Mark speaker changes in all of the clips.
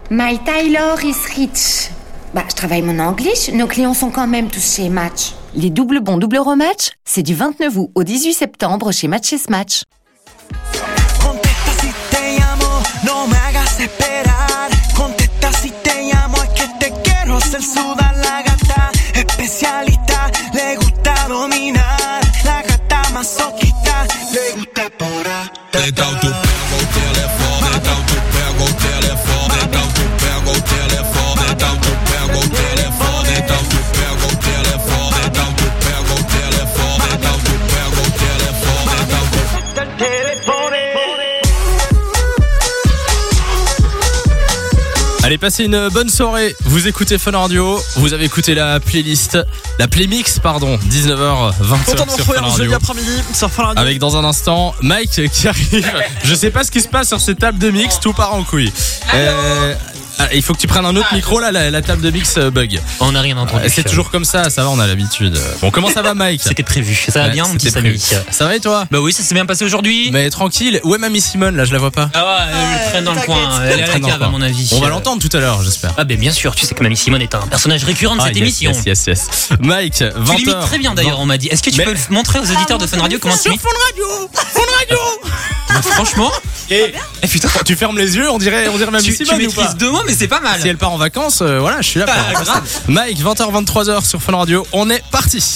Speaker 1: My Taylor is rich. Je travaille mon anglais. Nos clients sont quand même tous chez Match.
Speaker 2: Les doubles bons double rematch, c'est du 29 août au 18 septembre chez Match & Match.
Speaker 3: Allez, passez une bonne soirée. Vous écoutez Fun Radio. Vous avez écouté la playlist, la playmix, 19h, 20h
Speaker 4: Content de
Speaker 3: sur
Speaker 4: retrouver
Speaker 3: Fun
Speaker 4: un
Speaker 3: Radio.
Speaker 4: jeudi après-midi sur Fun Radio.
Speaker 3: Avec dans un instant Mike qui arrive. Je sais pas ce qui se passe sur cette table de mix, tout part en couille. Il faut que tu prennes un autre micro là, la table de mix bug.
Speaker 5: On n'a rien entendu.
Speaker 3: C'est toujours comme ça va, on a l'habitude. Bon, comment ça va Mike?
Speaker 5: C'était prévu. Ça va bien mon petit Samy?
Speaker 3: Ça va et toi?
Speaker 5: Bah oui, ça s'est bien passé aujourd'hui.
Speaker 3: Mais tranquille. Où est mamie Simone là? Je la vois pas.
Speaker 5: Ah ouais, elle traîne dans le coin. Elle est à la cave à mon avis.
Speaker 3: On va l'entendre tout à l'heure, j'espère.
Speaker 5: Ah ben bien sûr, tu sais que mamie Simone est un personnage récurrent de cette émission.
Speaker 3: Yes. Mike, 20h.
Speaker 5: Tu l'imites très bien d'ailleurs, on m'a dit. Est-ce que tu peux montrer aux auditeurs de Fun Radio comment tu imites?
Speaker 3: Fun Radio.
Speaker 5: Bah, franchement.
Speaker 3: Et putain, tu fermes les yeux, on dirait mamie Simone.
Speaker 5: Tu maîtrises 2 mots, mais c'est pas mal.
Speaker 3: Si elle part en vacances, voilà, je suis là pour ça. Mike, 20h, 23h sur Fun Radio, on est parti.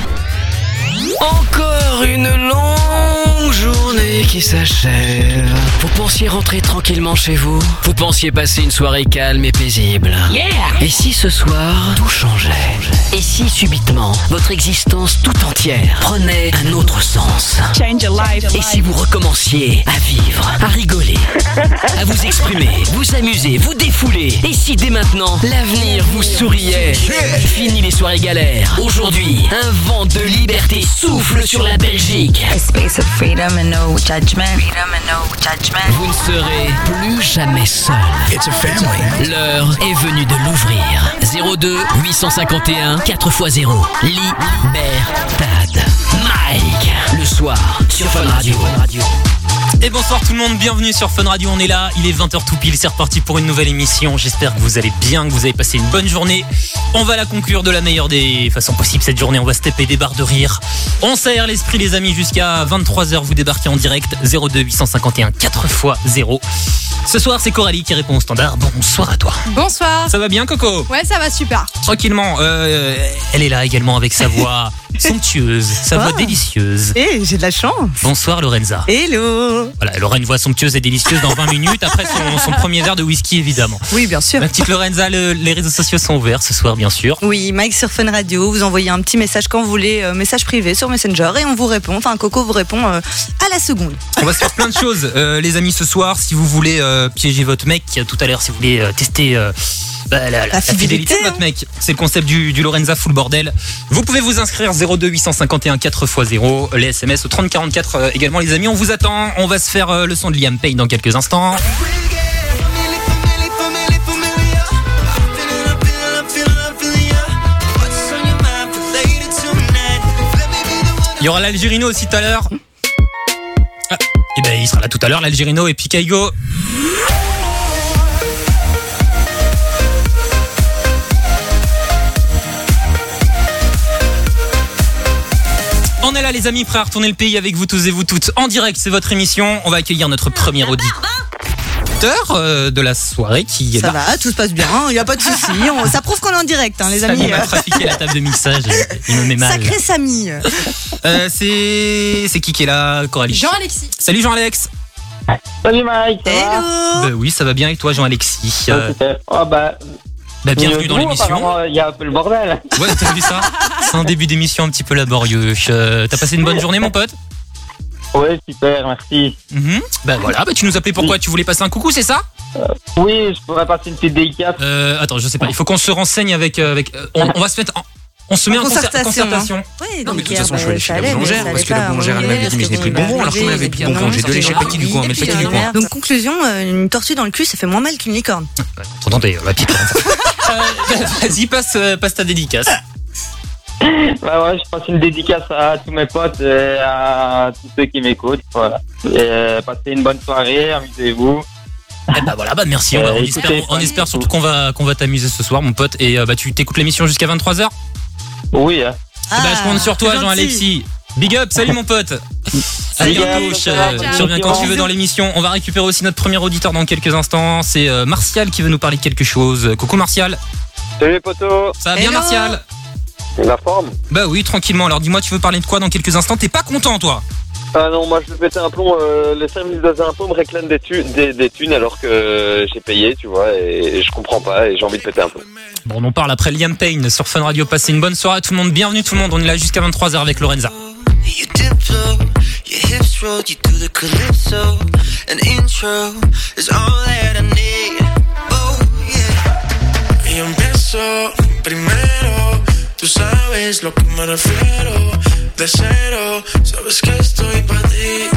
Speaker 6: Encore une longue journée qui s'achève. Vous pensiez rentrer tranquillement chez vous? Vous pensiez passer une soirée calme et paisible? Et si ce soir, tout changeait? Et si subitement, votre existence tout entière prenait un autre sens? Et si vous recommenciez à vivre, à rigoler, à vous exprimer, vous amuser, vous défouler? Et si dès maintenant, l'avenir vous souriait? Fini les soirées galères. Aujourd'hui, un vent de liberté souffle sur la Belgique.
Speaker 7: A space of freedom and no judgment.
Speaker 6: Vous ne serez plus jamais seul.
Speaker 8: It's a family.
Speaker 6: L'heure est venue de l'ouvrir. 02 851 4x0. Libertad. Mike. Le soir sur Fun Radio.
Speaker 5: Et bonsoir tout le monde, bienvenue sur Fun Radio, on est là, il est 20h tout pile, c'est reparti pour une nouvelle émission. J'espère que vous allez bien, que vous avez passé une bonne journée. On va la conclure de la meilleure des façons possibles cette journée, on va se taper des barres de rire. On s'aère l'esprit les amis, jusqu'à 23h vous débarquez en direct. 02 851 4x0. Ce soir c'est Coralie qui répond au standard. Bonsoir à toi.
Speaker 9: Bonsoir.
Speaker 5: Ça va bien Coco?
Speaker 9: Ouais, ça va super.
Speaker 5: Tranquillement, elle est là également avec sa voix somptueuse, sa voix délicieuse.
Speaker 10: J'ai de la chance.
Speaker 5: Bonsoir Lorenza.
Speaker 10: Hello.
Speaker 5: Voilà, elle aura une voix somptueuse et délicieuse dans 20 minutes après son premier verre de whisky évidemment.
Speaker 10: Oui, bien sûr.
Speaker 5: Ma petite Lorenza, les réseaux sociaux sont ouverts ce soir bien sûr.
Speaker 10: Oui, Mike sur Fun Radio, vous envoyez un petit message quand vous voulez, message privé sur Messenger et on vous répond, enfin Coco vous répond à la seconde.
Speaker 5: On va se faire plein de choses les amis ce soir, si vous voulez piéger votre mec, tout à l'heure si vous voulez tester la fidélité de votre mec. C'est le concept du Lorenza full bordel. Vous pouvez vous inscrire 02 851 4x0, les SMS au 3044 également les amis, on vous attend. On va se faire le son de Liam Payne dans quelques instants. Il y aura l'Algérino aussi tout à l'heure. Et ben il sera là tout à l'heure l'Algérino et puis Kaigo. On est là les amis, prêts à retourner le pays avec vous tous et vous toutes en direct, c'est votre émission. On va accueillir notre premier auditeur de la soirée qui est
Speaker 10: ça
Speaker 5: là.
Speaker 10: va, tout se passe bien, il n'y a pas de souci. Ça prouve qu'on est en direct, les amis.
Speaker 5: Il m'a trafiqué la table de mixage, il me met mal.
Speaker 10: Sacré Samy.
Speaker 5: C'est qui est là, Coralie?
Speaker 9: Jean-Alexis.
Speaker 5: Salut Jean-Alex.
Speaker 11: Salut Mike, ça
Speaker 10: va?
Speaker 5: Oui, ça va bien avec toi Jean-Alexis. Bienvenue dans l'émission.
Speaker 11: Il y a un peu le bordel.
Speaker 5: Ouais, t'as vu ça? C'est un début d'émission un petit peu laborieux. T'as passé une bonne journée mon pote?
Speaker 11: Ouais, super, merci.
Speaker 5: Voilà, tu nous appelais pourquoi? Tu voulais passer un coucou, c'est ça?
Speaker 11: Oui, je pourrais passer une petite dédicace.
Speaker 5: Attends, je sais pas, il faut qu'on se renseigne avec... on va se mettre... On se met en concertation.
Speaker 10: Oui,
Speaker 8: non, mais de toute façon, je vais aller chez la boulangère parce que la boulangère, elle m'avait dit, mais je n'ai plus de bonbons. Alors, je m'avais plus de bonbons. J'ai 2 lait chez le paquet du coin. Mais le paquet du coin.
Speaker 10: Donc, conclusion, une tortue dans le cul, ça fait moins mal qu'une licorne.
Speaker 5: Attendez, la petite. Vas-y, passe ta dédicace.
Speaker 11: Ouais, je passe une dédicace à tous mes potes et à tous ceux qui m'écoutent. Voilà. Et passez une bonne soirée, amusez-vous.
Speaker 5: Eh bah voilà, bah merci. On espère surtout qu'on va t'amuser ce soir, mon pote. Et tu t'écoutes l'émission jusqu'à 23h.
Speaker 11: Oui.
Speaker 5: Je compte sur toi, Jean-Alexis. Big up, salut mon pote. À bientôt, tu reviens quand tu veux dans l'émission. On va récupérer aussi notre premier auditeur dans quelques instants. C'est Martial qui veut nous parler de quelque chose. Coucou Martial.
Speaker 11: Salut poteau.
Speaker 5: Ça va bien Martial?
Speaker 11: La forme?
Speaker 5: Bah oui, tranquillement. Alors dis-moi, tu veux parler de quoi dans quelques instants? T'es pas content toi?
Speaker 11: Ah non, moi je vais péter un plomb. Les services des impôts me réclament des thunes alors que j'ai payé, tu vois, et je comprends pas et j'ai envie de péter un plomb.
Speaker 5: Bon, on en parle après Liam Payne sur Fun Radio. Passez une bonne soirée tout le monde. Bienvenue tout le monde. On est là jusqu'à 23h avec Lorenza.
Speaker 4: You dip low, your hips roll, you do the calypso. An intro is all that I need. Oh yeah. Y empiezo primero, tú sabes lo que me refiero. De cero, sabes que estoy pa' ti.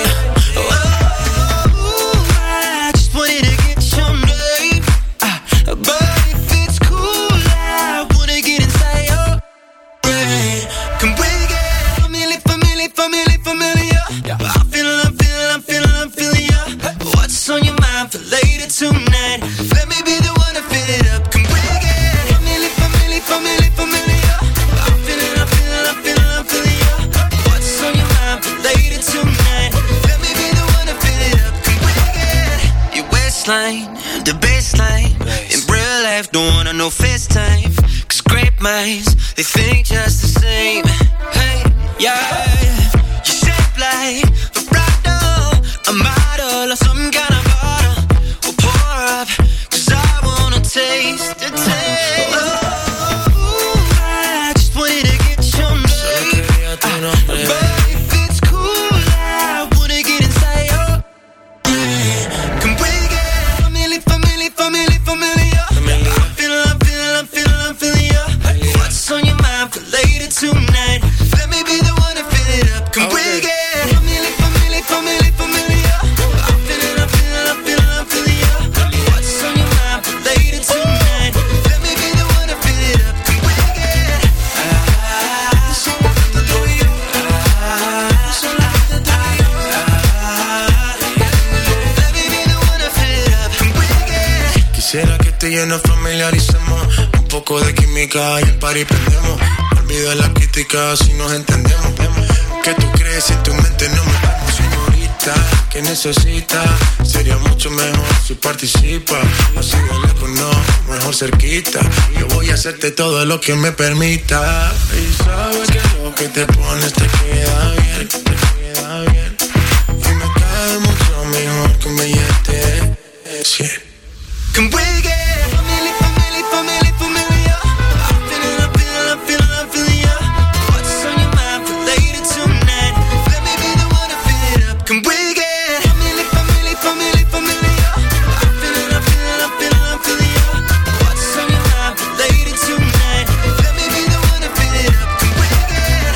Speaker 4: I just wanted to get your name. But if it's cool, I wanna get inside your brain. Can we get familiar? I'm feeling ya. What's on your mind for later tonight? Let me be the one to fill it up. Can we get familiar? I'm feeling ya. What's on your mind for later tonight? Let me be the one to fill it up. Can we get your waistline, the baseline? In real life, don't wanna know FaceTime. Cause great minds, they think just the same. Hey, yeah. You shape like vibrato, a model or some kind of bottle. We'll pour up, cause I wanna taste the taste. I just wanted to get your name. But if it's cool, I wanna get inside your brain. Can we get familiar? I'm feeling ya. What's on your mind for later tonight? Let me be the one to fill it up. Can we get familiar? I'm feeling ya. What's on your mind for later tonight? Let me be the one to fill it up. Can we get let me be the one to fill it up. Can we get
Speaker 9: Quisiera que tú y yo nos familiaricemos. Un poco de química y el party prendemos. Olvida la crítica si nos entendemos. ¿Qué tú crees si en tu mente no metemos, señorita? ¿Qué necesitas? Sería mucho mejor si participas. Así de lejos no, mejor cerquita. Yo voy a hacerte todo lo que me permita. Y sabes que lo que te pones te queda bien, Y me cae mucho mejor que un billete 100.
Speaker 4: Can we get familiar? I'm feeling ya. What's on your mind for later tonight? Let me be the one to fill it up. Can we get familiar? I'm feeling ya. What's on your mind for later tonight? Let me be the one to fill it up. Can we get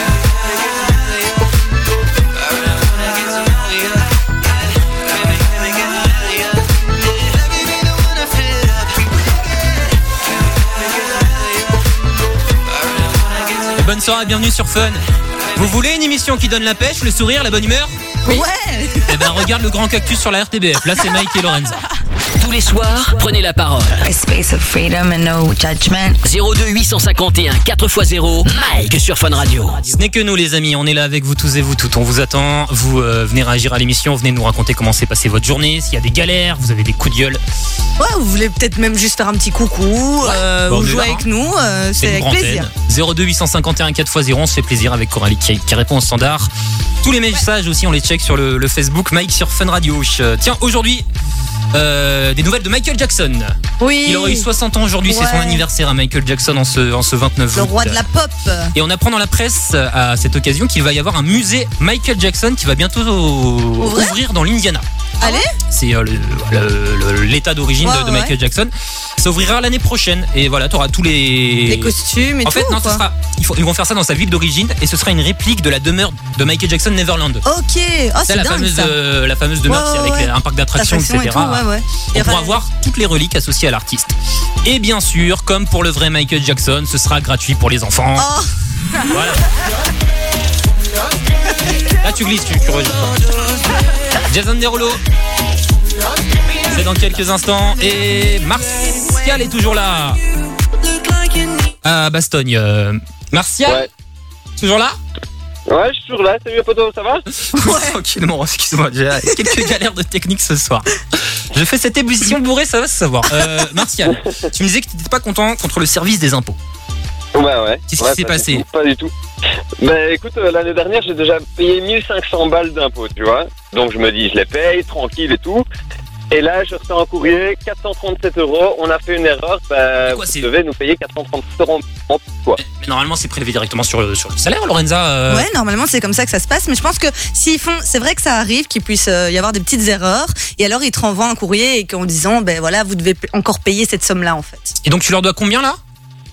Speaker 5: Bonne soirée, bienvenue sur Fun. Vous voulez une émission qui donne la pêche, le sourire, la bonne humeur?
Speaker 10: Ouais.
Speaker 5: Eh ben regarde le grand cactus sur la RTBF. Là c'est Mike et Lorenza.
Speaker 6: Tous les soirs, prenez la parole.
Speaker 7: A space of freedom and no judgment.
Speaker 6: 02 851 4x0, Mike sur Fun Radio.
Speaker 5: Ce n'est que nous les amis, on est là avec vous tous et vous toutes. On vous attend, vous venez réagir à l'émission, venez nous raconter comment s'est passée votre journée, s'il y a des galères, vous avez des coups de gueule.
Speaker 10: Ouais, vous voulez peut-être même juste faire un petit coucou, ou jouer avec nous, c'est avec plaisir.
Speaker 5: 02 851 4x0, on se fait plaisir avec Coralie qui répond au standard. Tous les messages aussi, on les check sur le Facebook Mike sur Fun Radio. Tiens, aujourd'hui, des nouvelles de Michael Jackson.
Speaker 10: Oui.
Speaker 5: Il aurait eu 60 ans aujourd'hui, c'est son anniversaire à Michael Jackson en ce 29 août.
Speaker 10: Le roi de la pop.
Speaker 5: Et on apprend dans la presse à cette occasion qu'il va y avoir un musée Michael Jackson qui va bientôt ouvrir dans l'Indiana.
Speaker 10: Allez.
Speaker 5: C'est l'état d'origine de Michael Jackson. Ça ouvrira l'année prochaine et voilà, tu auras tous les
Speaker 10: costumes et tout.
Speaker 5: En fait, non, ce sera, ils vont faire ça dans sa ville d'origine et ce sera une réplique de la demeure de Michael Jackson Neverland.
Speaker 10: Ok, c'est
Speaker 5: la
Speaker 10: dingue,
Speaker 5: fameuse
Speaker 10: ça.
Speaker 5: La fameuse demeure avec un parc d'attractions, etc.
Speaker 10: Et tout,
Speaker 5: On pourra voir toutes les reliques associées à l'artiste. Et bien sûr, comme pour le vrai Michael Jackson, ce sera gratuit pour les enfants. Voilà. Là tu glisses, tu registres. Jason Derulo. C'est dans quelques instants. Et Martial est toujours là. À Bastogne. Martial,
Speaker 11: Ouais.
Speaker 5: toujours là?
Speaker 11: Ouais, je suis toujours là. Salut, poteau, ça va?
Speaker 5: Tranquillement, excuse-moi, j'ai quelques galères de technique ce soir. Je fais cette émission bourrée, ça va se savoir. Martial, tu me disais que tu n'étais pas content contre le service des impôts.
Speaker 11: Ouais.
Speaker 5: Qu'est-ce qui s'est passé?
Speaker 11: Pas du tout. Ben écoute, l'année dernière, j'ai déjà payé 1500 balles d'impôts, tu vois. Donc je me dis, je les paye, tranquille et tout. Et là, je reçois un courrier, 437 €. On a fait une erreur. Ben, vous devez nous payer 437 € en plus, quoi.
Speaker 5: Mais normalement, c'est prélevé directement sur le salaire, Lorenza.
Speaker 10: Ouais, normalement, c'est comme ça que ça se passe. Mais je pense que s'ils font, c'est vrai que ça arrive qu'il puisse y avoir des petites erreurs. Et alors, ils te renvoient un courrier et qu'en disant, ben voilà, vous devez encore payer cette somme-là, en fait.
Speaker 5: Et donc, tu leur dois combien là?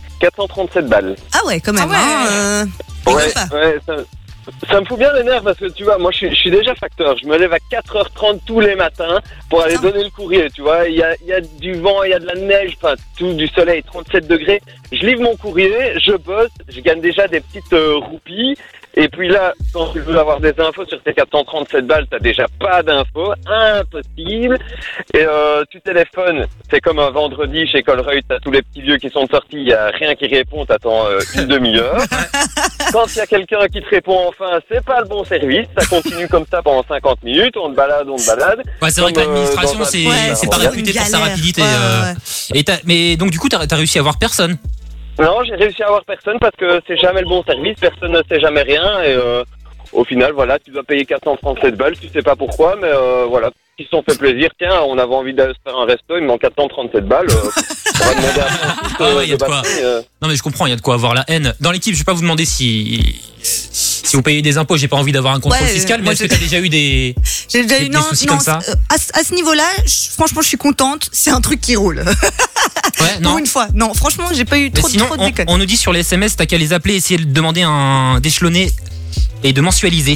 Speaker 11: 437 balles.
Speaker 10: Ah ouais, quand même.
Speaker 11: Ouais, ça me fout bien les nerfs parce que tu vois, moi je suis déjà facteur. Je me lève à 4h30 tous les matins pour aller donner le courrier, tu vois. Il y a du vent, il y a de la neige, enfin tout, du soleil, 37 degrés. Je livre mon courrier, je bosse, je gagne déjà des petites roupies. Et puis là, quand tu veux avoir des infos sur tes 437 balles, t'as déjà pas d'infos, impossible. Et tu téléphones, c'est comme un vendredi chez Colruyt, t'as tous les petits vieux qui sont sortis, il y a rien qui répond, t'attends une demi-heure. Quand il y a quelqu'un qui te répond enfin, c'est pas le bon service, ça continue comme ça pendant 50 minutes, on te balade.
Speaker 5: Ouais, c'est vrai que l'administration, c'est pas réputé pour sa rapidité. Et mais donc du coup, t'as réussi à avoir personne?
Speaker 11: Non, j'ai réussi à avoir personne parce que c'est jamais le bon service, personne ne sait jamais rien et au final, voilà, tu dois payer 437 balles, tu sais pas pourquoi, mais voilà, ils se sont fait plaisir. Tiens, on avait envie d'aller se faire un resto, il me manque 437 balles. On va demander à Francis,
Speaker 5: ouais, y a de quoi. Non mais je comprends, il y a de quoi avoir la haine. Dans l'équipe, je vais pas vous demander si vous payez des impôts, j'ai pas envie d'avoir un contrôle fiscal, mais est-ce que t'as déjà eu des soucis comme ça?
Speaker 10: À ce niveau-là, franchement, je suis contente, c'est un truc qui roule.
Speaker 5: Ouais, non.
Speaker 10: Pour une fois. Non, franchement, j'ai pas eu trop de déconnes.
Speaker 5: On nous dit sur les SMS, t'as qu'à les appeler, essayer de demander d'échelonner et de mensualiser.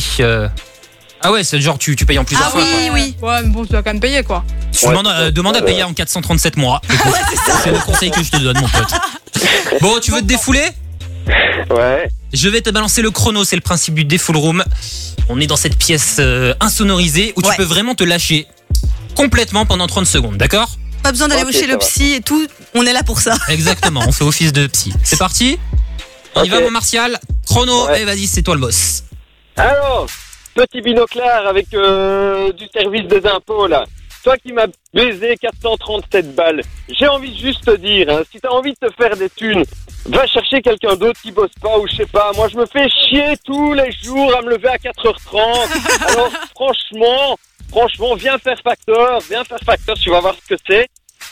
Speaker 5: Ah ouais, c'est genre tu payes en plusieurs fois.
Speaker 10: Oui.
Speaker 12: Ouais, mais bon, tu dois quand même payer quoi.
Speaker 5: Tu demandes à payer en 437 mois. C'est le conseil que je te donne, mon pote. Bon, tu veux te défouler?
Speaker 11: Ouais.
Speaker 5: Je vais te balancer le chrono, c'est le principe du défoule room. On est dans cette pièce insonorisée où tu peux vraiment te lâcher complètement pendant 30 secondes, d'accord?
Speaker 10: Pas besoin d'aller chez le psy et tout, on est là pour ça.
Speaker 5: Exactement, on fait office de psy. C'est parti? On y va, mon Martial. Chrono, et vas-y, c'est toi le boss.
Speaker 11: Alors, petit binoclard avec du service des impôts là. Toi qui m'as baisé 437 balles, j'ai envie de juste te dire, hein, si t'as envie de te faire des thunes, va chercher quelqu'un d'autre qui bosse pas ou je sais pas. Moi je me fais chier tous les jours à me lever à 4h30. Alors franchement, viens faire facteur, tu vas voir ce que c'est.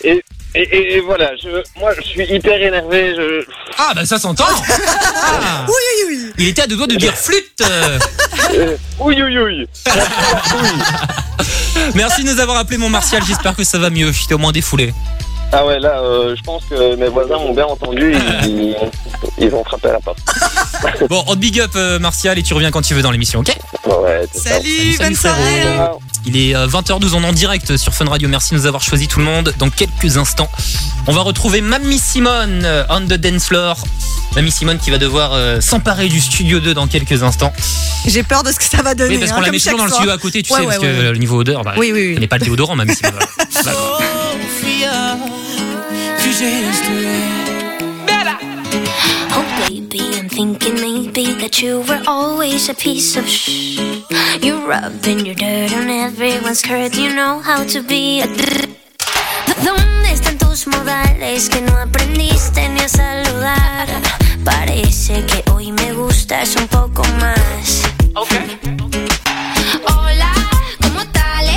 Speaker 11: Et voilà, moi je suis hyper énervé.
Speaker 5: Ah bah ça s'entend.
Speaker 10: Oui.
Speaker 5: Il était à deux doigts de dire flûte.
Speaker 11: Oui.
Speaker 5: Merci de nous avoir appelé, mon Martial, j'espère que ça va mieux. Je t'ai au moins défoulé.
Speaker 11: Ah ouais, là, je pense que mes voisins m'ont bien entendu, ils ont frappé à la porte.
Speaker 5: Bon, on te big up, Martial, et tu reviens quand tu veux dans l'émission, ok?
Speaker 11: Ouais,
Speaker 10: salut, bonne soirée.
Speaker 5: Il est 20h12, on est en direct sur Fun Radio. Merci de nous avoir choisi tout le monde. Dans quelques instants, on va retrouver Mamie Simone on the dance floor. Mamie Simone qui va devoir s'emparer du studio 2 dans quelques instants.
Speaker 10: J'ai peur de ce que ça va donner.
Speaker 5: Oui, parce qu'on la met toujours dans le studio à côté, tu sais, parce que le niveau odeur,
Speaker 10: oui.
Speaker 5: Elle n'est pas le déodorant, Mamie Simone.
Speaker 13: Oh baby, I'm thinking maybe that you were always a piece of shh. You're rubbing your dirt on everyone's skirt. You know how to be a ¿Dónde están tus modales que no aprendiste ni a saludar? Parece que hoy me gustas un poco más. Okay. Hola, ¿cómo dale?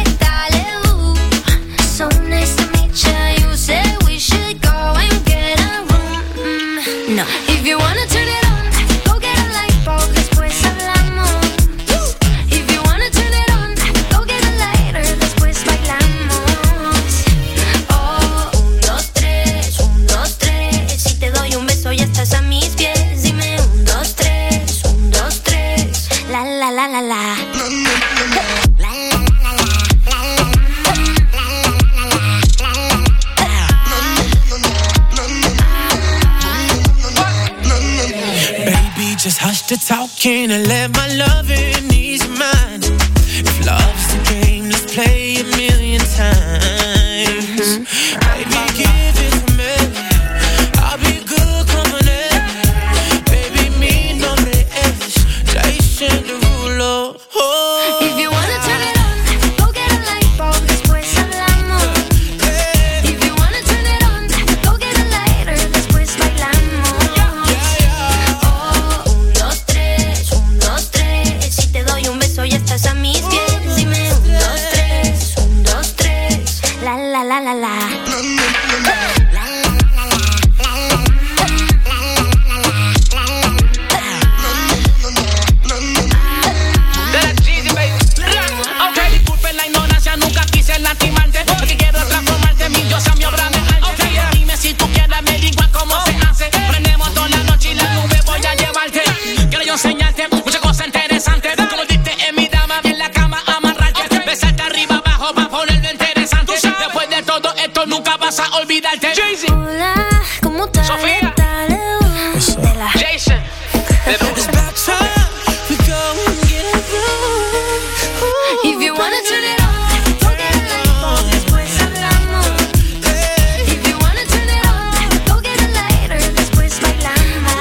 Speaker 13: So nice to meet you. You said we should go and get a room. No. If you wanna turn it on, go get a light bulb, después hablamos. If you wanna turn it on, go get a lighter, después bailamos. Oh, 1, 2, 3, 1, 2, 3. Si te doy un beso ya estás a mis pies. Dime 1, 2, 3, 1, 2, 3. La la la la la.
Speaker 4: Just hush the talking and let my loving ease your mind. If love's the game, let's play a million times. Baby, give it to me. I'll be good company. Baby, mi nombre es Jason Derulo. Oh.
Speaker 13: If you wanna turn it on, go get a light bulb, después hablamos. If you wanna turn it on, go get a lighter, después bailamos. Oh, 1, 2, 3, 1, 2, 3. Si te doy un beso ya estás a mis pies. Dime 1, 2, 3, 1, 2, 3. La la la la la.
Speaker 4: Enseñarte muchas cosas interesantes. Como diste en mi dama, en la cama, amarrarte. Besarte arriba, abajo, para ponerlo interesante. Después de todo esto, nunca vas a olvidarte.
Speaker 13: Hola, ¿cómo estás?
Speaker 4: Sofía.
Speaker 13: Dale,
Speaker 4: Jason. It's about time we go and get it wrong.
Speaker 13: If you wanna turn it on, go get a light bulb, después hablamos. If you wanna turn it on, go get a lighter, después bailamos.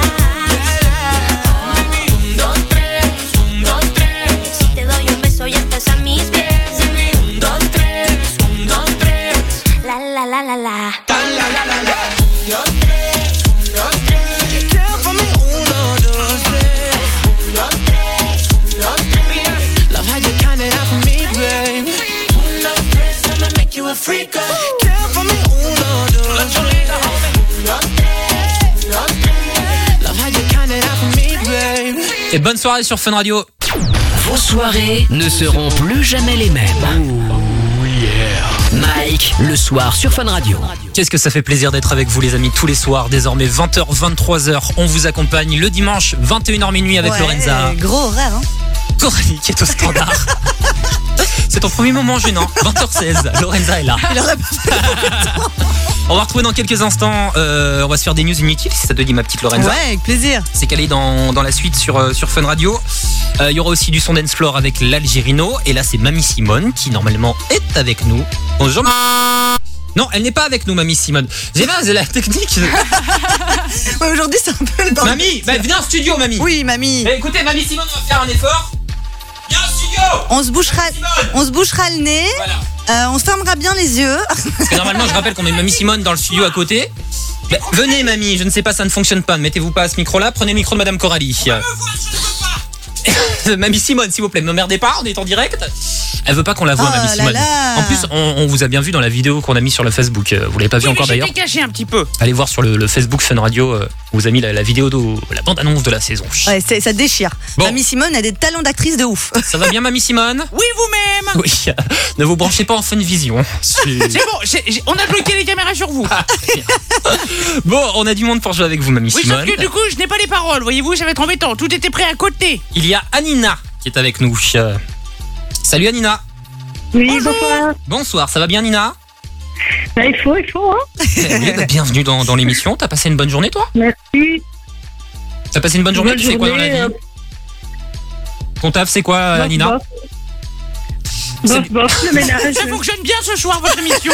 Speaker 13: 1, 2, 3, 1, 2, 3. Si te doy un beso ya estás a mis pies. 1, 2, 3, 1, 2, 3. La la la la la. 1, 2, 3, 1, 2, 3.
Speaker 4: Care for me, 1, 2, 3.
Speaker 13: 1, 2, 3, 1, 2, 3.
Speaker 4: Love how you count it out for me, babe.
Speaker 13: 1, 2, 3, I'ma make you a freak.
Speaker 4: Care for me, 1, 2, 3.
Speaker 13: 1, 2, 3, 1, 2, 3.
Speaker 4: Love how you count it out for me, babe.
Speaker 5: Et bonne soirée sur Fun Radio.
Speaker 6: Vos soirées ne seront plus jamais les mêmes. Mike, le soir sur Fun Radio.
Speaker 5: Qu'est-ce que ça fait plaisir d'être avec vous les amis tous les soirs, désormais 20h, 23h, on vous accompagne le dimanche 21h minuit avec Lorenza.
Speaker 10: Gros horaire, hein.
Speaker 5: Coralie qui est au standard. C'est ton premier moment gênant, 20h16, Lorenza est là.
Speaker 10: Il aurait pas fait longtemps.
Speaker 5: On va retrouver dans quelques instants, on va se faire des news inutiles si ça te dit ma petite Lorenza.
Speaker 10: Ouais, avec plaisir.
Speaker 5: C'est calé dans la suite sur Fun Radio. Il y aura aussi du son dance floor avec l'Algérino. Et là c'est Mamie Simone qui normalement est avec nous. Bonjour. Non, elle n'est pas avec nous, Mamie Simone. J'ai bien, c'est la technique.
Speaker 10: Ouais, aujourd'hui c'est un peu le bordel.
Speaker 5: Mamie, bah, viens en studio, Mamie.
Speaker 10: Oui, Mamie.
Speaker 5: Eh, écoutez, Mamie Simone, on va faire un effort. Viens en studio.
Speaker 10: On se bouchera le nez.
Speaker 5: Voilà.
Speaker 10: On se fermera bien les yeux.
Speaker 5: Parce que normalement, je rappelle qu'on met Mamie Simone dans le studio à côté. Mais venez, Mamie, je ne sais pas, ça ne fonctionne pas. Ne mettez-vous pas à ce micro-là. Prenez le micro de Madame Coralie. Mamie Simone, s'il vous plaît, ne m'emmerdez pas, on est en direct. Elle veut pas qu'on la voie, Mamie Simone.
Speaker 10: Là.
Speaker 5: En plus, on vous a bien vu dans la vidéo qu'on a mis sur le Facebook. Vous l'avez pas vu encore d'ailleurs.
Speaker 12: J'étais caché un petit peu.
Speaker 5: Allez voir sur le Facebook Fun Radio. On vous a mis la vidéo la bande-annonce de la saison.
Speaker 10: Ouais, ça déchire.
Speaker 5: Bon.
Speaker 10: Mamie Simone a des talents d'actrice de ouf.
Speaker 5: Ça va bien, Mamie Simone?
Speaker 12: Oui, vous-même.
Speaker 5: Oui. Ne vous branchez pas en Fun Vision.
Speaker 12: C'est bon, on a bloqué les caméras sur vous.
Speaker 5: Bon, on a du monde pour jouer avec vous, Mamie
Speaker 12: Oui,
Speaker 5: Simone.
Speaker 12: sauf que du coup, je n'ai pas les paroles. Voyez-vous, ça va être embêtant. Tout était prêt à côté.
Speaker 5: Il y a Anina qui est avec nous. Salut Anina.
Speaker 14: Oui,
Speaker 12: bonjour.
Speaker 14: bonsoir.
Speaker 5: Bonsoir, ça va bien Nina?
Speaker 14: Bah, il faut, hein.
Speaker 5: Oui, bah, bienvenue dans l'émission. T'as passé une bonne journée, toi?
Speaker 14: Merci.
Speaker 5: T'as passé une bonne journée? Tu fais quoi dans la vie? Ton taf, c'est quoi, Nina?
Speaker 14: Bof, le ménage.
Speaker 12: Ça fonctionne bien ce soir, votre émission.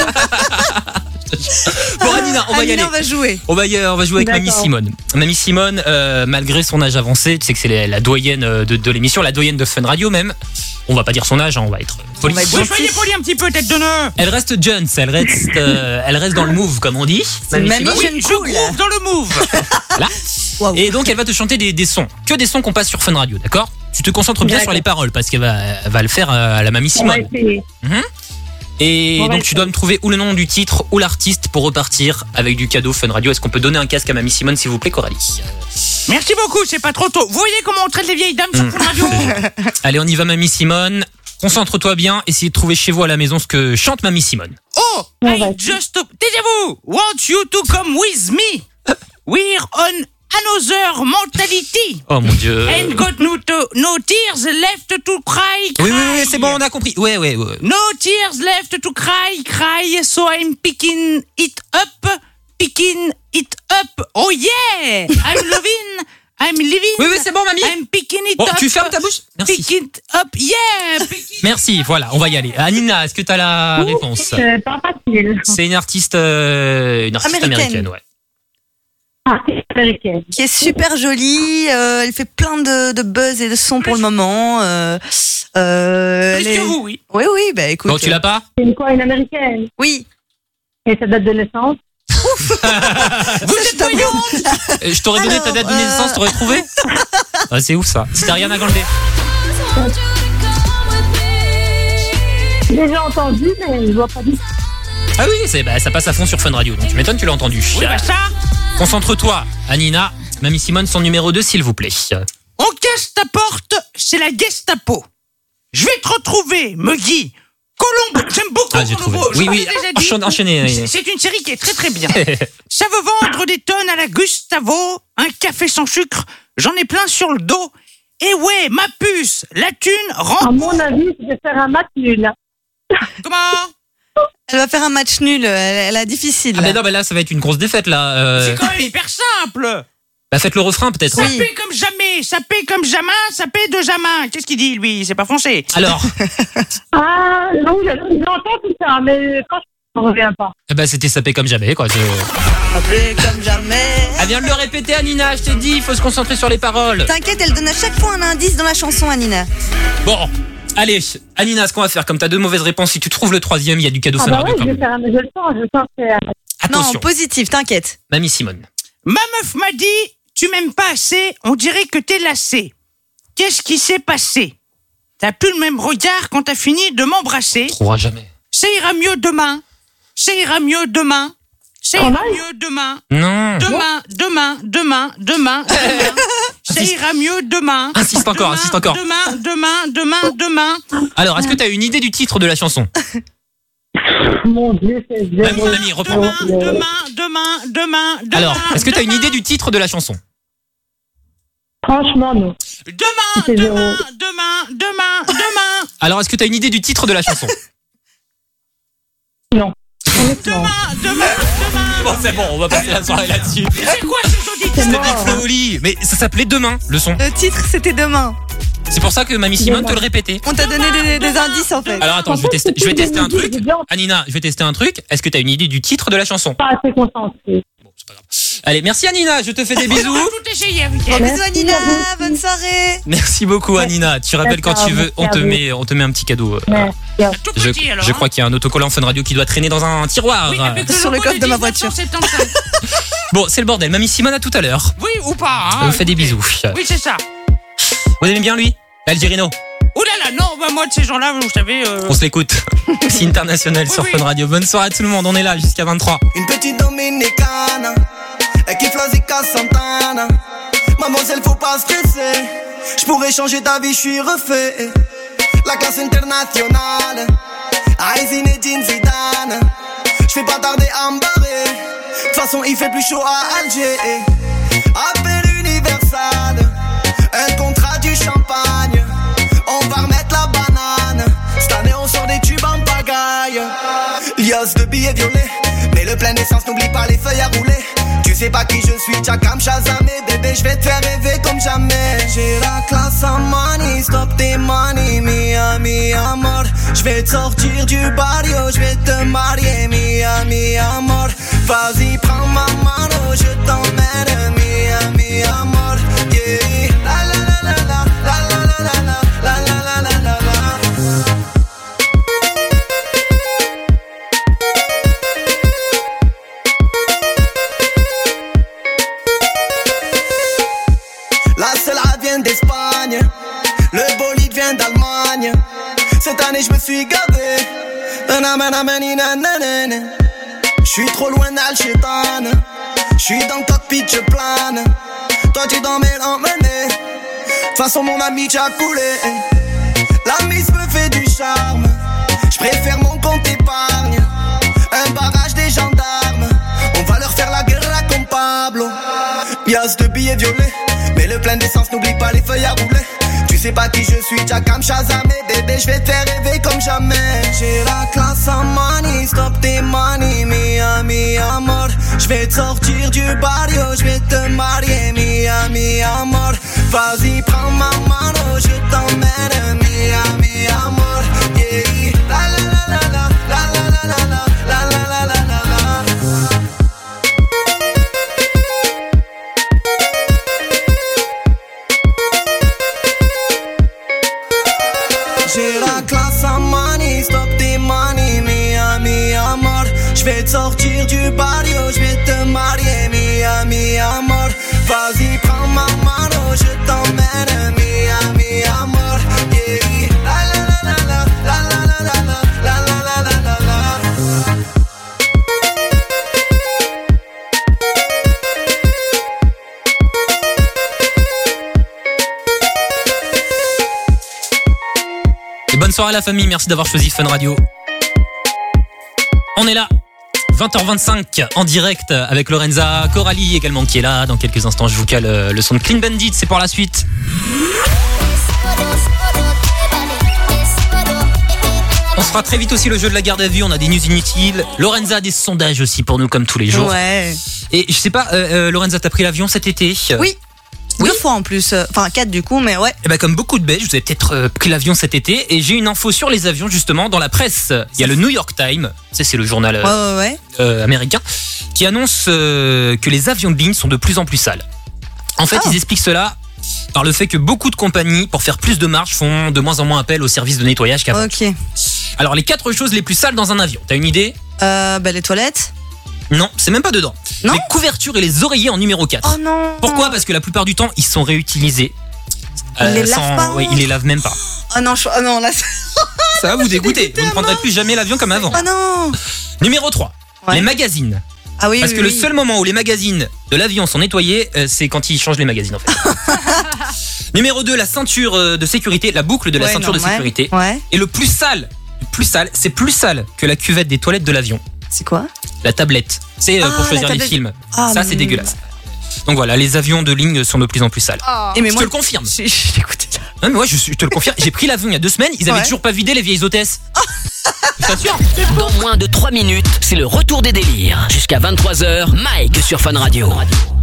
Speaker 5: Bon, Anina, on va y aller.
Speaker 10: On va jouer.
Speaker 5: On va jouer avec Mamie Simone. Mamie Simone, malgré son âge avancé, tu sais que c'est la doyenne de l'émission, la doyenne de Fun Radio même. On va pas dire son âge, hein, on va être poli.
Speaker 12: Oui, soyez poli un petit peu, tête de nœud.
Speaker 5: Elle reste jeune, elle reste dans le move, comme on dit.
Speaker 10: Mamie
Speaker 12: Oui,
Speaker 10: Simone
Speaker 12: je
Speaker 10: cool.
Speaker 12: groove dans le move.
Speaker 5: Voilà.
Speaker 10: Wow.
Speaker 5: Et donc elle va te chanter des sons, que des sons qu'on passe sur Fun Radio, d'accord? Tu te concentres bien sur les paroles parce qu'elle va le faire à la Mamie
Speaker 14: On va
Speaker 5: Simone.
Speaker 14: essayer.
Speaker 5: Et
Speaker 14: On va
Speaker 5: donc tu dois me trouver ou le nom du titre ou l'artiste pour repartir avec du cadeau Fun Radio. Est-ce qu'on peut donner un casque à Mamie Simone, s'il vous plaît, Coralie?
Speaker 12: Merci beaucoup, c'est pas trop tôt. Vous voyez comment on traite les vieilles dames sur Fun Radio?
Speaker 5: Allez, on y va, Mamie Simone. Concentre-toi bien, essayez de trouver chez vous à la maison ce que chante Mamie Simone.
Speaker 12: Oh, I just taisez-vous. Want you to come with me. We're on another mentality.
Speaker 5: Oh mon Dieu.
Speaker 12: Ain't got no tears left to cry.
Speaker 5: Oui, c'est bon, on a compris. Ouais.
Speaker 12: No tears left to cry, so I'm picking it up. Oh yeah, I'm living.
Speaker 5: Oui, c'est bon, mamie.
Speaker 12: I'm picking it
Speaker 5: Bon,
Speaker 12: up.
Speaker 5: tu fermes ta bouche. Merci.
Speaker 12: Pick it up, yeah.
Speaker 5: Merci, voilà, on va y aller. Anina, est-ce que t'as la réponse?
Speaker 14: C'est pas facile.
Speaker 5: C'est une artiste américaine, ouais.
Speaker 14: Artiste américaine.
Speaker 10: Qui est super jolie. Elle fait plein de buzz et de sons pour le moment.
Speaker 12: Plus que vous, oui.
Speaker 10: Oui, bah écoute.
Speaker 5: Bon, tu l'as pas?
Speaker 14: C'est une américaine?
Speaker 10: Oui.
Speaker 14: Et sa date de naissance?
Speaker 5: Vous êtes voyante. Je t'aurais donné ta date de naissance, t'aurais trouvé? Ah, c'est ouf ça. C'était Ariana Grande.
Speaker 14: J'ai déjà entendu, mais je vois pas du tout.
Speaker 5: Ah oui, ça passe à fond sur Fun Radio, donc tu m'étonnes, tu l'as entendu.
Speaker 12: Oui, bah ça.
Speaker 5: Concentre-toi, Anina. Mamie Simone, son numéro 2, s'il vous plaît.
Speaker 12: On casse ta porte, c'est la Gestapo. Je vais te retrouver, Muggy. Colombo, j'aime beaucoup
Speaker 5: Ah, j'ai trouvé.
Speaker 12: Colombo.
Speaker 5: Oui, enchaînez.
Speaker 12: C'est une série qui est très très bien. Ça veut vendre des tonnes à la Gustavo, un café sans sucre, j'en ai plein sur le dos. Et ouais, ma puce, la thune rentre.
Speaker 14: À mon avis, je vais faire un match nul.
Speaker 12: Comment?
Speaker 10: Elle va faire un match nul, elle a difficile.
Speaker 5: Ah, mais non, mais là, ça va être une grosse défaite, là.
Speaker 12: C'est quand même hyper simple.
Speaker 5: Bah, faites le refrain, peut-être.
Speaker 12: Ça paie comme jamais, ça paie comme jamais, ça paie de jamais. Qu'est-ce qu'il dit, lui? C'est pas foncé.
Speaker 5: Alors?
Speaker 14: Ah, non, j'entends tout ça, mais quand je ne reviens pas.
Speaker 5: Eh ben, c'était sapé comme jamais, quoi.
Speaker 10: Sapé comme jamais.
Speaker 5: Elle vient de le répéter, Anina, je t'ai dit, il faut se concentrer sur les paroles.
Speaker 10: T'inquiète, elle donne à chaque fois un indice dans la chanson, Anina.
Speaker 5: Bon, allez, Anina, ce qu'on va faire, comme t'as 2 mauvaises réponses, si tu trouves le 3e, il y a du cadeau Fun Radio.
Speaker 14: Je le sens, c'est...
Speaker 5: Attention.
Speaker 10: Non, positif, t'inquiète.
Speaker 5: Mamie Simone.
Speaker 12: Ma meuf m'a dit, tu m'aimes pas assez, on dirait que t'es lassé. Qu'est-ce qui s'est passé? T'as plus le même regard quand t'as fini de m'embrasser.
Speaker 5: Trouvera jamais.
Speaker 12: Ça ira mieux demain. Ça ira mieux demain. Ça ira mieux demain.
Speaker 5: Non.
Speaker 12: Demain. Ça ira mieux demain.
Speaker 5: Insiste encore.
Speaker 12: Demain.
Speaker 5: Alors, est-ce que t'as une idée du titre de la chanson?
Speaker 14: Mon Dieu, c'est zéro.
Speaker 5: Mamie, reprends.
Speaker 12: Demain.
Speaker 5: Alors, est-ce que t'as une idée du titre de la chanson?
Speaker 14: Franchement, non.
Speaker 12: Demain.
Speaker 5: Alors, est-ce que t'as une idée du titre de la chanson?
Speaker 14: Non.
Speaker 12: Demain.
Speaker 5: Bon, c'est bon, on va passer la soirée là-dessus.
Speaker 12: C'est quoi ce joli
Speaker 5: C'était Big Flo au lit. Mais ça s'appelait Demain, le son.
Speaker 10: Le titre, c'était Demain.
Speaker 5: C'est pour ça que Mamie Simone te le répétait.
Speaker 10: On t'a donné des indices, en fait.
Speaker 5: Alors attends, je vais tester un truc. Anina, je vais tester un truc. Est-ce que t'as une idée du titre de la chanson?
Speaker 14: Pas assez concentré.
Speaker 5: Bon, c'est pas grave. Allez, merci Anina, je te fais des bisous.
Speaker 10: Bisous Anina, bonne soirée.
Speaker 5: Merci beaucoup Anina. Tu rappelles quand tu veux, on te met un petit cadeau. Je crois qu'il y a un autocollant Fun Radio qui doit traîner dans un tiroir.
Speaker 10: Sur le coffre de ma voiture.
Speaker 5: Bon, c'est le bordel. Mamie Simone, à tout à l'heure.
Speaker 12: Oui ou pas,
Speaker 5: On fait des bisous.
Speaker 12: Oui, c'est ça.
Speaker 5: Vous aimez bien lui, Algerino?
Speaker 12: Ouh là là, non, moi de ces gens-là, vous savez.
Speaker 5: On se l'écoute. C'est international sur Fun Radio. Bonne soirée à tout le monde, on est là jusqu'à 23.
Speaker 15: Une petite dominicana, elle kiffe la Zika Santana. Mademoiselle, faut pas stresser. J'pourrais changer ta vie, j'suis refait. La classe internationale, Zinedine Zidane. J'fais pas tarder à me barrer. De toute façon, il fait plus chaud à Alger. Appel Universal, un contrat du champagne. On va remettre la banane. Cette année on sort des tubes en pagaille. Lios de billets violets, mais le plein d'essence n'oublie pas les feuilles à rouler. Tu sais pas qui je suis, Chakam Shazamé. Bébé je vais te faire rêver comme jamais. J'ai la classe en money, stop tes money. Mi amor, je vais te sortir du barrio, je vais te marier. Mi amor, vas-y prends ma mano, je t'emmène. Mi amor, yeah. La la la la la. La Cela vient d'Espagne, le bolide vient d'Allemagne. Cette année je me suis gardé. J'suis trop loin d'Al-Chétan. J'suis dans le cockpit, je plane. Toi tu t'en mets l'emmener. De toute façon mon ami t'as coulé. La mise me fait du charme. J'préfère mon compte épargne. Un barrage des gendarmes. On va leur faire la guerre comme Pablo. Yas de billets violets, mais le plein d'essence n'oublie pas les feuilles à rouler. Tu sais pas qui je suis, t'as comme Shazamé. Bébé, je vais te faire rêver comme jamais. J'ai la classe en money, stop tes money, mi amor. Je vais te sortir du barrio, je vais te marier, mi amor. Vas-y, prends ma mano, je t'emmène, mi amor. Yeah, la la la la la la la la la la la la la la. J'ai la classe en money, stop tes money, mi amor. Je vais te sortir du barrio, je vais te marier, mi amor. Vas-y, prends ma mano, je t'emmène, mi amor. Yeah, la la la la la la la la la la la la la.
Speaker 5: Et bonne soirée à la famille, merci d'avoir choisi Fun Radio. On est là, 20h25 en direct avec Lorenza, Coralie également qui est là. Dans quelques instants, je vous cale le son de Clean Bandit, c'est pour la suite. On se fera très vite aussi le jeu de la garde à vue, on a des news inutiles. Lorenza a des sondages aussi pour nous comme tous les jours.
Speaker 10: Ouais.
Speaker 5: Et je sais pas, Lorenza, t'as pris l'avion cet été?
Speaker 10: Oui. 2 fois en plus, enfin 4 du coup, mais ouais.
Speaker 5: Et bah comme beaucoup de Belges, vous avez peut-être pris l'avion cet été. Et j'ai une info sur les avions justement dans la presse. Il y a le New York Times, c'est le journal américain, qui annonce que les avions de ligne sont de plus en plus sales. En fait, ils expliquent cela par le fait que beaucoup de compagnies, pour faire plus de marge, font de moins en moins appel aux services de nettoyage qu'avant.
Speaker 10: Ok.
Speaker 5: Alors les 4 choses les plus sales dans un avion, t'as une idée?
Speaker 10: Les toilettes.
Speaker 5: Non, c'est même pas dedans.
Speaker 10: Non,
Speaker 5: les couvertures et les oreillers en numéro 4.
Speaker 10: Oh non.
Speaker 5: Pourquoi? Parce que la plupart du temps, ils sont réutilisés.
Speaker 10: Ils les lavent pas.
Speaker 5: Oui, ils les lavent même pas.
Speaker 10: Oh non, là.
Speaker 5: Ça va vous dégoûter. Vous ne prendrez plus jamais l'avion comme avant.
Speaker 10: Oh non.
Speaker 5: Numéro 3, les magazines.
Speaker 10: Ah oui,
Speaker 5: parce
Speaker 10: oui,
Speaker 5: que
Speaker 10: oui.
Speaker 5: le seul moment où les magazines de l'avion sont nettoyés, c'est quand ils changent les magazines en fait. Numéro 2, la ceinture de sécurité, la boucle de la ceinture de sécurité.
Speaker 10: Ouais.
Speaker 5: Et le plus sale, c'est plus sale que la cuvette des toilettes de l'avion.
Speaker 10: C'est quoi?
Speaker 5: La tablette. C'est pour choisir les films.
Speaker 10: Ah,
Speaker 5: ça, c'est dégueulasse. Donc voilà, les avions de ligne sont de plus en plus sales.
Speaker 10: Et mais
Speaker 5: je
Speaker 10: moi,
Speaker 5: te le confirme.
Speaker 10: J'écoutais ça.
Speaker 5: Non, mais ouais, je te le confirme. J'ai pris l'avion il y a 2 semaines, ils avaient toujours pas vidé les vieilles hôtesses. Je t'assure.
Speaker 6: Dans moins de 3 minutes, c'est le retour des délires. Jusqu'à 23h, Mike sur Fun Radio.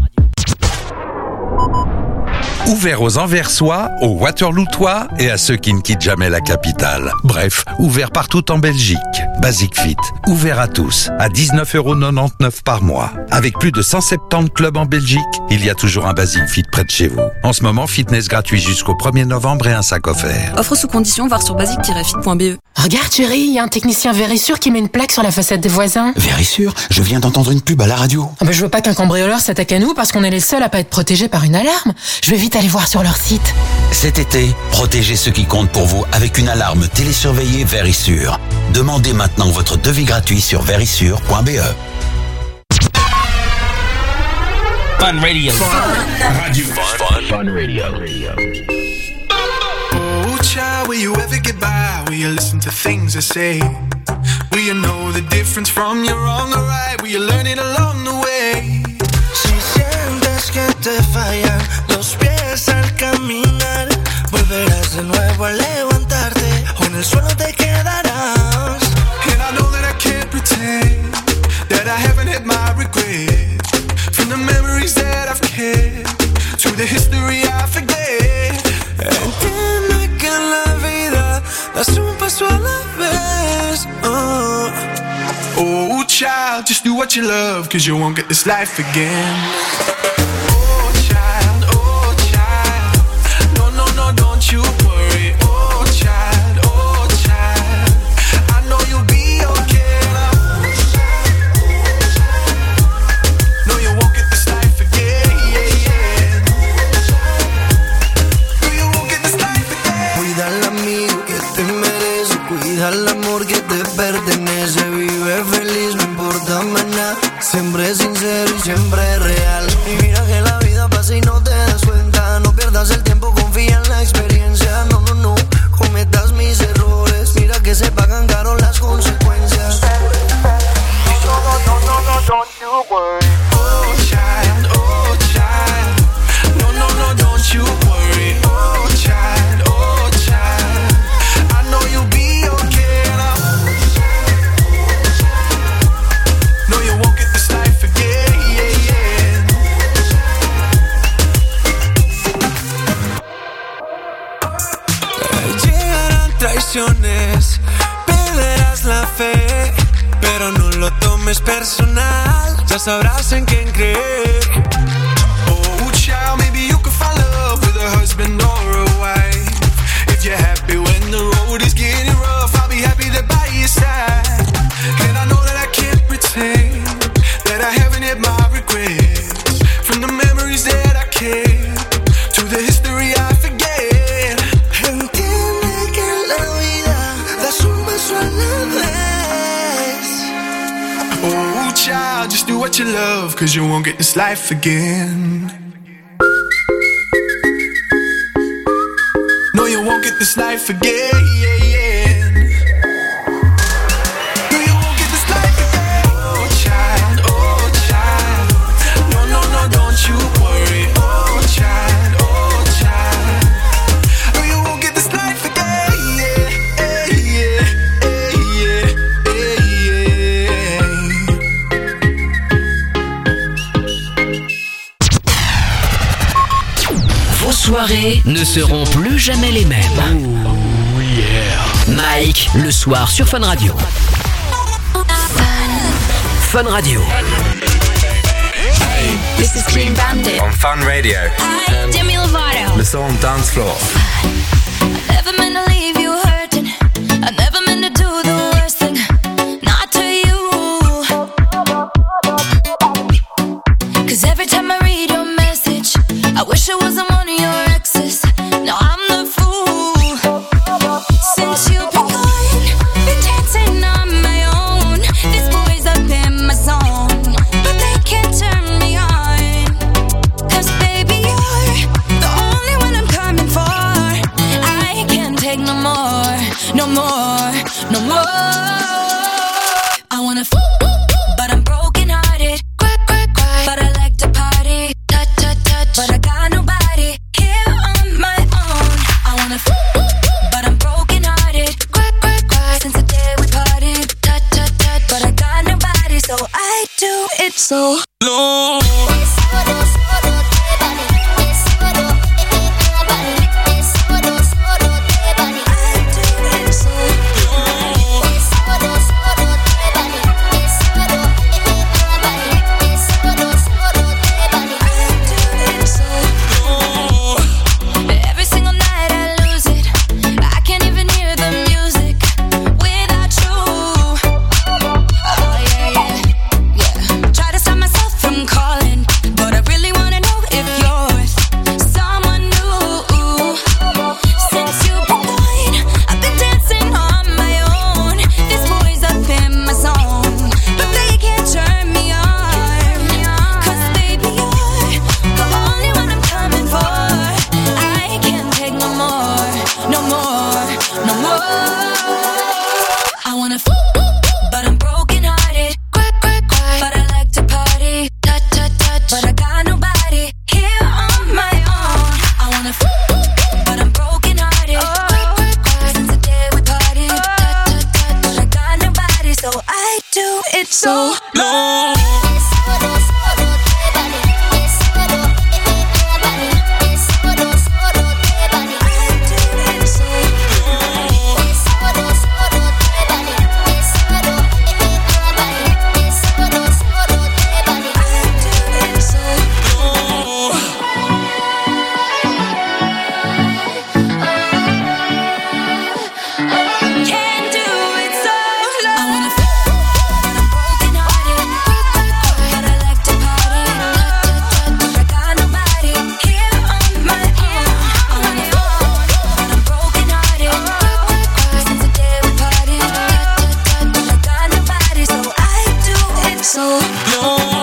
Speaker 16: Ouvert aux Anversois, aux Waterlootois et à ceux qui ne quittent jamais la capitale. Bref, ouvert partout en Belgique. Basic Fit, ouvert à tous, à 19,99€ par mois. Avec plus de 170 clubs en Belgique, il y a toujours un Basic Fit près de chez vous. En ce moment, fitness gratuit jusqu'au 1er novembre et un sac offert.
Speaker 17: Offre sous condition, voir sur basic-fit.be.
Speaker 18: Regarde chérie, il y a un technicien Vérissure qui met une plaque sur la façade des voisins.
Speaker 19: Vérissure, je viens d'entendre une pub à la radio.
Speaker 18: Je veux pas qu'un cambrioleur s'attaque à nous parce qu'on est les seuls à pas être protégés par une alarme. Je vais vite aller voir sur leur site.
Speaker 19: Cet été, protégez ce qui compte pour vous avec une alarme télésurveillée Vérissure. Demandez maintenant votre devis gratuit sur vérissure.be.
Speaker 20: Fun Radio.
Speaker 4: Fun Radio. Oh, child, will you ever get by? Will you listen to things I say? Will you know the difference from your wrong or right? Will you learn it along the way?
Speaker 15: Si sientes que te fallan los pies al caminar, volverás de nuevo a levantarte o en el suelo te quedarás.
Speaker 4: And I know that I can't pretend that I haven't had my regrets. From the memories that I've kept to the history I forget.
Speaker 15: Entiende que en la vida das un paso a la vez.
Speaker 4: Oh, child, just do what you love, 'cause you won't get this life again. Don't you worry, oh child, I know you'll be okay now. No, you won't get this life again, No, you won't get this life again.
Speaker 15: Cuida al amigo que te merece, cuida el amor que te pertenece. Vive feliz, no importa más nada. Siempre sincero y siempre real. Y mira que la vida pasa y no te das cuenta. No pierdas el tiempo, confía en la experiencia. No, cometas mis errores. Mira que se pagan caro las consecuencias. Don't you worry.
Speaker 4: Oh child, no, don't you worry. Oh child, no sabrás en quién creer. Oh child, maybe you could find love with a husband or a wife. If you're happy when the road is getting rough, I'll be happy to by your side. And I know that I can't pretend that I haven't had my regrets. From the memories that I kept to the history I forget. Entiende que la vida da un beso a la vez. Oh child, just do what you love, cause you won't get this life again. No, you won't get this life again. No, you won't get this life again. Oh child, no, no, no, don't you worry. Oh child, no, you won't get this life again.
Speaker 6: Vos soirées ne seront plus jamais les mêmes. Oh yeah. Mike, le soir sur Fun Radio. Fun Radio.
Speaker 13: This is Clean Bandit.
Speaker 21: On Fun Radio.
Speaker 13: I'm Demi Lovato.
Speaker 21: Le son dance floor.
Speaker 13: I never meant to leave you hurting. I never meant to do the worst thing. Not to you. 'Cause every time I read your message, I wish it wasn't one of your exes. Now I'm the fool. Since you've been gone, been dancing on my own. This boy's up in my zone, but they can't turn me on. 'Cause baby, you're the only one I'm coming for. I can't take no more, no more, no more. I wanna but I'm broken hearted. But I like to party. Touch, touch, touch. But I got nobody here on my own. I wanna but I'm broken hearted. Since the day we parted. Touch, touch, touch. But I got nobody, so I do it so long. Every single night I lose it. I can't even hear the music without you. Oh yeah, yeah. Try to stop myself from calling, but I really wanna know if you're someone new. Since you've been gone, I've been dancing on my own. This boy's up in my zone, but they can't turn me on. 'Cause baby, you're the only one I'm coming for. I can't take no more, no more, no more. I wanna but I'm broken hearted. But I like to party. Touch, touch, touch. But I got nobody here on my own. I wanna but I'm broken hearted. Since the day we parted. Touch, touch, touch. But I got nobody, so I do it so long. Can't do it so long. I wanna but I'm broken hearted. But I like to party. But I got nobody here on my own. I wanna but I'm broken hearted. Since the day we parted. But I got nobody, so I do it so long.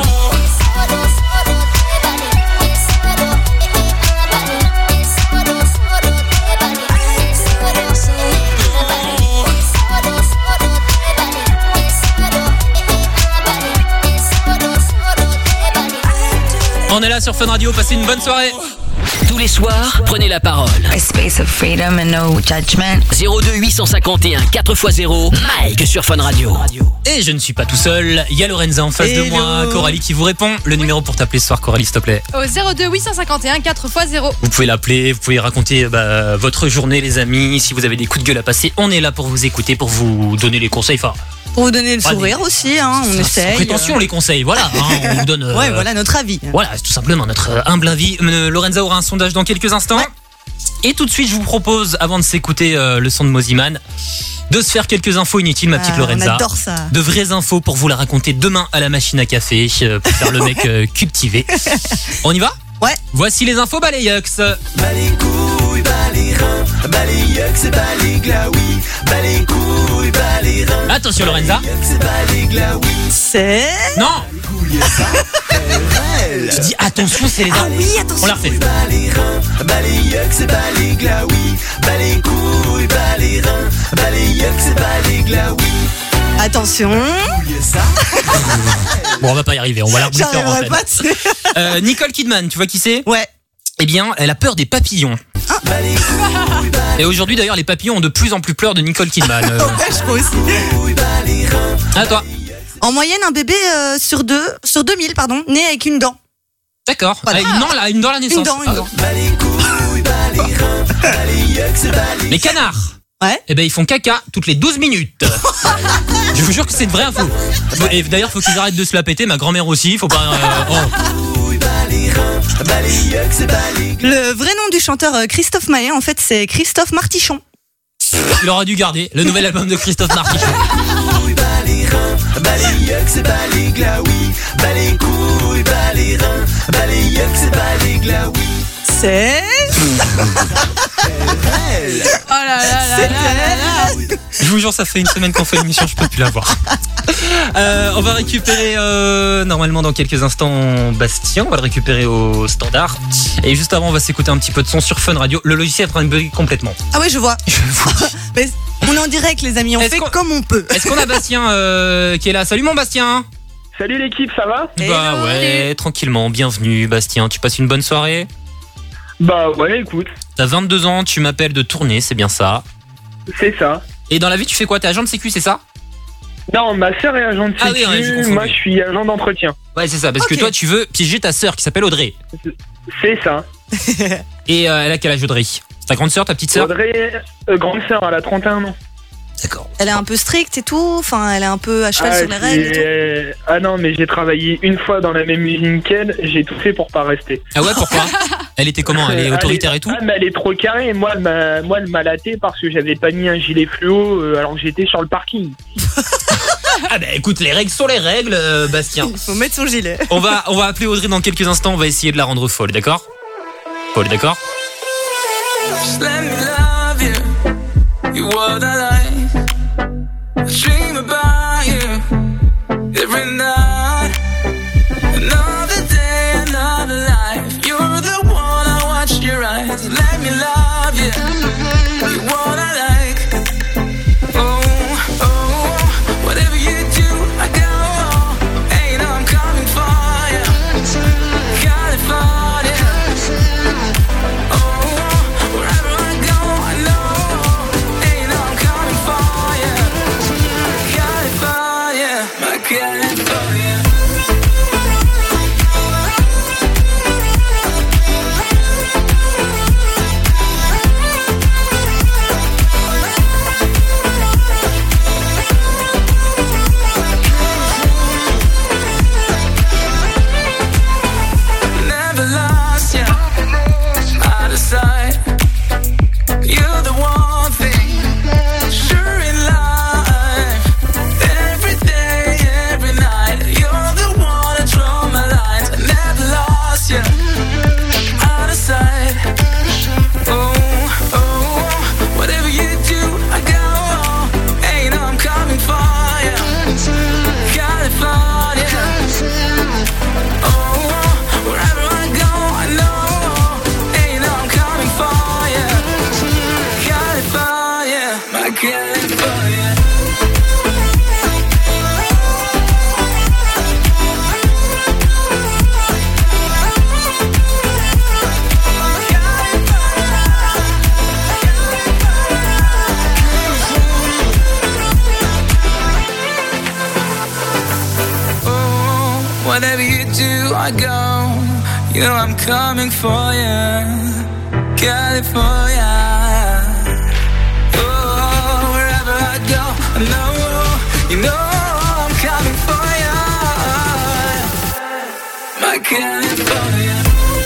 Speaker 5: On est là sur Fun Radio, passez une bonne soirée.
Speaker 6: Tous les soirs, prenez la parole.
Speaker 7: A space of freedom and no judgment.
Speaker 6: 02 851 4x0, Mike sur Fun Radio.
Speaker 5: Et je ne suis pas tout seul, il y a Lorenza en face de moi, Coralie qui vous répond. Le numéro pour t'appeler ce soir, Coralie, s'il te plaît.
Speaker 22: Au 02 851 4x0.
Speaker 5: Vous pouvez l'appeler, vous pouvez raconter votre journée, les amis. Si vous avez des coups de gueule à passer, on est là pour vous écouter, pour vous donner les conseils. Enfin,
Speaker 10: Pour vous donner le sourire aussi, hein, on essaye.
Speaker 5: Prétention, les conseils, voilà. Hein, on vous donne.
Speaker 10: Ouais, voilà notre avis.
Speaker 5: Voilà, c'est tout simplement notre humble avis. Lorenza aura un sondage dans quelques instants. Ouais. Et tout de suite, je vous propose, avant de s'écouter le son de Moziman, de se faire quelques infos inutiles, ma petite Lorenza.
Speaker 10: On adore ça.
Speaker 5: De vraies infos pour vous la raconter demain à la machine à café, pour faire le mec cultivé. On y va ?
Speaker 10: Ouais.
Speaker 5: Voici les infos Balayux.
Speaker 15: Balai couilles, balai reins, balayux, c'est balai glaoui. Balai couilles, balai reins.
Speaker 5: Attention Lorenza.
Speaker 15: C'est balai glaoui.
Speaker 10: C'est...
Speaker 5: Non. Tu dis attention, c'est les infos.
Speaker 10: Ah oui, attention.
Speaker 5: On la refait.
Speaker 15: Balai reins, balayux, c'est balai glaoui. Balai couilles, balai reins, balayux, c'est balai glaoui.
Speaker 10: Attention.
Speaker 5: Bon, on va pas y arriver, on va la remonter en
Speaker 10: J'arriverai
Speaker 5: antenne.
Speaker 10: pas.
Speaker 5: Nicole Kidman, tu vois qui c'est ?
Speaker 10: Ouais.
Speaker 5: Eh bien, elle a peur des papillons.
Speaker 10: Ah.
Speaker 5: Et aujourd'hui, d'ailleurs, les papillons ont de plus en plus peur de Nicole Kidman.
Speaker 10: Ouais, je crois aussi.
Speaker 5: À toi.
Speaker 10: En moyenne, un bébé sur 2000, né avec une dent.
Speaker 5: D'accord.
Speaker 10: Voilà.
Speaker 5: Une dent à la naissance.
Speaker 10: Une dent.
Speaker 5: Les canards.
Speaker 10: Ouais.
Speaker 5: Eh ben, ils font caca toutes les 12 minutes. Je vous jure que c'est une vraie info. Et d'ailleurs, faut qu'ils arrêtent de se la péter. Ma grand-mère aussi. Faut pas.
Speaker 10: Le vrai nom du chanteur Christophe Maé, en fait, c'est Christophe Martichon.
Speaker 5: Il aura dû garder le nouvel album de Christophe Martichon.
Speaker 10: C'est...
Speaker 22: Oh là là là là là.
Speaker 5: Je vous jure, ça fait une semaine qu'on fait l'émission, je peux plus la voir. On va récupérer normalement dans quelques instants Bastien, on va le récupérer au standard. Et juste avant, on va s'écouter un petit peu de son sur Fun Radio. Le logiciel est en train de bugger complètement.
Speaker 10: Ah ouais, je vois. Mais on est en direct, les amis, on fait comme on peut.
Speaker 5: Est-ce qu'on a Bastien qui est là ? Salut mon Bastien.
Speaker 1: Salut l'équipe, ça va ?
Speaker 5: Bah ouais, tranquillement, bienvenue Bastien. Tu passes une bonne soirée ?
Speaker 1: Bah ouais, écoute.
Speaker 5: T'as 22 ans, tu m'appelles de Tournai, c'est bien ça ?
Speaker 1: C'est ça.
Speaker 5: Et dans la vie, tu fais quoi ? T'es agent de sécu, c'est ça ?
Speaker 1: Non, ma sœur est agent de sécu,
Speaker 5: oui, ouais,
Speaker 1: moi je suis agent d'entretien.
Speaker 5: Ouais, c'est ça, parce que toi, tu veux piéger ta sœur qui s'appelle Audrey.
Speaker 1: C'est ça.
Speaker 5: Et elle a quel âge, Audrey ? C'est ta grande sœur, ta petite sœur ?
Speaker 1: Audrey, grande sœur, elle a 31 ans.
Speaker 5: D'accord.
Speaker 10: Elle est un peu stricte et tout, enfin, elle est un peu à cheval sur les règles et tout.
Speaker 1: Ah non, mais j'ai travaillé une fois dans la même usine qu'elle, j'ai tout fait pour pas rester.
Speaker 5: Ah ouais, pourquoi ? Elle était comment ? Elle est autoritaire et tout ?
Speaker 1: Ah, mais elle est trop carrée, moi elle m'a laté parce que j'avais pas mis un gilet fluo alors que j'étais sur le parking.
Speaker 5: Ah bah écoute, les règles sont les règles, Bastien.
Speaker 10: Il faut mettre son gilet.
Speaker 5: On va appeler Audrey dans quelques instants, on va essayer de la rendre folle, d'accord ? Folle, d'accord ?
Speaker 15: Just let me love you. You are the light. I dream about you every night. Another day, another life. You're the one I watch your eyes. Let me love you. You what I like. Oh, oh, whatever you do, I go. Hey, no, I'm coming for you. California. Oh, wherever I go, I know. Hey, no, I'm coming for you. California, my California. Never lost ya, out of sight. You're the one thing, sure in life. Every day, every night. You're the one to draw my lines. I never lost ya, out of sight. Oh, oh, whatever you do, I go. Hey, no, I'm coming for ya. California. Oh, wherever I go, I know. Hey, no, I'm coming for ya. California, my California. Oh, whatever you do, I go. You know I'm coming for ya, California. Oh, wherever I go, I know
Speaker 4: You know I'm coming for you. My California.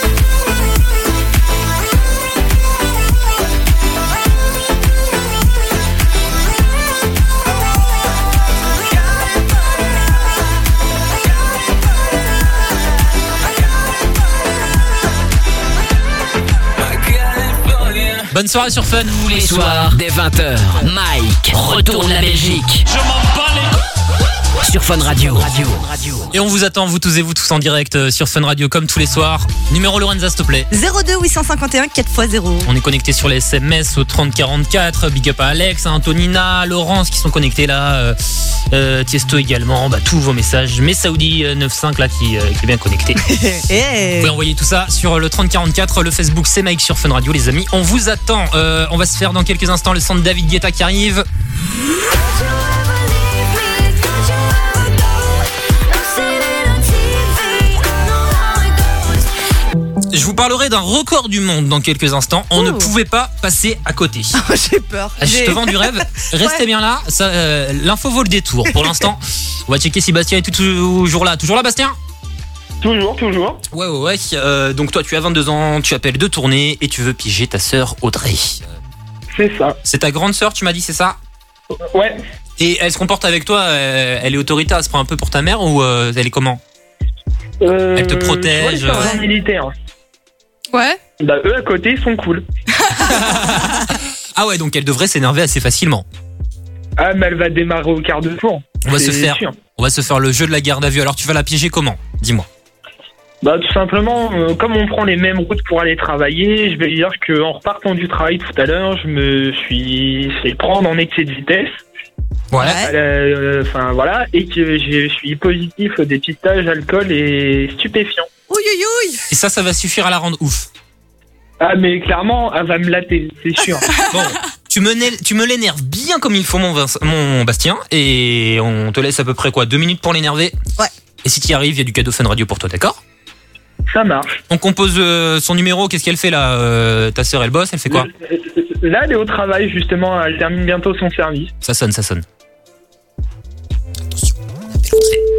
Speaker 5: Bonne soirée sur Fun.
Speaker 6: Tous les soirs, dès 20h, Mike retourne la Belgique.
Speaker 5: Je m'en bats les...
Speaker 6: Sur Fun Radio.
Speaker 5: Et on vous attend, vous tous et vous tous en direct sur Fun Radio comme tous les soirs. Numéro Lorenza, s'il te plaît.
Speaker 10: 02 851 4x0.
Speaker 5: On est connecté sur les SMS au 3044. Big up à Alex, à Antonina, Laurence qui sont connectés là. Tiesto également. Bah, tous vos messages. Messaoudi 95 là qui est bien connecté. Vous pouvez envoyer tout ça sur le 3044. Le Facebook c'est Mike sur Fun Radio les amis. On vous attend. On va se faire dans quelques instants le son de David Guetta qui arrive. Je vous parlerai d'un record du monde dans quelques instants. On ne pouvait pas passer à côté.
Speaker 10: J'ai peur.
Speaker 5: Je te vends du rêve. Restez bien là. L'info vaut le détour. Pour l'instant, on va checker si Bastien est toujours là. Toujours là, Bastien ?
Speaker 1: Toujours.
Speaker 5: Ouais. Donc toi, tu as 22 ans, tu appelles de tournée et tu veux piger ta sœur Audrey.
Speaker 1: C'est ça.
Speaker 5: C'est ta grande sœur, tu m'as dit, c'est ça ?
Speaker 1: Ouais.
Speaker 5: Et elle se comporte avec toi, elle est autoritaire, elle se prend un peu pour ta mère ou elle est comment ? Elle te protège.
Speaker 1: Les militaires.
Speaker 22: Ouais.
Speaker 1: Bah eux à côté ils sont cool.
Speaker 5: Ah ouais, donc elle devrait s'énerver assez facilement.
Speaker 1: Ah mais elle va démarrer au quart de tour.
Speaker 5: On va se faire le jeu de la garde à vue. Alors tu vas la piéger comment ? Dis-moi.
Speaker 1: Bah tout simplement, comme on prend les mêmes routes pour aller travailler, je vais lui dire qu'en repartant du travail tout à l'heure, je me suis fait prendre en excès de vitesse.
Speaker 5: Ouais.
Speaker 1: Enfin voilà, et que je suis positif au dépistage alcool et stupéfiant.
Speaker 5: Et ça va suffire à la rendre ouf.
Speaker 1: Ah mais clairement, elle va me latter, c'est sûr.
Speaker 5: Bon, tu me l'énerves bien comme il faut mon Bastien, et on te laisse à peu près 2 minutes pour l'énerver.
Speaker 10: Ouais.
Speaker 5: Et si tu y arrives, il y a du cadeau Fun Radio pour toi, d'accord ?
Speaker 1: Ça marche.
Speaker 5: On compose son numéro, qu'est-ce qu'elle fait là ? Ta sœur elle bosse, elle fait quoi ?
Speaker 1: Là elle est au travail justement, elle termine bientôt son service.
Speaker 5: Ça sonne. Attention, appel entrée.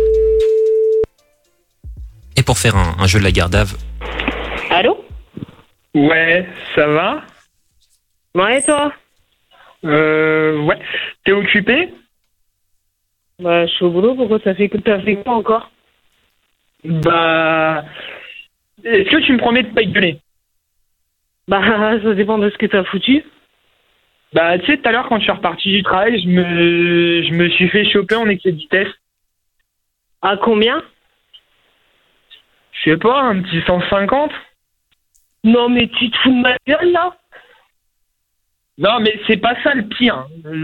Speaker 5: Et pour faire un jeu de la garde à vue.
Speaker 14: Allô ?
Speaker 1: Ouais, ça va ?
Speaker 14: Ouais, toi ?
Speaker 1: Ouais. T'es occupé ?
Speaker 14: Bah, je suis au boulot, pourquoi t'as fait quoi encore ?
Speaker 1: Bah... Est-ce que tu me promets de pas y gueuler ?
Speaker 14: Bah, ça dépend de ce que t'as foutu.
Speaker 1: Bah, tu sais, tout à l'heure, quand je suis reparti du travail, je me suis fait choper en excès de vitesse.
Speaker 14: À combien ?
Speaker 1: Je sais pas, un petit 150 ?
Speaker 14: Non, mais tu te fous de ma gueule, là ?
Speaker 1: Non, mais c'est pas ça le pire.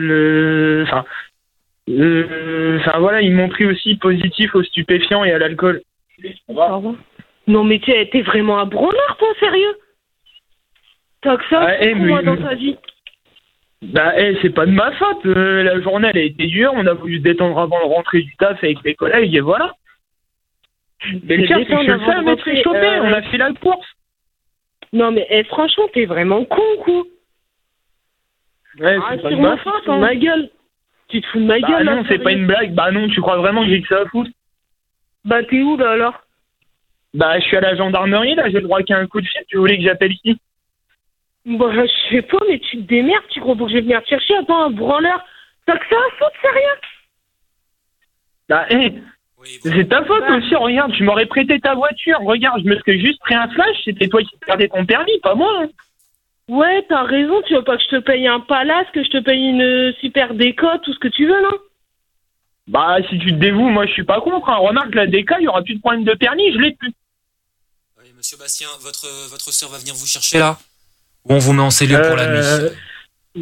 Speaker 1: Enfin, voilà, ils m'ont pris aussi positif aux stupéfiants et à l'alcool.
Speaker 14: Non, mais t'es vraiment un branleur, toi, sérieux ? T'as que ça, moi, dans ta vie ?
Speaker 1: Bah, c'est pas de ma faute. La journée, elle a été dure. On a voulu se détendre avant de rentrer du taf avec mes collègues et voilà. Mais le pire, c'est que je le sais, m'être fait choper. On a fait la course.
Speaker 14: Non, mais franchement, t'es vraiment con, quoi.
Speaker 1: Ouais, c'est pas de ma faute.
Speaker 14: Tu te fous de ma gueule. Tu te fous de ma gueule, là.
Speaker 1: Non, c'est pas une blague. Bah non, tu crois vraiment que j'ai que ça à foutre ?
Speaker 14: Bah, t'es où, là, alors ?
Speaker 1: Bah, je suis à la gendarmerie, là. J'ai le droit qu'à un coup de fil. Tu voulais que j'appelle ici ?
Speaker 14: Bah, je sais pas, mais tu te démerdes. Tu crois que je vais venir te chercher ? Attends, un branleur. T'as que ça à foutre, sérieux ?
Speaker 1: Bah, c'est ta faute aussi. Regarde, tu m'aurais prêté ta voiture. Regarde, je me serais juste pris un flash. C'était toi qui perdais ton permis, pas moi. Hein.
Speaker 14: Ouais, t'as raison. Tu veux pas que je te paye un palace, que je te paye une super déco, tout ce que tu veux, non ?
Speaker 1: Bah, si tu te dévoues, moi, je suis pas contre. Hein. Remarque, la déco, il y aura plus de problème de permis. Je l'ai plus.
Speaker 5: Oui, monsieur Bastien, votre sœur va venir vous chercher là ? Ou on vous met en cellule pour la nuit ?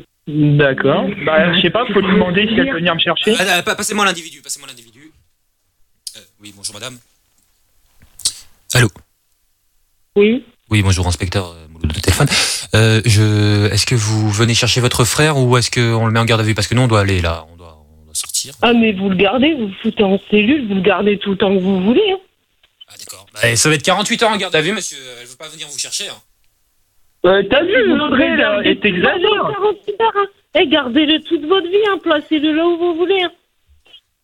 Speaker 1: D'accord. Bah, je sais pas, faut lui demander si elle peut venir me chercher.
Speaker 5: Passez-moi l'individu. Oui, bonjour madame. Allô ?
Speaker 14: Oui.
Speaker 5: Oui, bonjour inspecteur Mouloud de téléphone. Est-ce que vous venez chercher votre frère ou est-ce qu'on le met en garde à vue ? Parce que nous on doit aller là, on doit sortir.
Speaker 14: Ah mais vous le gardez, vous le foutez en cellule, vous le gardez tout le temps que vous voulez. Hein.
Speaker 5: Ah d'accord. Bah, ça va être 48 heures en garde à vue, monsieur. Elle veut pas venir vous chercher. Hein.
Speaker 1: T'as vu, Audrey, là, et t'exagères.
Speaker 14: 48 heures, hein. Gardez-le toute votre vie, hein. Placez-le là où vous voulez. Hein.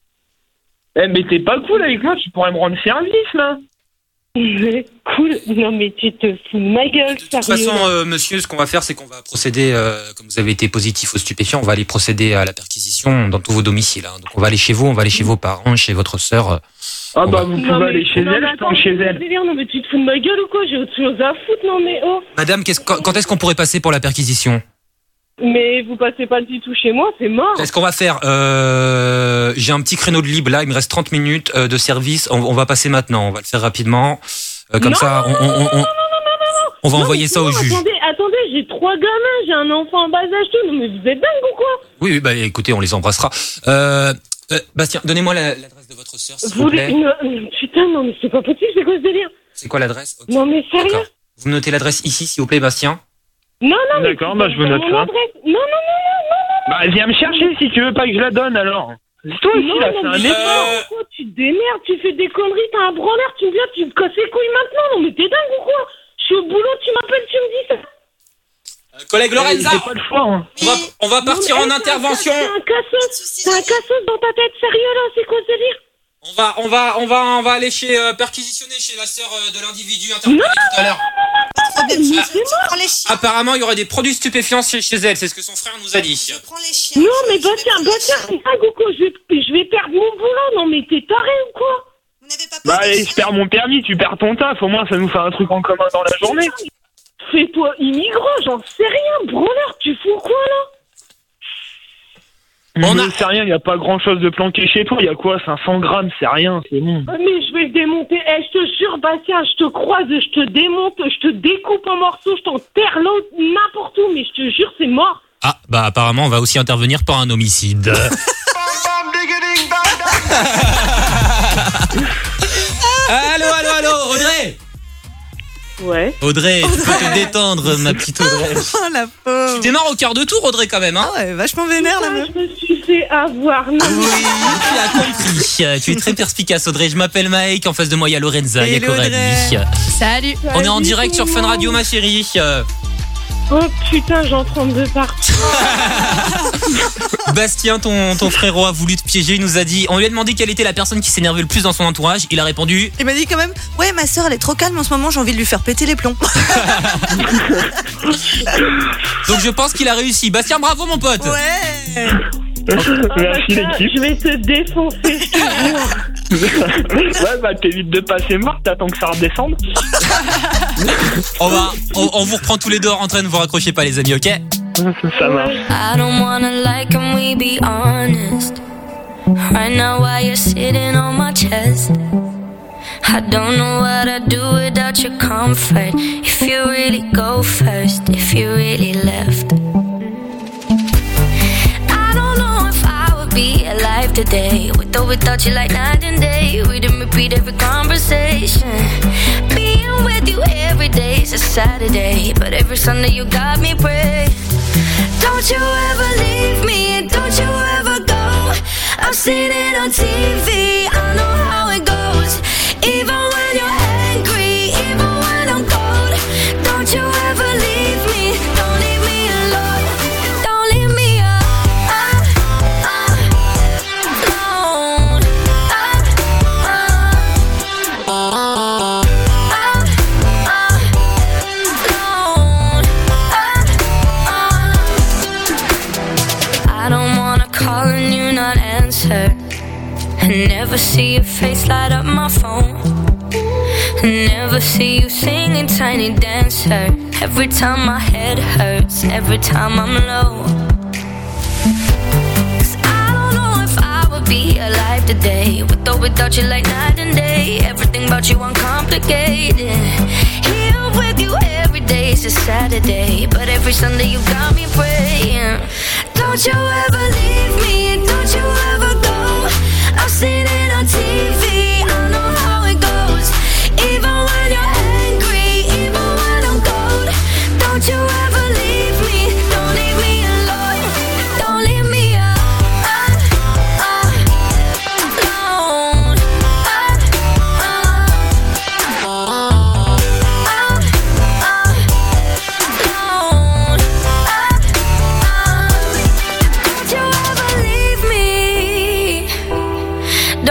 Speaker 1: mais t'es pas cool avec moi, tu pourrais me rendre service, là.
Speaker 14: Mais cool, non mais tu te fous de ma gueule,
Speaker 5: De toute façon, monsieur, ce qu'on va faire, c'est qu'on va procéder, comme vous avez été positif aux stupéfiants, on va aller procéder à la perquisition dans tous vos domiciles. Hein. Donc on va aller chez vous, on va aller chez vos parents, chez votre sœur.
Speaker 1: Ah bah vous pouvez aller chez elle, je pense chez elle.
Speaker 14: Non mais tu te fous de ma gueule ou quoi? J'ai autre chose à foutre, non mais oh.
Speaker 5: Madame, quand est-ce qu'on pourrait passer pour la perquisition?
Speaker 14: Mais vous passez pas du tout chez moi, c'est mort.
Speaker 5: Qu'est-ce qu'on va faire? J'ai un petit créneau de libre là, il me reste 30 minutes de service. On va passer maintenant, on va le faire rapidement. Comme ça, on va envoyer ça au juge.
Speaker 14: Attendez, j'ai 3 gamins, j'ai un enfant en bas âge, tout. Non mais vous êtes dingue ou quoi?
Speaker 5: Oui, bah écoutez, on les embrassera. Bastien, donnez-moi l'adresse de votre sœur, s'il vous plaît.
Speaker 14: Putain, non mais c'est pas possible, c'est quoi ce délire?
Speaker 5: C'est quoi l'adresse? Okay.
Speaker 14: Non mais sérieux?
Speaker 5: D'accord. Vous me notez l'adresse ici, s'il vous plaît, Bastien?
Speaker 14: Non, mais
Speaker 1: d'accord, bah je vous note ça.
Speaker 14: Non.
Speaker 1: Bah viens me chercher si tu veux pas que je la donne alors. C'est toi aussi là, c'est un effort.
Speaker 14: Tu te démerdes, tu fais des conneries, t'as un branleur, tu me viens, tu me casses les couilles maintenant. Non mais t'es dingue ou quoi? Je suis au boulot, tu m'appelles, tu me dis ça.
Speaker 5: Collègue Lorenza,
Speaker 1: c'est pas le choix, hein.
Speaker 5: on va partir en intervention.
Speaker 14: C'est un cassos dans ta tête, sérieux là, c'est quoi ce délire?
Speaker 5: On va aller perquisitionner chez la sœur de l'individu interpellé tout à l'heure. Apparemment, il y aurait des produits stupéfiants chez elle, c'est ce que son frère nous a dit.
Speaker 14: Non mais Bastien, je vais perdre mon boulot, non mais t'es taré ou quoi?
Speaker 1: Bah allez, je perds mon permis, tu perds ton taf, au moins ça nous fait un truc en commun dans la journée.
Speaker 14: Fais-toi immigrant, j'en sais rien, branleur, tu fous quoi là?
Speaker 1: Je sais rien, y a pas grand chose de planqué chez toi, y a quoi, 500 grammes, c'est rien, c'est bon.
Speaker 14: Mais je vais le démonter, je te jure Bastien, je te croise, je te démonte, je te découpe en morceaux, je t'enterre l'autre n'importe où, mais je te jure c'est mort.
Speaker 5: Ah, bah apparemment on va aussi intervenir pour un homicide. Allô, Audrey?
Speaker 14: Ouais.
Speaker 5: Audrey, tu peux te détendre, ma petite Audrey.
Speaker 10: Oh la pauvre.
Speaker 5: Tu démarres au quart de tour, Audrey, quand même, hein?
Speaker 10: Ah ouais, vachement vénère la meuf.
Speaker 14: Je me suis fait avoir.
Speaker 5: Oui, tu as compris. Tu es très perspicace, Audrey. Je m'appelle Mike, en face de moi il y a Lorenza, il y a Coralie.
Speaker 22: Salut.
Speaker 5: On est en direct sur Fun Radio, ma chérie.
Speaker 14: Oh putain, j'en tremble de partout.
Speaker 5: Bastien, ton frérot a voulu te piéger, il nous a dit, on lui a demandé quelle était la personne qui s'énervait le plus dans son entourage, il a répondu.
Speaker 10: Il m'a dit quand même, ouais ma soeur elle est trop calme en ce moment, j'ai envie de lui faire péter les plombs.
Speaker 5: Donc je pense qu'il a réussi. Bastien, bravo mon pote.
Speaker 10: Ouais.
Speaker 1: Merci l'équipe.
Speaker 14: Je vais te défoncer.
Speaker 1: Ouais bah t'évites de passer mort, t'attends que ça redescende.
Speaker 5: On vous reprend tous les deux en train de vous raccrochez pas les amis, ok?
Speaker 1: Ça marche.
Speaker 13: I don't wanna lie, can we be honest? Right now while you're sitting on my chest, I don't know what I'd do without your comfort. If you really go first, if you really left, I don't know if I would be alive today. With or without you like night and day. We didn't repeat every conversation. Being with you every day's a Saturday, but every Sunday you got me praying. Don't you ever leave me, don't you ever go. I've seen it on TV, I know how it goes. Even when you're angry, even when I'm cold. Don't you ever leave me, don't leave me alone. Don't leave me alone. I don't wanna call and you not answer. I never see your face light up my phone. Never see you singing Tiny Dancer. Every time my head hurts, every time I'm low. 'Cause I don't know if I would be alive today. With or without you like night and day. Everything about you uncomplicated. Here with you every day is a Saturday, but every Sunday you got me praying. Don't you ever leave me, don't you ever go. I've seen it on TV, I know how it goes. Even when you're angry, even when I'm cold. Don't you ever leave me, don't leave me alone. Don't leave me alone. Don't you ever leave me.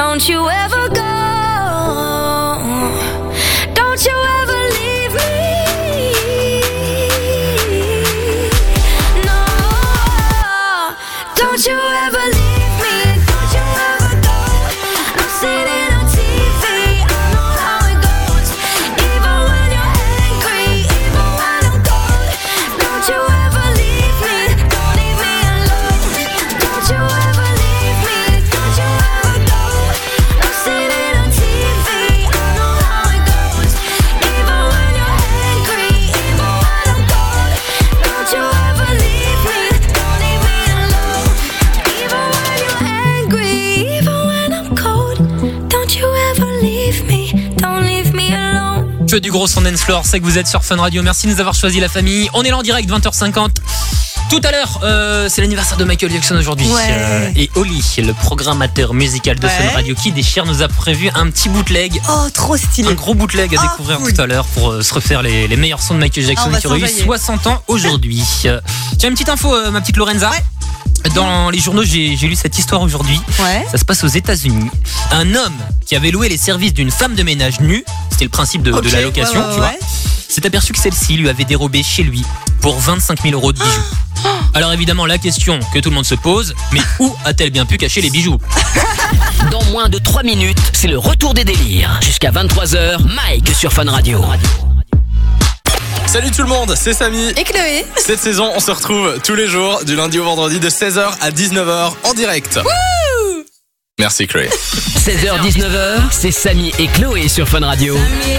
Speaker 5: Que du gros son dance floor, c'est que vous êtes sur Fun Radio. Merci de nous avoir choisi la famille. On est là en direct, 20h50. Tout à l'heure, c'est l'anniversaire de Michael Jackson aujourd'hui.
Speaker 10: Ouais.
Speaker 5: Et Oli, le programmateur musical de Fun Radio qui déchire, nous a prévu un petit bootleg.
Speaker 10: Oh, trop stylé.
Speaker 5: Un gros bootleg à découvrir tout à l'heure pour se refaire les meilleurs sons de Michael Jackson qui aurait eu 60 ans aujourd'hui. Tiens, une petite info, ma petite Lorenza. Ouais. Dans les journaux, j'ai lu cette histoire aujourd'hui.
Speaker 10: Ouais.
Speaker 5: Ça se passe aux États-Unis. Un homme qui avait loué les services d'une femme de ménage nue, c'était le principe de la location, tu vois, s'est aperçu que celle-ci lui avait dérobé chez lui pour 25 000 € de bijoux. Alors évidemment, la question que tout le monde se pose, mais où a-t-elle bien pu cacher les bijoux?
Speaker 6: Dans moins de 3 minutes, c'est le retour des délires. Jusqu'à 23h, Mike sur Fun Radio.
Speaker 3: Salut tout le monde, c'est Samy
Speaker 10: et Chloé.
Speaker 3: Cette saison, on se retrouve tous les jours, du lundi au vendredi, de 16h à 19h en direct.
Speaker 10: Wouh!
Speaker 3: Merci Chloé.
Speaker 6: 16h-19h, c'est Samy et Chloé sur Fun Radio.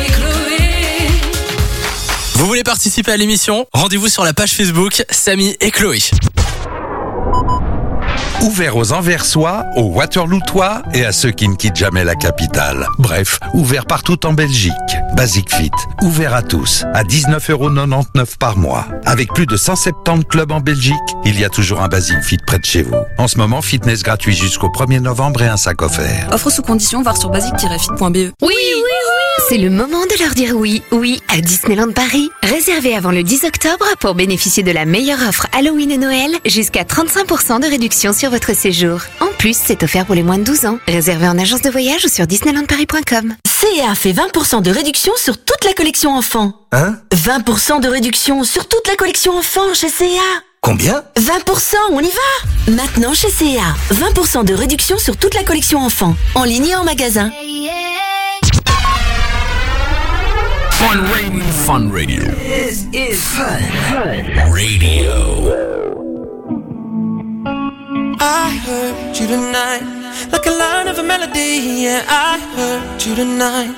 Speaker 3: Vous voulez participer à l'émission? Rendez-vous sur la page Facebook Samy et Chloé.
Speaker 16: Ouvert aux Anversois, aux Waterlootois et à ceux qui ne quittent jamais la capitale. Bref, ouvert partout en Belgique. Basic Fit, ouvert à tous, à 19,99 € par mois. Avec plus de 170 clubs en Belgique, il y a toujours un Basic Fit près de chez vous. En ce moment, fitness gratuit jusqu'au 1er novembre et un sac offert.
Speaker 17: Offre sous condition, voir sur basic-fit.be.
Speaker 2: Oui, c'est le moment de leur dire oui. Oui à Disneyland Paris. Réservez avant le 10 octobre pour bénéficier de la meilleure offre Halloween et Noël, jusqu'à 35% de réduction sur votre séjour. En plus, c'est offert pour les moins de 12 ans. Réservez en agence de voyage ou sur disneylandparis.com.
Speaker 21: CA fait 20% de réduction sur toute la collection enfant.
Speaker 23: Hein?
Speaker 21: 20% de réduction sur toute la collection enfant chez CA.
Speaker 23: Combien?
Speaker 21: 20%, on y va! Maintenant chez CA, 20% de réduction sur toute la collection enfant, en ligne et en magasin.
Speaker 19: Fun Radio.
Speaker 21: This is Fun
Speaker 19: Radio.
Speaker 15: I heard you tonight, like a line of a melody. Yeah, I heard you tonight.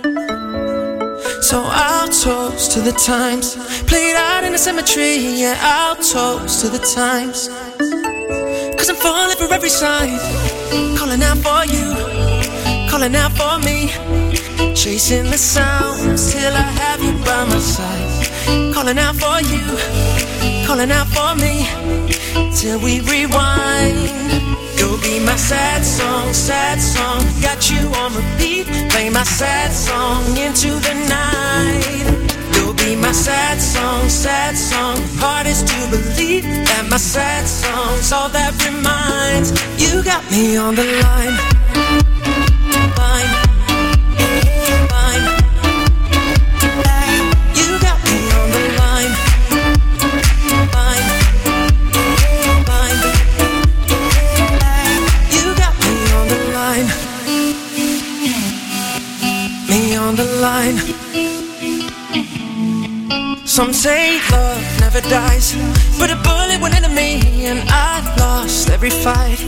Speaker 15: So I'll toast to the times played out in the cemetery. Yeah, I'll toast to the times. 'Cause I'm falling for every sign, calling out for you, calling out for me, chasing the sounds till I have you by my side. Calling out for you, calling out for me, till we rewind. You'll be my sad song, got you on repeat. Play my sad song into the night. You'll be my sad song, hardest to believe that my sad song's all that reminds. You got me on the line, line. You got me on the line, line. You got me on the line, me on the line. Some say love never dies, but a bullet went into me and I lost every fight.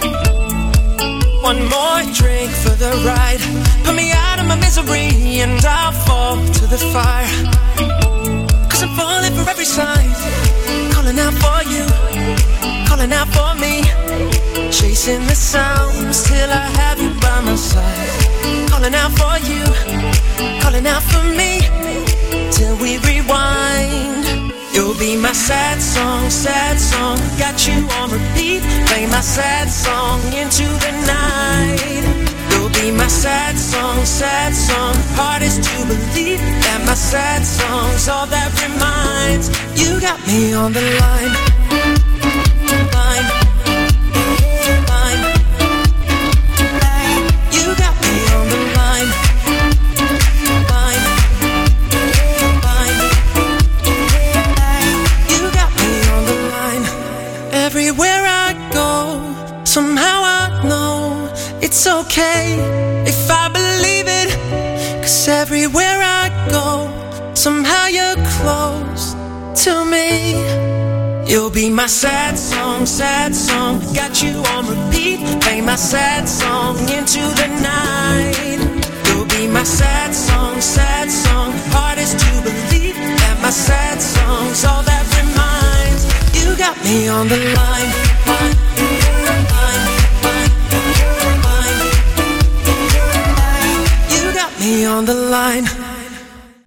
Speaker 15: One more drink for the ride, put me out of my misery and I'll fall to the fire. 'Cause I'm falling for every sign, calling out for you, calling out for me, chasing the sounds till I have you by my side. Calling out for you, calling out for me, till we rewind. You'll be my sad song, got you on repeat. Play my sad song into the night. You'll be my sad song, hardest to believe that my sad song's all that reminds. You got me on the line, line, line. You got me on the line, line, line. You got me on the line. Everywhere I go, somehow I know it's okay if I believe it. 'Cause everywhere I go, somehow you're close to me. You'll be my sad song, got you on repeat. Play my sad song into the night. You'll be my sad song, hardest to believe that my sad song's all that reminds. You got me on the line, line, line, line, line. You got me on the line.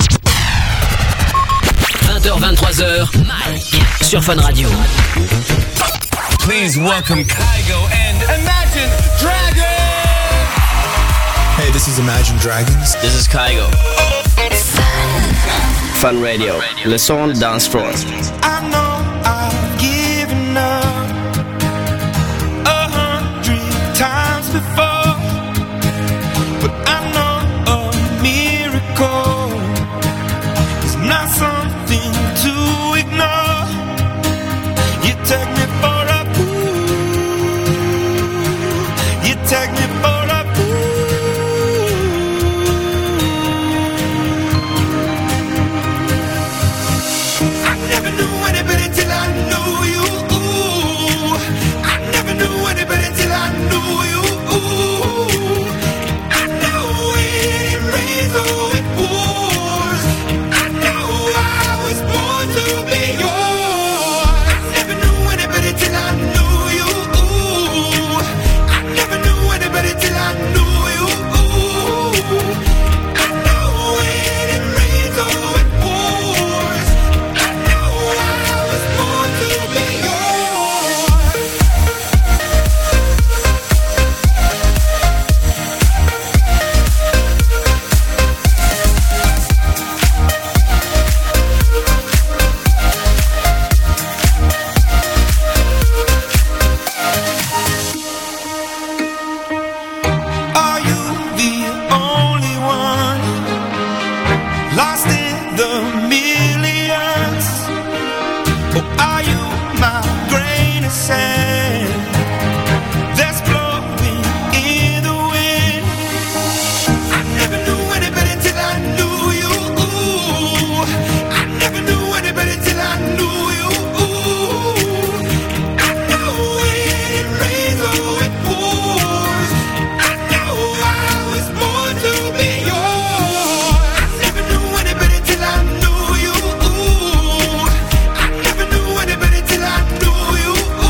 Speaker 6: 23h, Mike sur Fun Radio.
Speaker 8: Please welcome Kygo and Imagine Dragons.
Speaker 9: Hey, this is Imagine Dragons.
Speaker 23: This is Kygo. Fun Radio, le son dance floor.
Speaker 4: I know I've given up 100 times before, but I know a miracle is not something to ignore. You take me for a fool. You take me for a fool. I never knew anybody till I knew you. I never knew anybody till I knew you. I know it rains or it pours. I know I was born to be yours. I never knew anybody till I knew you. I never knew anybody till I knew you. I know it rains or it pours. I know I was born to be yours. Are you the only one lost in the millions? Or are you my grain of sand that's blowing in the wind? I never knew anybody till I knew you. I never knew anybody till I knew you. I know it rains or it pours. I know I was born to be yours. I never knew anybody till I knew you. I never knew anybody till I knew you.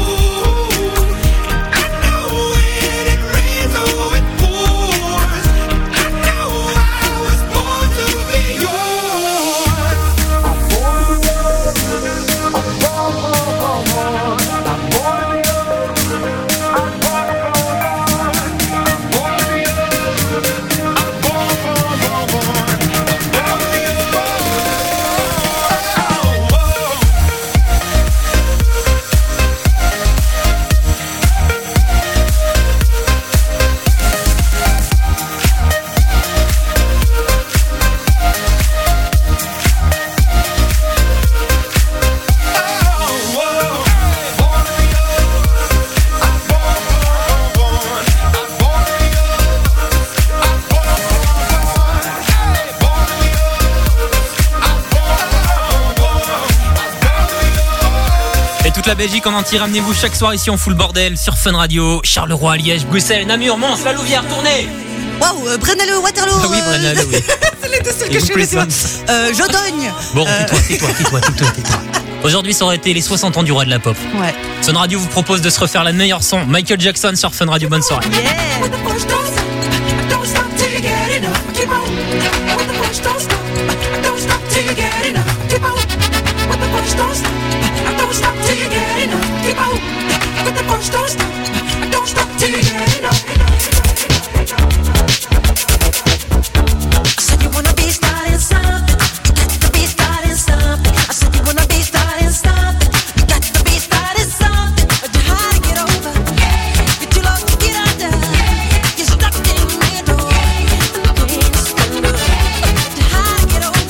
Speaker 4: I know it rains or it pours. I know I was born to be yours.
Speaker 5: Et toute la Belgique en entier, ramenez-vous chaque soir ici en full bordel sur Fun Radio, Charleroi, Liège, Bruxelles, Namur, Mons, La Louvière, tournez.
Speaker 10: Waouh, Brenneleu, Waterloo.
Speaker 5: Ah oui, Brenneleu, oui.
Speaker 10: C'est les deux seuls
Speaker 5: Et
Speaker 10: que
Speaker 5: vous
Speaker 10: je connais.
Speaker 5: plaisante.
Speaker 10: Jodogne.
Speaker 5: Bon, tais-toi. Aujourd'hui, ça aurait été les 60 ans du roi de la pop.
Speaker 10: Ouais.
Speaker 5: Fun Radio vous propose de se refaire la meilleure son. Michael Jackson sur Fun Radio, bonne soirée.
Speaker 4: Get over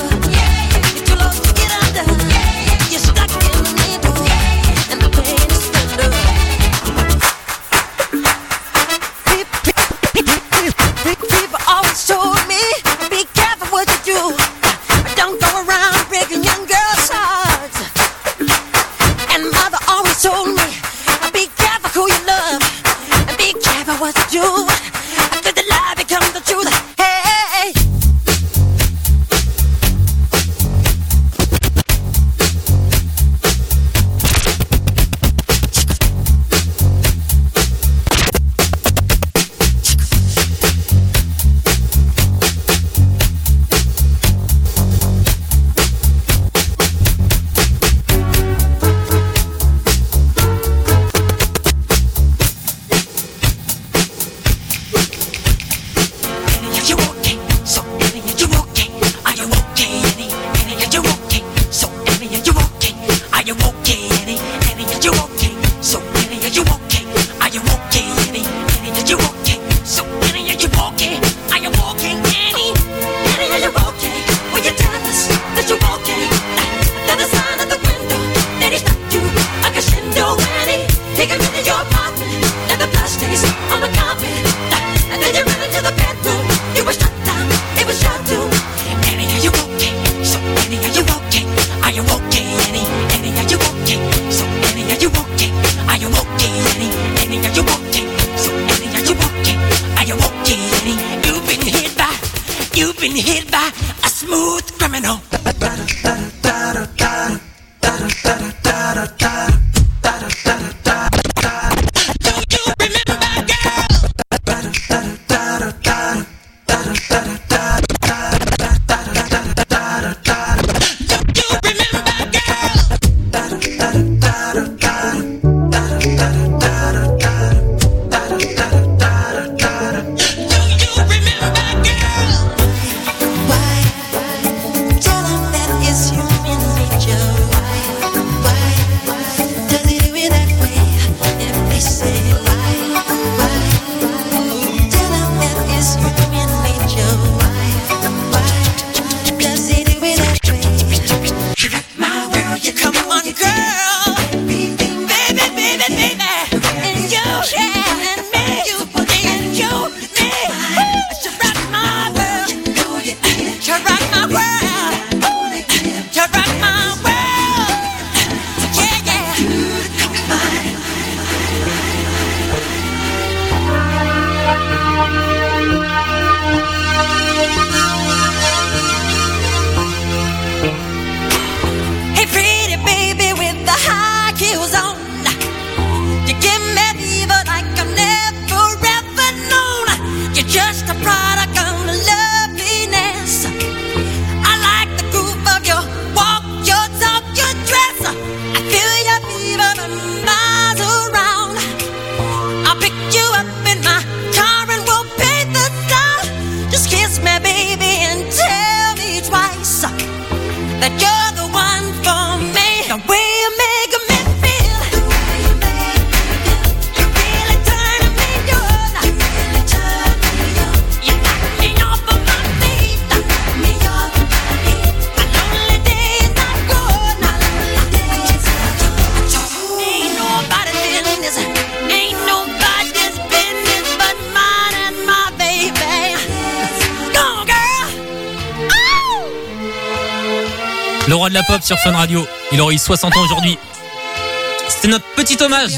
Speaker 5: Le roi de la pop sur Fun Radio. Il aurait eu 60 ans aujourd'hui. C'était notre petit hommage.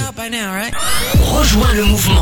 Speaker 6: Rejoins le mouvement.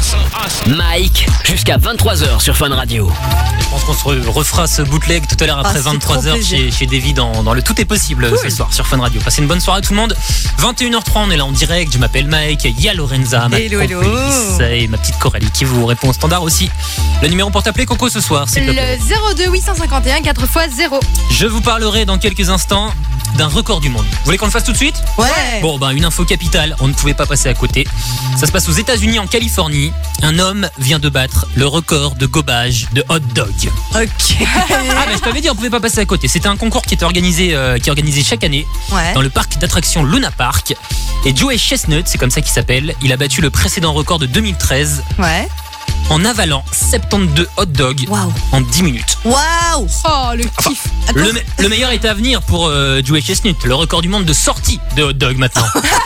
Speaker 6: Mike, jusqu'à 23h sur Fun Radio.
Speaker 5: Je pense qu'on se refera ce bootleg tout à l'heure après 23h chez Davy dans le Tout est possible ce soir sur Fun Radio. Passez une bonne soirée tout le monde. 21h03, on est là en direct. Je m'appelle Mike. Il y a Lorenza, ma complice et ma petite Coralie qui vous répond au standard aussi. Le numéro pour t'appeler Coco ce soir, c'est
Speaker 22: le 02 851 4x0.
Speaker 5: Je vous parlerai dans quelques instants d'un record du monde. Vous voulez qu'on le fasse tout de suite ?
Speaker 10: Ouais.
Speaker 5: Bon, une info capitale, on ne pouvait pas passer à côté. Ça se passe aux États-Unis, en Californie. Un homme vient de battre le record de gobage de hot dog.
Speaker 10: Ok.
Speaker 5: Je t'avais dit, on pouvait pas passer à côté. C'était un concours qui est organisé chaque année dans le parc d'attractions Luna Park. Et Joey Chestnut, c'est comme ça qu'il s'appelle, il a battu le précédent record de 2013.
Speaker 10: Ouais.
Speaker 5: En avalant 72 hot dogs en 10 minutes.
Speaker 10: Waouh!
Speaker 22: Oh, le kiff.
Speaker 5: Le meilleur est à venir pour Joey Chestnut, le record du monde de sortie de hot dog maintenant.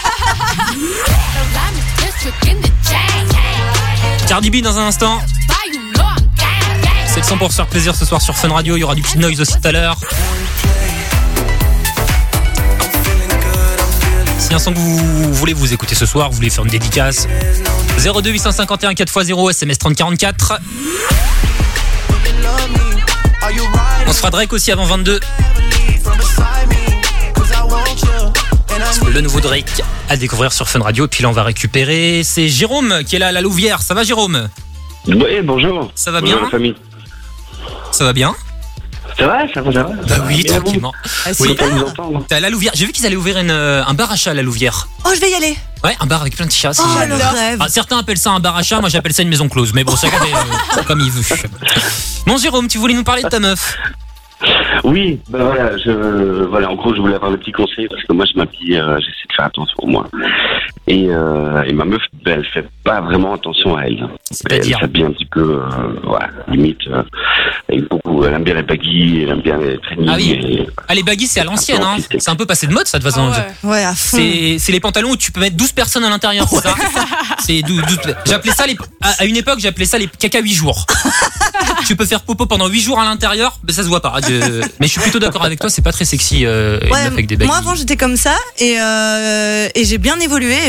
Speaker 5: Cardi B dans un instant. C'est le son pour se faire plaisir ce soir sur Fun Radio. Il y aura du petit noise aussi tout à l'heure. Si un son que vous voulez vous écouter ce soir, vous voulez faire une dédicace, 02 851 4x0 SMS 3044. On se fera Drake aussi avant 22. Le nouveau Drake à découvrir sur Fun Radio. Puis là on va récupérer, c'est Jérôme qui est là à la Louvière. Ça va Jérôme ?
Speaker 11: Oui, bonjour.
Speaker 5: Ça va bien ?
Speaker 11: Bonjour la famille.
Speaker 5: Ça va bien ?
Speaker 11: Ça va.
Speaker 5: Oui, tranquillement.
Speaker 11: Oui,
Speaker 5: t'es à la Louvière. J'ai vu qu'ils allaient ouvrir un bar à chat à la Louvière.
Speaker 10: Oh, je vais y aller.
Speaker 5: Ouais, un bar avec plein de chats.
Speaker 10: Le rêve.
Speaker 5: Certains appellent ça un bar à chat, moi j'appelle ça une maison close. Mais bon, chacun fait comme il veut. Bon Jérôme, tu voulais nous parler de ta meuf ?
Speaker 11: Oui, voilà, en gros, je voulais avoir le petit conseil parce que moi, je m'habille, j'essaie de faire attention à moi. Et ma meuf, elle fait pas vraiment attention à elle.
Speaker 5: C'est-à-dire ?
Speaker 11: Elle s'habille un petit peu, limite, elle aime bien les baggy, elle aime bien les training.
Speaker 5: Ah oui, les baggy, c'est à l'ancienne, hein. C'est un peu passé de mode, ça, de toute façon.
Speaker 10: Ouais, à fond.
Speaker 5: C'est les pantalons où tu peux mettre 12 personnes à l'intérieur, c'est ça ? C'est 12. J'appelais ça à une époque, j'appelais ça les caca 8 jours. Tu peux faire popo pendant 8 jours à l'intérieur, mais ça se voit pas. Mais je suis plutôt d'accord avec toi, c'est pas très sexy une meuf avec des baggy.
Speaker 10: Moi avant j'étais comme ça et j'ai bien évolué et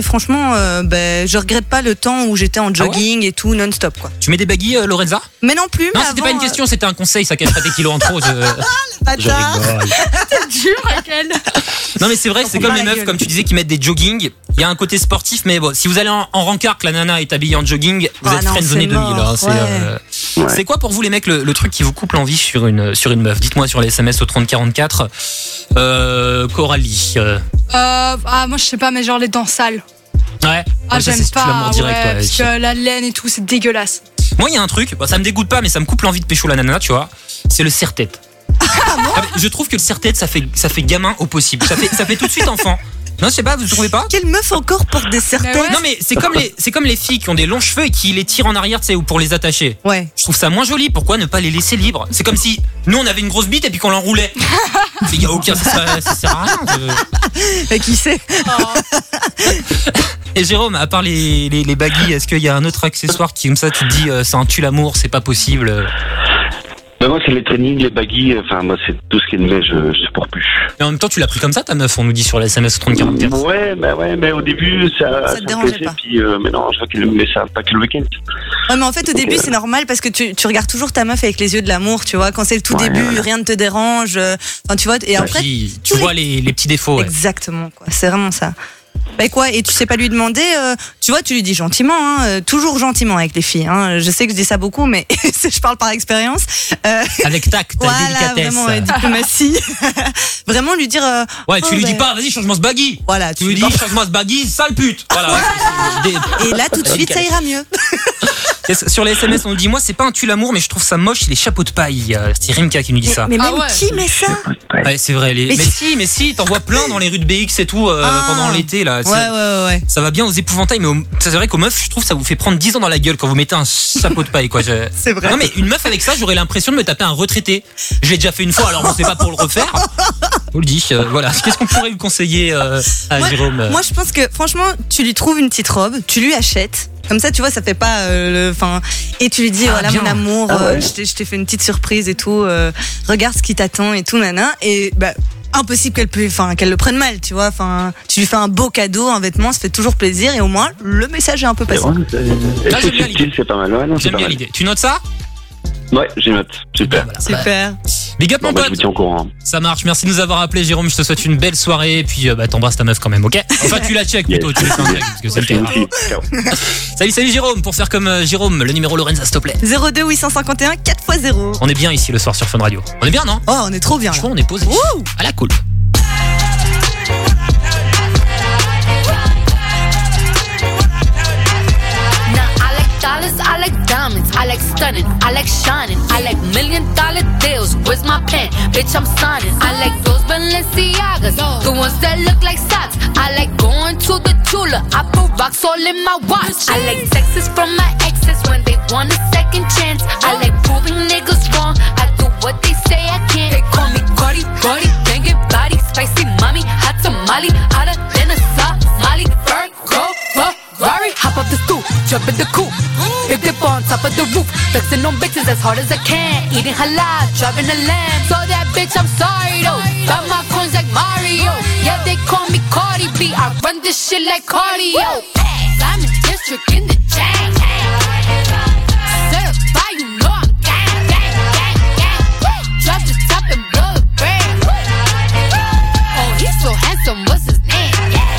Speaker 10: franchement, je regrette pas le temps où j'étais en jogging et tout non-stop quoi.
Speaker 5: Tu mets des baggy, Lorenza?
Speaker 10: Mais non plus.
Speaker 5: Non,
Speaker 10: mais
Speaker 5: c'était
Speaker 10: avant,
Speaker 5: pas une question, c'était un conseil. Ça cache pas tes kilos en trop. Je rigole.
Speaker 22: C'est dur, Raquel.
Speaker 5: Non mais c'est vrai, c'est comme les meufs, comme tu disais, qui mettent des jogging. Il y a un côté sportif, mais bon, si vous allez en rencard, que la nana est habillée en jogging, vous êtes friendzonné 2000. Hein, c'est quoi pour vous les mecs le truc qui vous coupe l'envie sur une meuf? Dites-moi sur les SMS au 3044. Coralie.
Speaker 22: Moi je sais pas, mais genre les dents sales.
Speaker 5: Ouais.
Speaker 22: J'aime pas. Parce que la laine et tout, c'est dégueulasse.
Speaker 5: Moi, il y a un truc, ça me dégoûte pas, mais ça me coupe l'envie de pécho la nana, tu vois. C'est le serre-tête. Je trouve que le serre-tête, ça fait gamin au possible. Ça fait tout de suite enfant. Non, je sais pas, vous trouvez pas?
Speaker 10: Quelle meuf encore porte des serre-têtes?
Speaker 5: Non mais c'est comme les filles qui ont des longs cheveux et qui les tirent en arrière, tu sais, ou pour les attacher.
Speaker 10: Ouais.
Speaker 5: Je trouve ça moins joli. Pourquoi ne pas les laisser libres? C'est comme si nous on avait une grosse bite et puis qu'on l'enroulait. Il y a aucun, ça sert à rien.
Speaker 10: Et qui sait?
Speaker 5: Et Jérôme, à part les baggy, est-ce qu'il y a un autre accessoire qui comme ça tu te dis c'est un tue l'amour, c'est pas possible?
Speaker 11: Ben moi c'est les trainings, les baggy, enfin moi c'est tout ce qui est de je supporte plus.
Speaker 5: Et en même temps tu l'as pris comme ça ta meuf, on nous dit sur la SMS 3044.
Speaker 11: Ouais, mais au début ça
Speaker 10: te dérangeait pas.
Speaker 11: Puis mais non, je vois qu'elle met ça pas que le week-end.
Speaker 10: Ouais, mais en fait au début c'est normal parce que tu regardes toujours ta meuf avec les yeux de l'amour, tu vois, quand c'est le tout début, rien ne te dérange, enfin tu vois, et après
Speaker 5: tu vois les petits défauts. Ouais.
Speaker 10: Exactement quoi, c'est vraiment ça. Bah quoi, et tu sais pas lui demander, tu vois, tu lui dis gentiment, hein, toujours gentiment avec les filles. Hein. Je sais que je dis ça beaucoup, mais je parle par expérience.
Speaker 5: Avec tact,
Speaker 10: voilà,
Speaker 5: délicatesse.
Speaker 10: Vraiment, diplomatie. Vraiment lui dire.
Speaker 5: Tu lui dis pas, vas-y, change-moi ce baggy.
Speaker 10: Voilà,
Speaker 5: tu lui dis, change-moi ce baggy, sale pute. Voilà.
Speaker 10: Et là, tout de suite, ça ira mieux.
Speaker 5: Sur les SMS, on nous dit, moi, c'est pas un tue l'amour, mais je trouve ça moche, les chapeaux de paille. C'est Rimka qui nous dit ça.
Speaker 10: Mais même qui met ça?
Speaker 5: Ouais, c'est vrai. Mais si, t'en vois plein dans les rues de BX et tout pendant l'été là.
Speaker 10: Ouais.
Speaker 5: Ça va bien aux épouvantails, mais c'est vrai qu'aux meufs, je trouve ça vous fait prendre 10 ans dans la gueule quand vous mettez un chapeau de paille, quoi.
Speaker 10: C'est vrai.
Speaker 5: Non, mais une meuf avec ça, j'aurais l'impression de me taper un retraité. Je l'ai déjà fait une fois, alors bon, c'est pas pour le refaire. On le dit, voilà. Qu'est-ce qu'on pourrait lui conseiller à Jérôme?
Speaker 10: Moi, je pense que franchement, tu lui trouves une petite robe, tu lui achètes. Comme ça, tu vois, ça fait pas et tu lui dis voilà bien. Mon amour, je t'ai fait une petite surprise et tout. Regarde ce qui t'attend et tout, nana. Et impossible qu'elle le prenne mal, tu vois. Enfin, tu lui fais un beau cadeau, un vêtement, ça fait toujours plaisir et au moins le message est un peu passé.
Speaker 5: Là, j'aime bien l'idée.
Speaker 11: C'est pas mal. Ouais, non,
Speaker 5: j'aime bien l'idée. Tu notes ça?
Speaker 11: Ouais, j'ai note. Super.
Speaker 10: Voilà. Super.
Speaker 5: Big up mon pote.
Speaker 11: Je vous tiens au courant.
Speaker 5: Ça marche. Merci de nous avoir appelé, Jérôme. Je te souhaite une belle soirée. Et puis t'embrasses ta meuf quand même, ok? Enfin, tu la check plutôt. Tu laisses un check parce que c'est le cas. Salut Jérôme. Pour faire comme Jérôme, le numéro Lorenza, s'il te plaît.
Speaker 10: 02 851 4x0.
Speaker 5: On est bien ici le soir sur Fun Radio. On est bien, non?
Speaker 10: Oh, on est trop bien.
Speaker 5: Franchement, on est posé. À la cool.
Speaker 12: I like diamonds, I like stunning, I like shining, I like $1 million deals. Where's my pen? Bitch, I'm signing. I like those Balenciagas, the ones that look like socks. I like going to the Tula, I put rocks all in my watch. I like texts from my exes when they want a second chance. I like proving niggas wrong, I do what they say I can't. They call me Cardi, banging body, spicy mommy, hot tamale, hotter than a Somali. Virgo, Ferrari, hop up the stoop, jump in the coupe. Big dip on top of the roof, flexing on bitches as hard as I can. Eating halal, driving a lamb. So that bitch, I'm sorry though. Got my coins like Mario. Yeah, they call me Cardi B. I run this shit like cardio. I'm in district in the chain. Certified, you know I'm gang. Drop the top and blow the brand. Oh, he's so handsome, what's his name?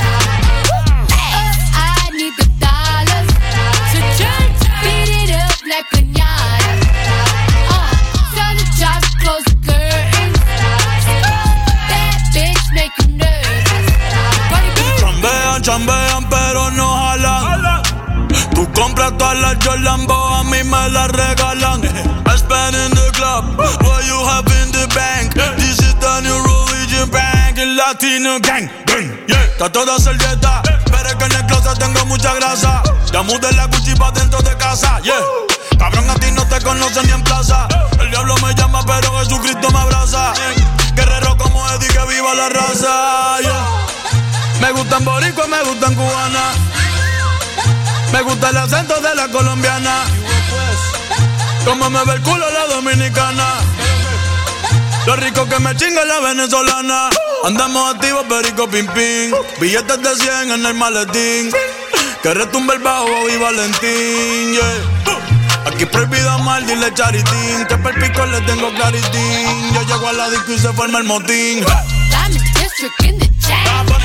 Speaker 12: I need the dollars to change. Beat it up like pinata. Tell the job to close the curtains. That bitch make you nervous.
Speaker 18: Chambean, pero no jalan. Tú compras todas las Jolambo, a mí me las regalan. I spend in the club, what you have in the bank. This is the new religion bank, el Latino gang. Yeah, está toda servieta, pero es que en el closet tengo mucha grasa. Ya mudé la Gucci pa' dentro de casa, yeah. Cabrón, a ti no te conocen ni en plaza. El diablo me llama, pero Jesucristo me abraza. Guerrero como Eddie, que viva la raza, yeah. Me gustan boricuas, me gustan cubanas. Me gusta el acento de la colombiana. Como me ve el culo la dominicana. Lo rico que me chinga la venezolana. Andamos activos, perico, pim, pim. Billetes de 100 en el maletín. Que retumbe el bajo y Valentín, yeah. Aquí prohibido mal, dile charitín. Que per pico le tengo claritín. Yo llego a la disco y se forma el motín.
Speaker 12: Diamond District in the chain.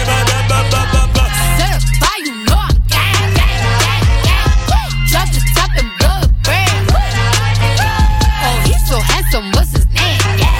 Speaker 12: Certified, you know I'm gang, gang, gang, gang. Drop the top and blow the brand. Oh, he's so handsome, what's his name?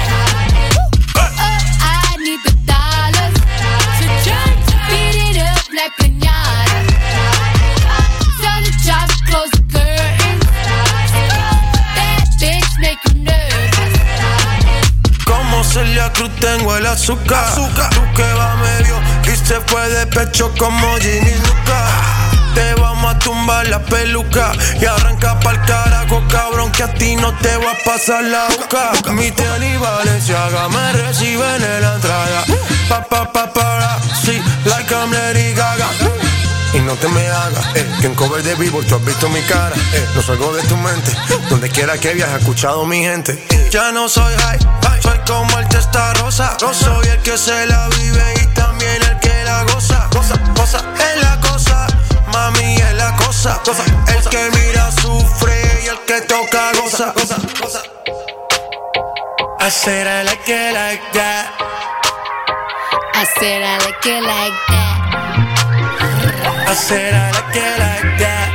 Speaker 12: I need the dollars to jump, beat it up like piñata. Tell the job, close the curtains. That bitch make you nervous.
Speaker 7: Como Celia Cruz tengo el azúcar. Tú que va medio y se fue de pecho como Ginny Luca. Te vamos a tumbar la peluca y arranca pa'l carajo, cabrón, que a ti no te va a pasar la boca. Mi tenis Balenciaga me reciben en la entrada. Sí, like I'm Lady Gaga. Y no te me hagas, que en cover de Billboard tú has visto mi cara. No salgo de tu mente, donde quiera que viajes, he escuchado mi gente. Ya no soy high, soy como el Testarossa. No soy el que se la vive y también el que la goza. Goza, es la cosa, mami es la cosa. El que mira sufre y el que toca goza. I said I like it like that.
Speaker 12: I said I like it like that.
Speaker 7: I said I like it like that.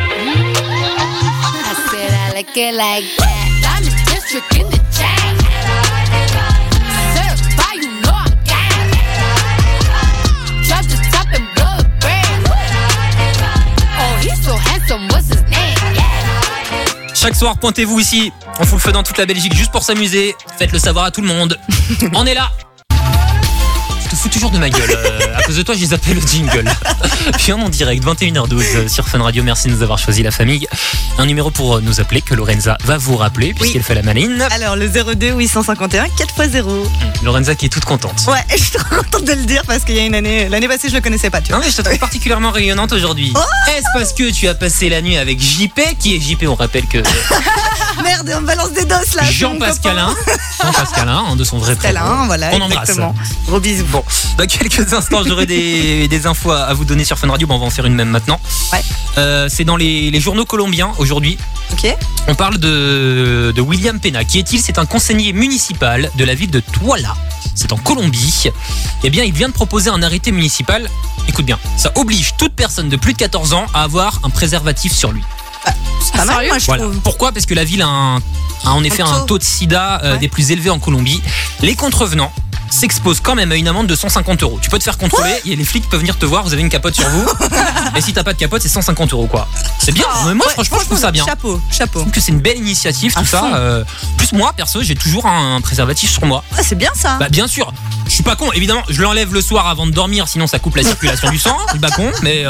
Speaker 12: I said I like it like that. Diamond District in the chain. Certified, you know I'm gang. Drop the top and blow the brand. Oh, he's so handsome, what's his name?
Speaker 5: Chaque soir, pointez-vous ici. On fout le feu dans toute la Belgique juste pour s'amuser. Faites-le savoir à tout le monde. On est là. Je te fous toujours de ma gueule. À cause de toi, je les appelle au jingle. Puis en direct, 21h12 sur Fun Radio. Merci de nous avoir choisi la famille. Un numéro pour nous appeler que Lorenza va vous rappeler puisqu'elle fait la maline.
Speaker 10: Alors le 02 851 4x0.
Speaker 5: Lorenza qui est toute contente.
Speaker 10: Ouais, je suis trop contente de le dire parce qu'il y a une année, l'année passée je le connaissais pas. Tu vois.
Speaker 5: Non mais je te trouve particulièrement rayonnante aujourd'hui.
Speaker 10: Oh,
Speaker 5: est-ce parce que tu as passé la nuit avec JP? Qui est JP? On rappelle que
Speaker 10: merde, on me balance des doses là.
Speaker 5: Jean-Pascalin, de son vrai prénom.
Speaker 10: Voilà,
Speaker 5: on embrasse.
Speaker 10: Gros bisous.
Speaker 5: Bon, dans quelques instants, j'aurai des infos à vous donner sur Fun Radio. Bon, on va en faire une même maintenant.
Speaker 10: Ouais.
Speaker 5: C'est dans les journaux colombiens aujourd'hui.
Speaker 10: Ok.
Speaker 5: On parle de William Pena. Qui est-il? C'est un conseiller municipal de la ville de Douala. C'est en Colombie. Eh bien, il vient de proposer un arrêté municipal. Écoute bien, ça oblige toute personne de plus de 14 ans à avoir un préservatif sur lui.
Speaker 10: C'est pas mal, moi je trouve.
Speaker 5: Pourquoi? Parce que la ville a en effet un taux de sida des plus élevés en Colombie. Les contrevenants s'exposent quand même à une amende de 150 €. Tu peux te faire contrôler, et les flics peuvent venir te voir, vous avez une capote sur vous. Et si t'as pas de capote, c'est 150 € quoi. C'est bien. Moi franchement je trouve ça bien.
Speaker 10: Chapeau.
Speaker 5: Je trouve que c'est une belle initiative tout ça. Plus moi perso, j'ai toujours un préservatif sur moi.
Speaker 10: Ah, c'est bien ça.
Speaker 5: Bah bien sûr. Je suis pas con, évidemment, je l'enlève le soir avant de dormir, sinon ça coupe la circulation du sang. Je suis pas con, mais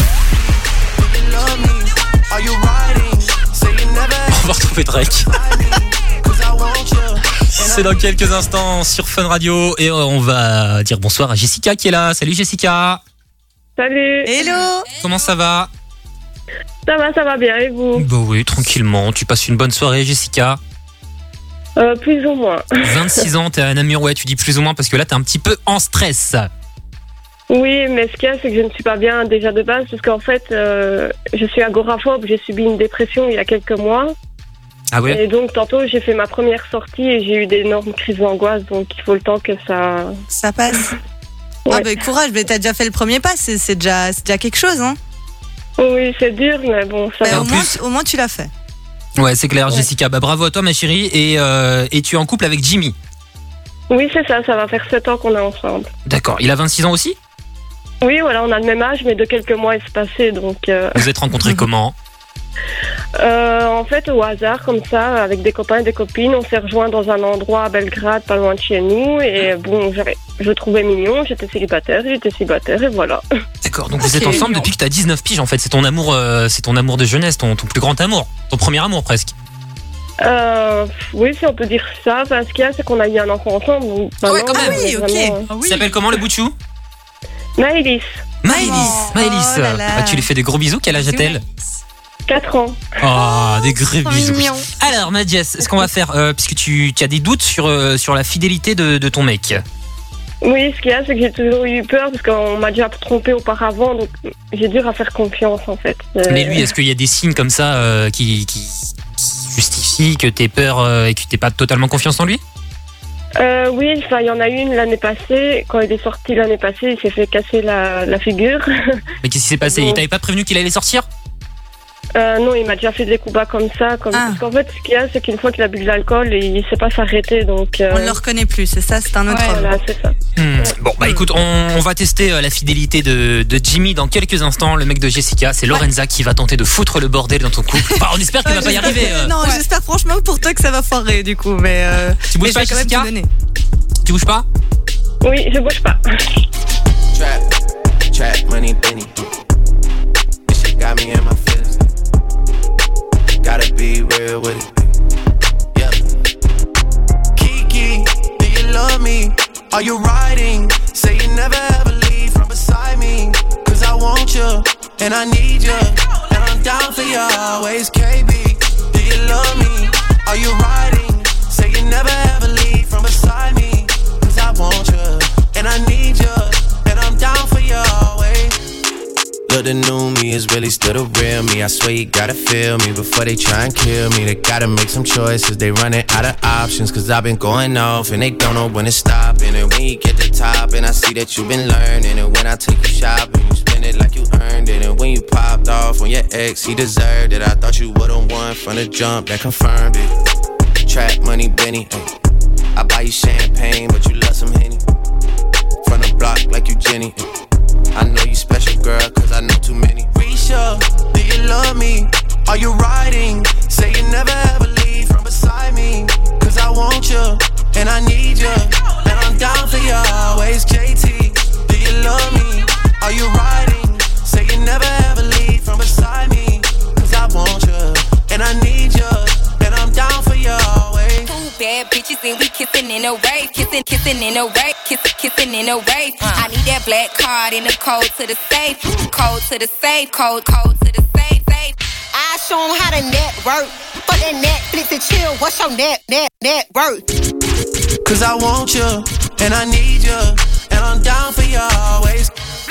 Speaker 5: on va retrouver Drake. C'est dans quelques instants sur Fun Radio et on va dire bonsoir à Jessica qui est là. Salut Jessica.
Speaker 14: Salut.
Speaker 10: Hello.
Speaker 5: Comment ça va?
Speaker 14: Ça va bien et vous?
Speaker 5: Bah oui, tranquillement. Tu passes une bonne soirée Jessica?
Speaker 14: Plus ou moins.
Speaker 5: 26 ans, t'es à Namur, ouais, tu dis plus ou moins parce que là t'es un petit peu en stress.
Speaker 14: Oui, mais ce qu'il y a, c'est que je ne suis pas bien déjà de base parce qu'en fait, je suis agoraphobe, j'ai subi une dépression il y a quelques mois.
Speaker 5: Ah ouais?
Speaker 14: Et donc tantôt j'ai fait ma première sortie et j'ai eu d'énormes crises d'angoisse, donc il faut le temps que
Speaker 10: ça passe.
Speaker 14: Ouais.
Speaker 10: Ah bah courage, mais t'as déjà fait le premier pas, c'est déjà quelque chose hein.
Speaker 14: Oui, c'est dur, mais bon, ça va.
Speaker 10: Au moins tu l'as fait.
Speaker 5: Ouais, c'est clair, Jessica. Bah bravo à toi ma chérie et tu es en couple avec Jimmy.
Speaker 14: Oui, c'est ça va faire 7 ans qu'on est ensemble.
Speaker 5: D'accord, il a 26 ans aussi?
Speaker 14: Oui, voilà, on a le même âge, mais de quelques mois espacés, donc...
Speaker 5: Vous êtes rencontrés comment?
Speaker 14: En fait, au hasard, comme ça, avec des copains et des copines, on s'est rejoints dans un endroit à Belgrade, pas loin de chez nous, et bon, je le trouvais mignon, j'étais célibataire, et voilà.
Speaker 5: D'accord, donc vous êtes ensemble depuis que t'as 19 piges, en fait, c'est ton amour de jeunesse, ton plus grand amour, ton premier amour presque.
Speaker 14: Oui, si on peut dire ça, parce qu'il y a, c'est qu'on a eu un enfant ensemble. Donc,
Speaker 5: ouais, quand même.
Speaker 14: Oui, ok.
Speaker 5: Vraiment... Il s'appelle comment le bout de chou?
Speaker 14: Maëlys.
Speaker 5: Oh, tu lui fais des gros bisous, quel âge a-t-elle?
Speaker 14: 4 ans.
Speaker 5: Oh, des gros bisous.
Speaker 14: mignon.
Speaker 5: Alors, ma Jess, ce qu'on va faire, puisque tu as des doutes sur la fidélité de ton mec.
Speaker 14: Oui, ce qu'il y a, c'est que j'ai toujours eu peur parce qu'on m'a déjà trompé auparavant, donc j'ai dur à faire confiance en fait.
Speaker 5: Mais lui, est-ce qu'il y a des signes comme ça qui justifient que t'aies peur et que t'aies pas totalement confiance en lui?
Speaker 14: Oui, enfin, il y en a une l'année passée. Quand il est sorti l'année passée, il s'est fait casser la figure.
Speaker 5: Mais qu'est-ce qui s'est passé? Il t'avait pas prévenu qu'il allait sortir?
Speaker 14: Non, il m'a déjà fait des coups bas comme ça. Parce qu'en fait, ce qu'il y a, c'est qu'une fois qu'il a bu de l'alcool, il sait pas s'arrêter. Donc,
Speaker 10: On ne le reconnaît plus, c'est ça, c'est un autre homme.
Speaker 14: Voilà, c'est ça.
Speaker 5: Bon, bah écoute, on va tester la fidélité de Jimmy dans quelques instants. Le mec de Jessica, c'est Lorenza qui va tenter de foutre le bordel dans ton couple. Enfin, on espère qu'il va pas y arriver.
Speaker 10: Non, j'espère franchement pour toi que ça va foirer du coup. Mais
Speaker 5: tu bouges pas,
Speaker 10: quand même
Speaker 5: Jessica?
Speaker 10: te donner.
Speaker 5: Tu bouges pas?
Speaker 14: Oui, je bouge pas.
Speaker 7: Trap money, Benny. This shit got me in my feelings. Gotta be real with it. Yeah. Kiki, do you love me? Are you riding? Say you never ever leave from beside me. Cause I want you, and I need you. And I'm down for you always, KB. Do you love me? Are you riding? Say you never ever leave from beside me. Cause I want you, and I need you. And I'm down for you always. Look, the new me is really still the real me. I swear you gotta feel me before they try and kill me. They gotta make some choices, they running out of options. Cause I've been going off and they don't know when to stop. And when you get to top and I see that you've been learning. And when I take you shopping, you spend it like you earned it. And when you popped off on your ex, he deserved it. I thought you would've won from the jump, that confirmed it. Trap money, Benny, ay. I buy you champagne, but you love some Henny. From the block like you Jenny, ay. I know you special, girl, cause I know too many. Risha, do you love me? Are you riding? Say you never ever leave from beside me. Cause I want you, and I need you. And I'm down for you always, JT. Do you love me? Are you riding? Say you never ever leave from beside me. Cause I want you, and I need you. And I'm down for you always.
Speaker 1: Two bad bitches and we kissing in a rave. Kissing in a rave. Kissing in a rave. I need that black card and the code to the safe. Code to the safe. Code to the safe. I show 'em how to network. For that Netflix and chill. What's your net worth?
Speaker 7: Cause I want you, and I need you. And I'm down for you always.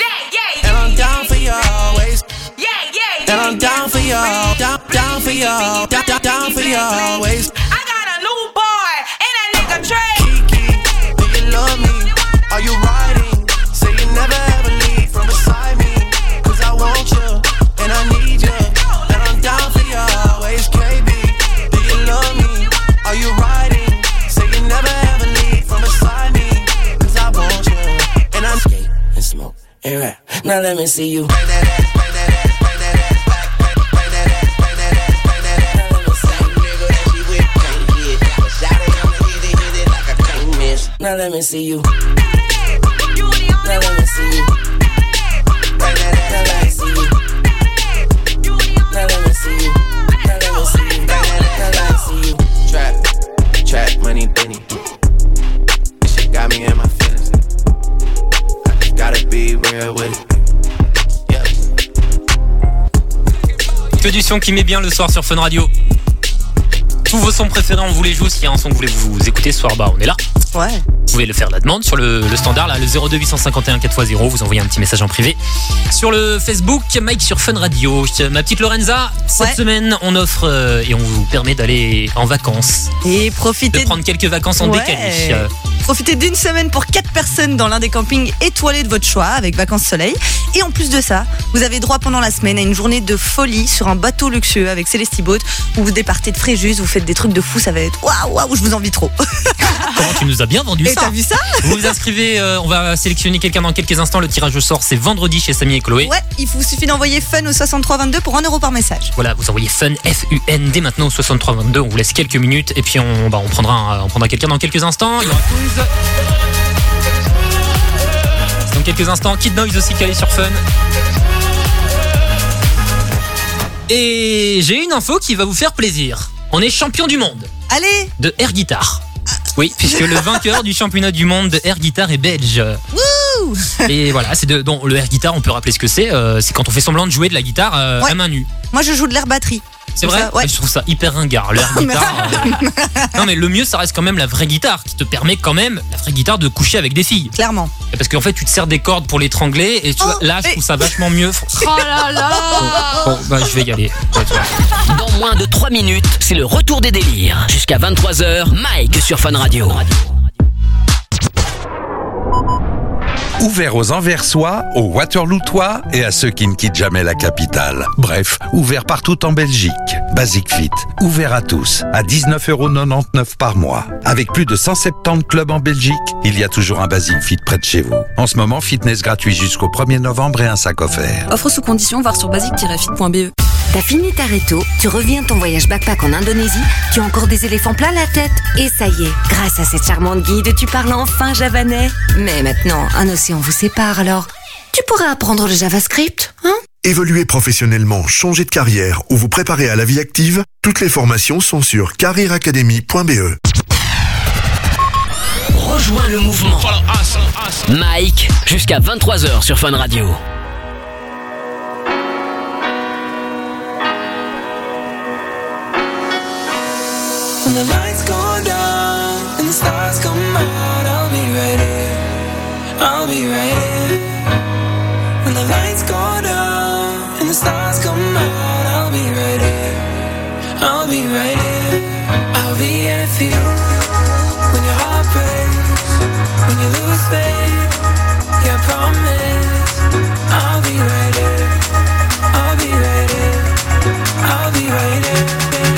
Speaker 7: And I'm down for you always. And I'm down for you, down for you, down for you always.
Speaker 1: I got a new boy and a nigga Trey.
Speaker 7: Kiki, do you love me? Are you riding? Say you never ever leave from beside me. Cause I want you, and I need you. And I'm down for you always, KB. Do you love me? Are you riding? Say you never ever leave from beside me. Cause I want you, and I'm skate and smoke and rap. Now let me see you. Now let me see you. Now let me see you. Now let me see you. Now let me see you. Now let me see you. Now let me see you. Trap money, Benny. This shit got me in my feelings. I just gotta be real with it.
Speaker 5: Que du son qui met bien le soir sur Fun Radio. Tous vos sons préférés, on vous les joue. S'il y a un son que vous voulez vous écouter ce soir, bah on est là.
Speaker 10: Ouais.
Speaker 5: Vous pouvez le faire la demande sur le standard, là, le 02 851 4x0. Vous envoyez un petit message en privé. Sur le Facebook, Mike sur Fun Radio. Ma petite Lorenza, cette semaine, on offre et on vous permet d'aller en vacances.
Speaker 10: Et profiter
Speaker 5: de prendre quelques vacances en décalé.
Speaker 10: Profitez d'une semaine pour 4 personnes dans l'un des campings étoilés de votre choix avec Vacances Soleil. Et en plus de ça, vous avez droit pendant la semaine à une journée de folie sur un bateau luxueux avec Celesti Boat où vous départez de Fréjus, vous faites des trucs de fou, ça va être waouh, je vous envie trop.
Speaker 5: Comment tu nous as bien vendu ça?
Speaker 10: T'as vu ça?
Speaker 5: Vous vous inscrivez, on va sélectionner quelqu'un dans quelques instants. Le tirage au sort, c'est vendredi chez Samy et Chloé.
Speaker 10: Ouais, il vous suffit d'envoyer Fun au 6322 pour 1€ par message.
Speaker 5: Voilà, vous envoyez Fun, F-U-N, dès maintenant au 6322. On vous laisse quelques minutes et puis on prendra quelqu'un dans quelques instants. Il y aura quiz. Dans quelques instants, Kid Noise aussi calé sur Fun. Et j'ai une info qui va vous faire plaisir. On est champion du monde.
Speaker 10: Allez.
Speaker 5: De air guitar. Oui, puisque le vainqueur du championnat du monde de air guitar est belge.
Speaker 10: Wouh! Wouhou.
Speaker 5: Et voilà, donc le air guitar, on peut rappeler ce que c'est. C'est quand on fait semblant de jouer de la guitare à main nue.
Speaker 10: Moi, je joue de l'air batterie.
Speaker 5: C'est vrai.
Speaker 10: Ouais.
Speaker 5: Je trouve ça hyper ringard, l'air guitare. Non, mais le mieux, ça reste quand même la vraie guitare, qui te permet quand même, la vraie guitare, de coucher avec des filles.
Speaker 10: Clairement.
Speaker 5: Parce qu'en fait, tu te sers des cordes pour l'étrangler, et là, je trouve ça vachement mieux.
Speaker 22: Oh là là.
Speaker 5: Bon, je vais y aller.
Speaker 6: Dans moins de 3 minutes, c'est le retour des délires. Jusqu'à 23h, Mike sur Fun Radio.
Speaker 16: Ouvert aux Anversois, aux Waterlootois et à ceux qui ne quittent jamais la capitale. Bref, ouvert partout en Belgique. Basic Fit, ouvert à tous, à 19,99€ par mois. Avec plus de 170 clubs en Belgique, il y a toujours un Basic Fit près de chez vous. En ce moment, fitness gratuit jusqu'au 1er novembre et un sac offert.
Speaker 17: Offre sous condition, voir sur basic-fit.be.
Speaker 2: T'as fini ta réto, tu reviens de ton voyage backpack en Indonésie, tu as encore des éléphants plein la tête. Et ça y est, grâce à cette charmante guide, tu parles enfin javanais. Mais maintenant, un océan vous sépare alors. Tu pourras apprendre le JavaScript, hein?
Speaker 3: Évoluer professionnellement, changer de carrière ou vous préparer à la vie active, toutes les formations sont sur careeracademy.be.
Speaker 6: Rejoins le mouvement. Mike, jusqu'à 23h sur Fun Radio.
Speaker 4: When the lights go down and the stars come out, I'll be right here. I'll be right here. When the lights go down and the stars come out, I'll be right here. I'll be right here. I'll be here for you. When your heart breaks, when you lose faith, yeah, I promise. I'll be right here. I'll be right here. I'll be right here.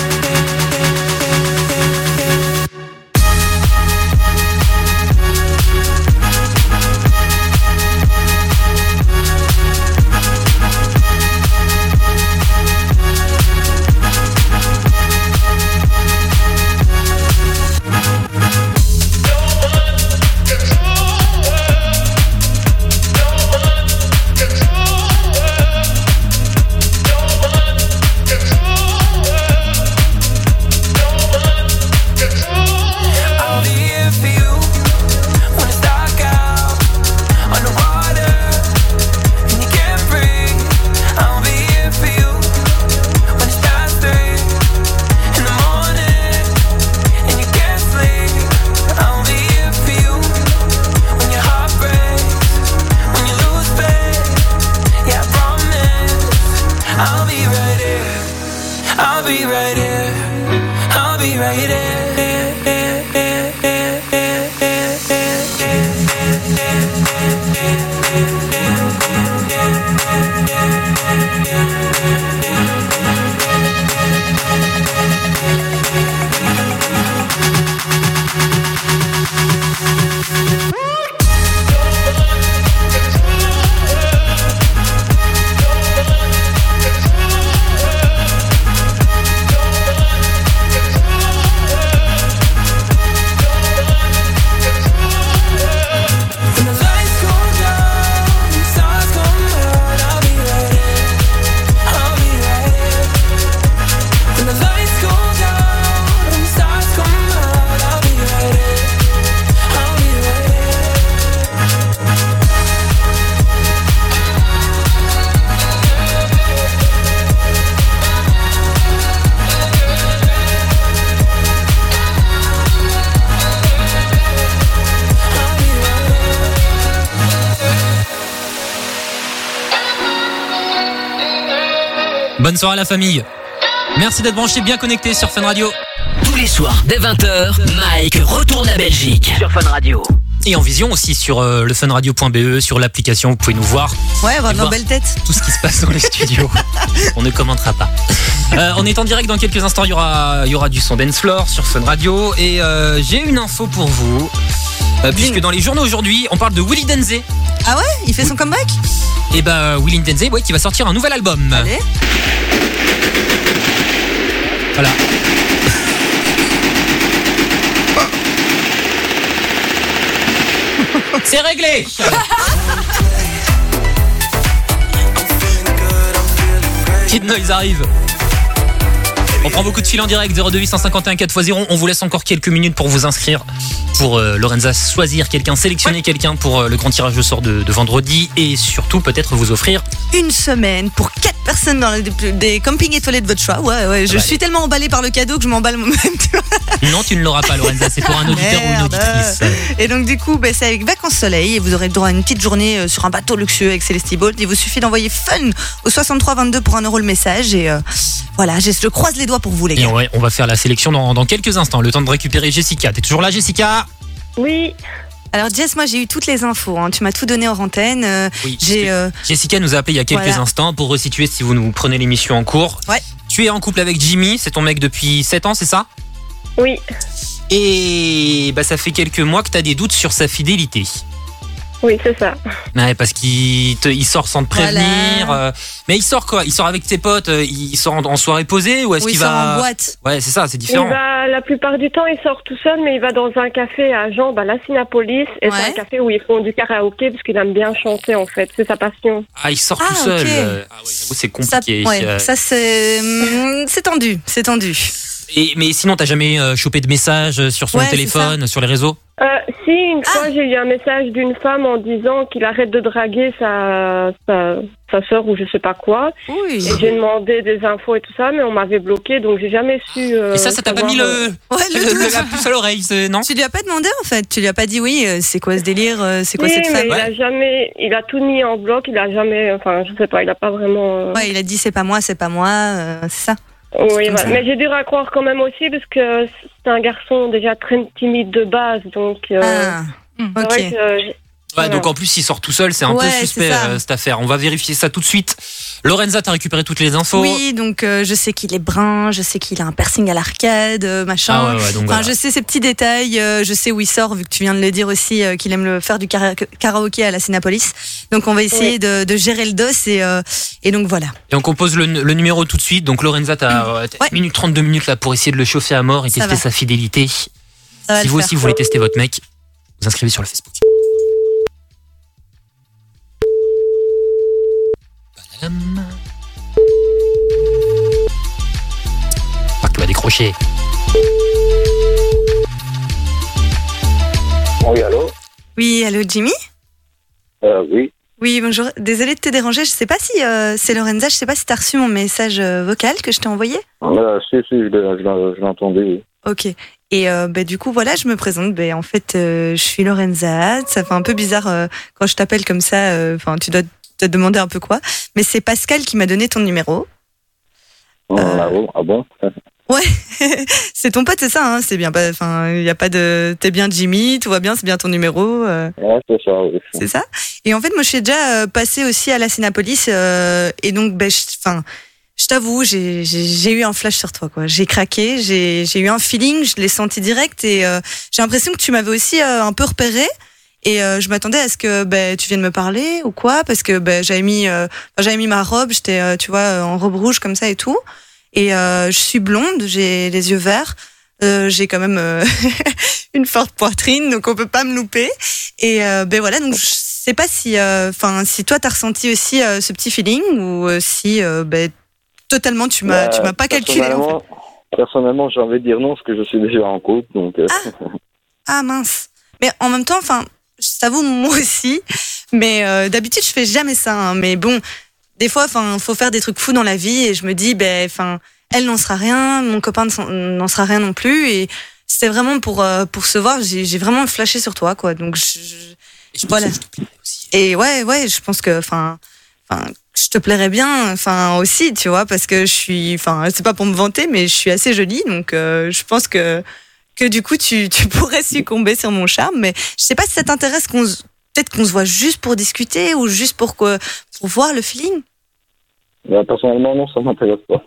Speaker 5: Bonne soirée à la famille. Merci d'être branchés, bien connectés sur Fun Radio.
Speaker 6: Tous les soirs, dès 20h, Mike retourne à Belgique sur Fun Radio.
Speaker 5: Et en vision aussi sur le funradio.be, sur l'application, vous pouvez nous voir.
Speaker 10: Ouais, avoir nos belles têtes.
Speaker 5: Tout ce qui se passe dans les studios. On ne commentera pas. On est en direct dans quelques instants, il y aura du son dance floor sur Fun Radio. Et j'ai une info pour vous. Puisque dans les journaux aujourd'hui, on parle de Willy Denzé.
Speaker 10: Ah ouais, il fait son comeback?
Speaker 5: Et Willy Denzé, ouais, qui va sortir un nouvel album.
Speaker 10: Allez.
Speaker 5: Voilà. C'est réglé. Kid Noise arrive. On prend beaucoup de fil en direct, 02851 4x0. On vous laisse encore quelques minutes pour vous inscrire pour Lorenza, choisir quelqu'un, sélectionner quelqu'un pour le grand tirage au sort de vendredi et surtout peut-être vous offrir
Speaker 10: une semaine pour 4 personnes dans des campings étoilés de votre choix. Ouais, je suis tellement emballée par le cadeau que je m'emballe moi-même.
Speaker 5: Non, tu ne l'auras pas, Lorenza, c'est pour un auditeur ou une auditrice.
Speaker 10: Et donc du coup, c'est avec Vacances Soleil et vous aurez le droit à une petite journée sur un bateau luxueux avec Celesty Boat. Il vous suffit d'envoyer fun au 6322 pour 1 € le message et voilà, je croise les doigts pour vous les gars.
Speaker 5: Et on va faire la sélection dans quelques instants. Le temps de récupérer Jessica. T'es toujours là, Jessica ?
Speaker 14: Oui.
Speaker 10: Alors Jess, moi j'ai eu toutes les infos, hein. Tu m'as tout donné hors antenne.
Speaker 5: Oui, Jessica nous a appelé il y a quelques instants pour resituer si vous nous prenez l'émission en cours.
Speaker 10: Ouais.
Speaker 5: Tu es en couple avec Jimmy, c'est ton mec depuis 7 ans, c'est ça ?
Speaker 14: Oui.
Speaker 5: Et ça fait quelques mois que tu as des doutes sur sa fidélité.
Speaker 14: Oui, c'est ça.
Speaker 5: Ouais, parce qu'il sort sans te prévenir.
Speaker 10: Voilà.
Speaker 5: Mais il sort quoi ? Il sort avec tes potes, il sort en soirée posée ou est-ce qu'il va
Speaker 10: sort en boîte ?
Speaker 5: Ouais, c'est ça, c'est différent.
Speaker 14: La plupart du temps, il sort tout seul, mais il va dans un café à Jambes, à la Sinapolis, et c'est un café où ils font du karaoké parce qu'il aime bien chanter en fait, c'est sa passion.
Speaker 5: Ah, il sort tout seul.
Speaker 10: Okay.
Speaker 5: J'avoue, c'est compliqué.
Speaker 10: Ça c'est tendu,
Speaker 5: Mais sinon, t'as jamais chopé de messages sur son téléphone, sur les réseaux ?
Speaker 14: Si, une fois, j'ai eu un message d'une femme en disant qu'il arrête de draguer sa sœur ou je sais pas quoi. Oui. Et j'ai demandé des infos et tout ça, mais on m'avait bloqué, donc j'ai jamais su.
Speaker 5: Et ça t'a pas mis la puce à l'oreille, non ?
Speaker 10: Tu lui as pas demandé en fait, tu lui as pas dit c'est quoi ce délire, c'est quoi cette femme ?
Speaker 14: Il a tout mis en bloc, il a jamais, je sais pas, il a pas vraiment.
Speaker 10: Ouais, il a dit c'est pas moi, c'est ça.
Speaker 14: Oui, mais j'ai dû croire quand même aussi parce que c'est un garçon déjà très timide de base, donc.
Speaker 5: Ok. Donc en plus il sort tout seul, c'est un peu suspect cette affaire. On va vérifier ça tout de suite. Lorenza, t'as récupéré toutes les infos ?
Speaker 10: Oui, donc je sais qu'il est brun, je sais qu'il a un piercing à l'arcade, machin. Je sais ces petits détails, je sais où il sort, vu que tu viens de le dire aussi, qu'il aime faire du karaoké à la Sinapolis. Donc on va essayer de gérer le dos et donc voilà.
Speaker 5: Et on compose le numéro tout de suite. Donc Lorenza, t'as 1 minute 32 minutes là pour essayer de le chauffer à mort et tester sa fidélité. Si vous aussi vous voulez tester votre mec, vous inscrivez sur le Facebook. Pas que tu vas décrocher.
Speaker 13: Oui, allô ?
Speaker 10: Oui, allô, Jimmy ?
Speaker 13: Oui.
Speaker 10: Oui, bonjour. Désolée de te déranger. Je sais pas si c'est Lorenza. Je sais pas si t'as reçu mon message vocal que je t'ai envoyé.
Speaker 13: Si, je l'ai entendu. Oui.
Speaker 10: Ok. Et du coup, voilà, je me présente. En fait, je suis Lorenza. Ça fait un peu bizarre quand je t'appelle comme ça. Tu dois te demander un peu quoi. Mais c'est Pascal qui m'a donné ton numéro.
Speaker 13: Ah bon ?
Speaker 10: Ouais, c'est ton pote, c'est ça, hein, c'est bien. Il y a pas de. T'es bien Jimmy, tout va bien, c'est bien ton numéro.
Speaker 13: Ouais, c'est ça. Oui.
Speaker 10: C'est ça. Et en fait, moi, je suis déjà passée aussi à la Sinapolis, et donc, je t'avoue, j'ai eu un flash sur toi, quoi. J'ai craqué, j'ai eu un feeling, je l'ai senti direct, et j'ai l'impression que tu m'avais aussi un peu repéré. Et je m'attendais à ce que tu viennes me parler ou quoi, parce que j'avais mis ma robe, j'étais en robe rouge comme ça et tout. Et je suis blonde, j'ai les yeux verts, j'ai quand même une forte poitrine, donc on peut pas me louper. Et voilà, donc je sais pas si toi t'as ressenti aussi ce petit feeling ou si totalement tu m'as pas calculé.
Speaker 13: Personnellement, j'ai envie de dire non, parce que je suis déjà en couple, donc.
Speaker 10: Ah mince. Mais en même temps, je t'avoue, moi aussi, mais d'habitude je fais jamais ça, hein, mais bon, des fois faut faire des trucs fous dans la vie et je me dis elle n'en sera rien, mon copain n'en sera rien non plus, et c'était vraiment pour se voir, j'ai vraiment flashé sur toi, quoi. Donc voilà. Et ouais, je pense que je te plairais bien, aussi, tu vois, parce que je suis, c'est pas pour me vanter, mais je suis assez jolie, donc je pense que du coup tu pourrais succomber sur mon charme, mais je sais pas si ça t'intéresse peut-être qu'on se voit juste pour discuter ou juste pour voir le feeling.
Speaker 13: Personnellement, non, ça m'intéresse pas.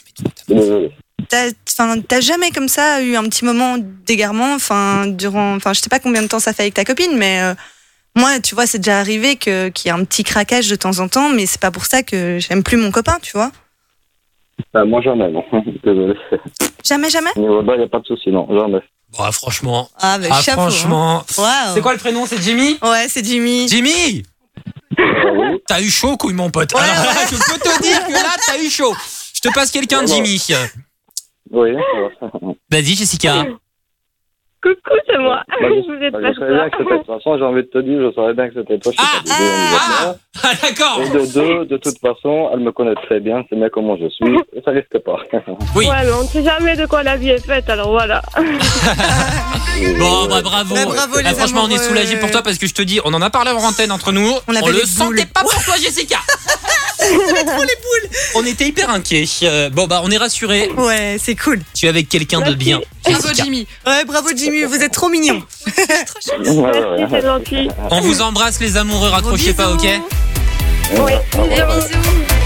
Speaker 10: T'as jamais comme ça eu un petit moment d'égarement, je sais pas combien de temps ça fait avec ta copine, mais moi, tu vois, c'est déjà arrivé qu'il y ait un petit craquage de temps en temps, mais c'est pas pour ça que j'aime plus mon copain, tu vois.
Speaker 13: Moi, jamais, non. Désolé.
Speaker 10: Jamais ?
Speaker 13: Il n'y a pas de souci, non, jamais.
Speaker 5: Bon, franchement.
Speaker 10: Chapeau,
Speaker 5: franchement.
Speaker 10: Hein. Wow.
Speaker 5: C'est quoi le prénom ? C'est Jimmy ?
Speaker 10: Ouais, c'est Jimmy.
Speaker 5: Jimmy ! T'as eu chaud, couille, mon pote. Alors là, je peux te dire que là, t'as eu chaud. Je te passe quelqu'un, Jimmy.
Speaker 13: Oui, ça va.
Speaker 5: Vas-y, Jessica.
Speaker 14: Coucou, c'est moi.
Speaker 13: Bah,
Speaker 14: Je vous ai
Speaker 13: je
Speaker 14: pas
Speaker 13: savais bien que c'était de toute façon, j'ai envie de te dire, je savais bien que c'était toi.
Speaker 5: Ah, d'accord.
Speaker 13: Et de deux, de toute façon, elle me connaît très bien, c'est bien comment je suis, et ça risque pas.
Speaker 5: Oui.
Speaker 14: Ouais, mais on ne sait jamais de quoi la vie est faite, alors voilà.
Speaker 5: Bon, bah, bravo.
Speaker 10: bravo, les
Speaker 5: Franchement, on est
Speaker 10: amoureux.
Speaker 5: soulagés pour toi parce que je te dis, on en a parlé en antenne entre nous.
Speaker 10: On avait
Speaker 5: le
Speaker 10: les
Speaker 5: sentait
Speaker 10: boules.
Speaker 5: pas pour toi, Jessica.
Speaker 10: On avait trop les boules.
Speaker 5: On était hyper inquiets. Bon, bah, on est rassurés.
Speaker 10: Ouais, c'est cool.
Speaker 5: Tu es avec quelqu'un de bien.
Speaker 22: Bravo
Speaker 5: Jessica.
Speaker 22: Jimmy.
Speaker 10: Ouais, bravo Jimmy, vous êtes trop mignons.
Speaker 14: Merci, c'est gentil.
Speaker 5: On vous embrasse, les amoureux. Raccrochez pas, ok?
Speaker 14: Oui,
Speaker 22: Bisous.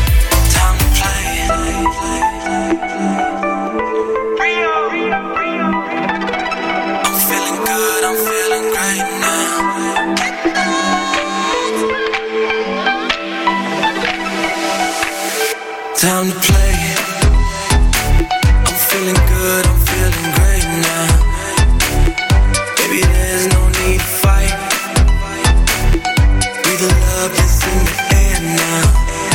Speaker 7: Time to play. I'm feeling good, I'm feeling great now. Baby, there's no need to fight. We the love that's in the air now.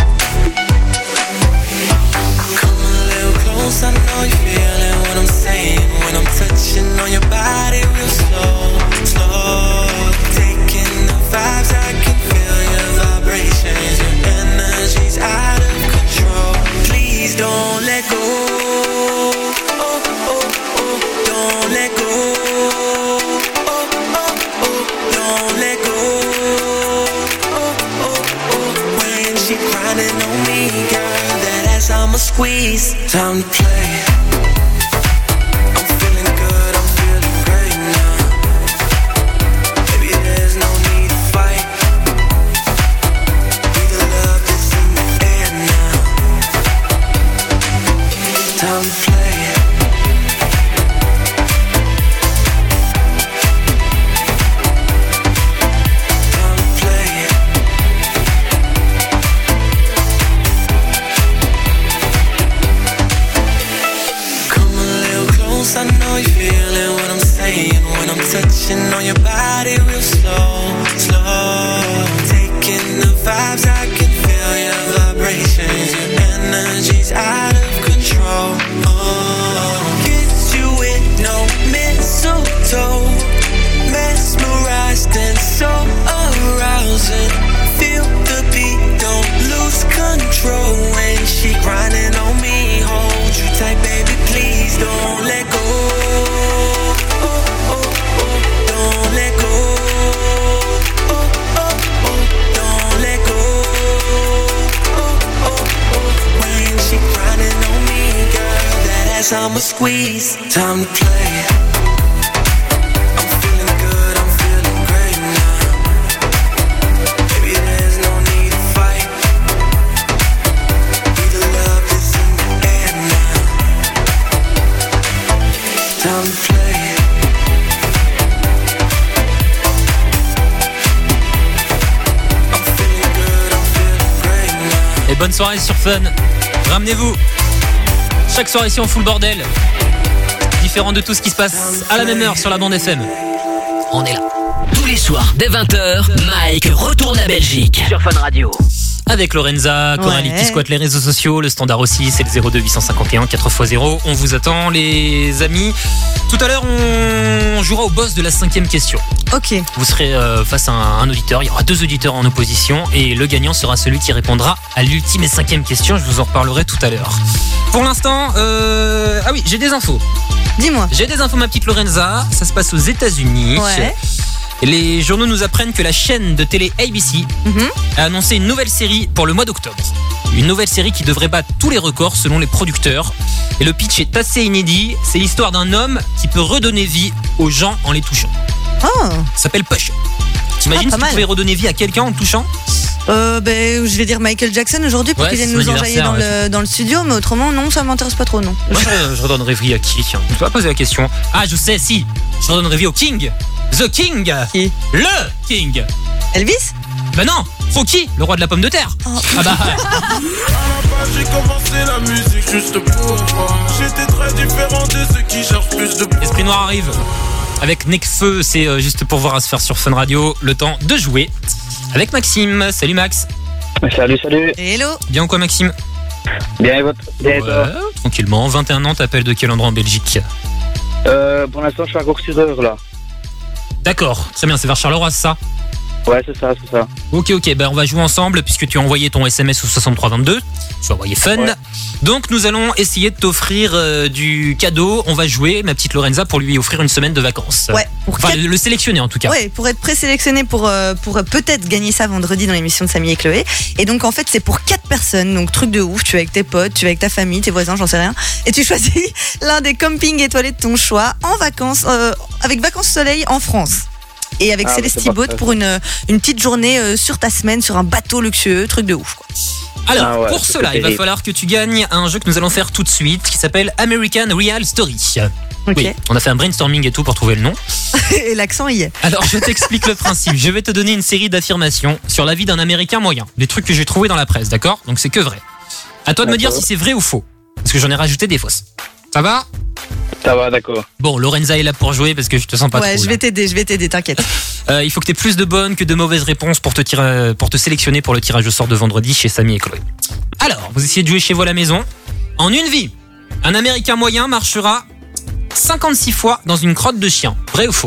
Speaker 7: Come a little close, I know you're feeling what I'm saying. When I'm touching on your body real slow, slow. Taking the vibes, I can feel your vibrations. Your energy's out of control. Please don't let go. Oh, oh, oh, don't let go. Oh, oh, oh, don't let go. Oh, oh, oh, when she grinding on me, girl, that ass I'ma squeeze. Time to play. I'm feeling good, I'm feeling great now. Baby, there's no need to fight. We the love that's in the air now. Time to play. Time to play. Come a little close, I know you're feeling what I'm saying. When I'm touching on your body real slow, slow. Taking the vibes, I can feel your vibrations. Your energy's out of control. Oh, kiss you with no mistletoe. Mesmerized and so arousing. Feel the beat, don't lose control. When she grinding on me, hold you tight, baby, please don't let go. Oh, oh, oh, don't let go. Oh, oh, oh, don't let go. Oh, oh, oh, when she grinding on me, girl, that ass I'ma squeeze. Time to play. I'm feeling good, I'm feeling great now. Baby, there's no need to fight. We the love that's in the air now. Time to play. I'm feeling good, I'm feeling great now.
Speaker 5: Et bonne soirée sur Fun. Ramenez-vous. Chaque soirée ici on fout le bordel. Différent de tout ce qui se passe à la même heure sur la bande FM. On est là.
Speaker 6: Tous les soirs, dès 20h, Mike retourne à Belgique sur Fun Radio.
Speaker 5: Avec Lorenza, Coralie qui squatte les réseaux sociaux, le standard aussi, c'est le 02 851 4x0. On vous attend les amis. Tout à l'heure on jouera au boss de la 5e question.
Speaker 10: Ok.
Speaker 5: Vous serez face à un auditeur, il y aura 2 auditeurs en opposition et le gagnant sera celui qui répondra à l'ultime et 5e question. Je vous en reparlerai tout à l'heure. Pour l'instant, ah oui, j'ai des infos.
Speaker 10: Dis-moi.
Speaker 5: J'ai des infos ma petite Lorenza, ça se passe aux États-Unis.
Speaker 10: Ouais.
Speaker 5: Les journaux nous apprennent que la chaîne de télé ABC a annoncé une nouvelle série pour le mois d'octobre. Une nouvelle série qui devrait battre tous les records selon les producteurs. Et le pitch est assez inédit. C'est l'histoire d'un homme qui peut redonner vie aux gens en les touchant.
Speaker 10: Oh.
Speaker 5: Ça s'appelle Push. T'imagines si tu pouvais redonner vie à quelqu'un en le touchant?
Speaker 10: Je vais dire Michael Jackson aujourd'hui pour qu'il vienne nous enjailler dans le studio, mais autrement, non, ça m'intéresse pas trop, non.
Speaker 5: Moi, je redonnerais vie à qui? Je ne peux pas poser la question. Ah, je sais, si. Je redonnerais vie au King. The King.
Speaker 10: Qui?
Speaker 5: Le King.
Speaker 10: Elvis?
Speaker 5: Ben non, Fauki, le roi de la pomme de terre.
Speaker 10: Oh.
Speaker 5: Ah bah.
Speaker 18: J'ai commencé la musique juste pour moi. J'étais très différent de ceux qui cherchent plus de.
Speaker 5: Esprit Noir arrive avec Necfeu, c'est juste pour voir à se faire sur Fun Radio. Le temps de jouer avec Maxime. Salut Max.
Speaker 13: Salut.
Speaker 10: Hello.
Speaker 5: Bien ou quoi Maxime?
Speaker 13: Bien et votre.
Speaker 5: Ouais, tranquillement. 21 ans, t'appelles de quel endroit en Belgique?
Speaker 13: Pour l'instant, je suis à Courcureur, là.
Speaker 5: D'accord, très bien, c'est vers Charleroi, c'est ça?
Speaker 13: Ouais, c'est ça.
Speaker 5: Ok, ben on va jouer ensemble puisque tu as envoyé ton SMS au 6322. Tu as envoyé fun. Ouais. Donc nous allons essayer de t'offrir du cadeau. On va jouer, ma petite Lorenza, pour lui offrir une semaine de vacances.
Speaker 10: Ouais.
Speaker 5: Le sélectionner en tout cas.
Speaker 10: Ouais, pour être présélectionné pour peut-être gagner ça vendredi dans l'émission de Samy et Chloé. Et donc en fait c'est pour 4 personnes. Donc truc de ouf. Tu vas avec tes potes, tu vas avec ta famille, tes voisins, j'en sais rien. Et tu choisis l'un des campings étoilés de ton choix en vacances, avec Vacances Soleil en France. Et avec Célestie Boat pour une petite journée sur ta semaine sur un bateau luxueux, truc de ouf quoi.
Speaker 5: Alors pour cela il va falloir que tu gagnes un jeu que nous allons faire tout de suite qui s'appelle American Real Story. Okay. Oui, on a fait un brainstorming et tout pour trouver le nom.
Speaker 10: Et l'accent y est.
Speaker 5: Alors je t'explique le principe. Je vais te donner une série d'affirmations sur la vie d'un Américain moyen. Des trucs que j'ai trouvés dans la presse, d'accord? Donc c'est que vrai. À toi de me dire si c'est vrai ou faux. Parce que j'en ai rajouté des fausses. Ça va?
Speaker 13: Ça va, d'accord.
Speaker 5: Bon, Lorenza est là pour jouer parce que je te sens pas trop.
Speaker 10: Ouais, je vais t'aider, t'inquiète.
Speaker 5: Il faut que tu aies plus de bonnes que de mauvaises réponses pour te sélectionner pour le tirage au sort de vendredi chez Samy et Chloé. Alors, vous essayez de jouer chez vous à la maison. En une vie, un Américain moyen marchera 56 fois dans une crotte de chien. Vrai ou faux?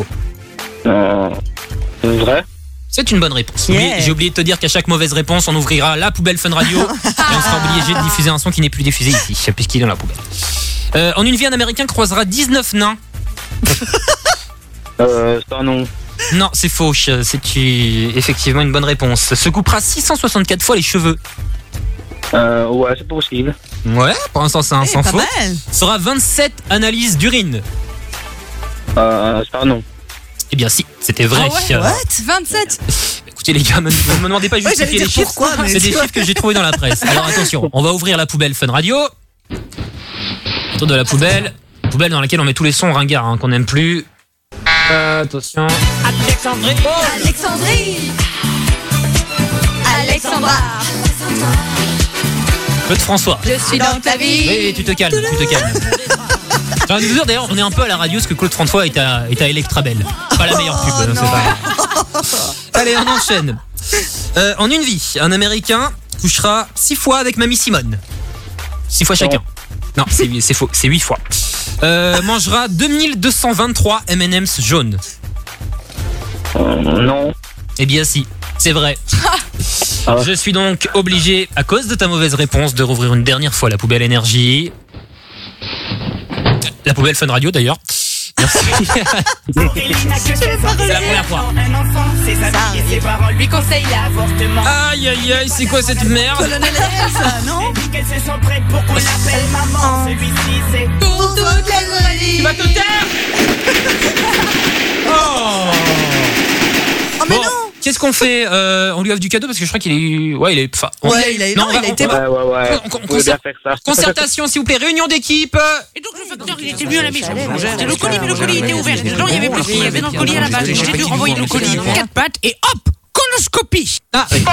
Speaker 13: Vrai.
Speaker 5: C'est une bonne réponse.
Speaker 10: Yeah.
Speaker 5: J'ai oublié de te dire qu'à chaque mauvaise réponse, on ouvrira la poubelle Fun Radio et on sera obligé de diffuser un son qui n'est plus diffusé ici, puisqu'il est dans la poubelle. En une vie, un Américain croisera 19 nains.
Speaker 13: C'est un nom.
Speaker 5: Non, c'est faux. C'est effectivement une bonne réponse. Se coupera 664 fois les cheveux.
Speaker 13: Ouais, c'est possible.
Speaker 5: Ouais, pour l'instant c'est un sans faute. Sera 27 analyses d'urine.
Speaker 13: C'est un nom.
Speaker 5: Eh bien si, c'était vrai.
Speaker 10: Ah ouais, what 27.
Speaker 5: Écoutez les gars, me demandez pas justifier les chiffres.
Speaker 10: Pourquoi,
Speaker 5: c'est des chiffres que j'ai trouvés dans la presse. Alors attention, on va ouvrir la poubelle Fun Radio. Autour de la poubelle dans laquelle on met tous les sons ringards qu'on n'aime plus. Attention.
Speaker 10: Alexandra.
Speaker 5: Claude François.
Speaker 10: Je suis dans ta vie.
Speaker 5: Oui, tu te calmes. J'ai envie de vous dire d'ailleurs, on est un peu à la radio parce que Claude François est à Electrabel. Pas la meilleure pub, c'est pas. Allez, on enchaîne. En une vie, un Américain couchera 6 fois avec Mamie Simone. 6 fois chacun. Non, c'est faux, c'est 8 fois. Mangera 2223 M&M's jaunes.
Speaker 13: Non.
Speaker 5: Eh bien si, c'est vrai. Je suis donc obligé, à cause de ta mauvaise réponse, de rouvrir une dernière fois la poubelle énergie. La poubelle Fun Radio d'ailleurs. Merci. C'est la première fois. Aïe aïe aïe, c'est quoi cette merde?
Speaker 10: Colonel Elsa, non?
Speaker 4: Pour toutes les
Speaker 5: Tu vas te taire. Oh
Speaker 10: mais
Speaker 5: bon,
Speaker 10: non.
Speaker 5: qu'est-ce qu'on fait? On lui offre du cadeau parce que je crois qu'il est... Ouais, il est... Enfin,
Speaker 10: il a été bon.
Speaker 13: Ouais.
Speaker 5: Concertation, s'il vous plaît, réunion d'équipe.
Speaker 22: Et donc le facteur, il était venu à la maison. Le colis était ouvert. Dedans, il y avait plus qu'il y avait dans le colis à la base. J'ai dû renvoyer le colis 4 pattes et hop, coloscopie.
Speaker 5: Ah, oui.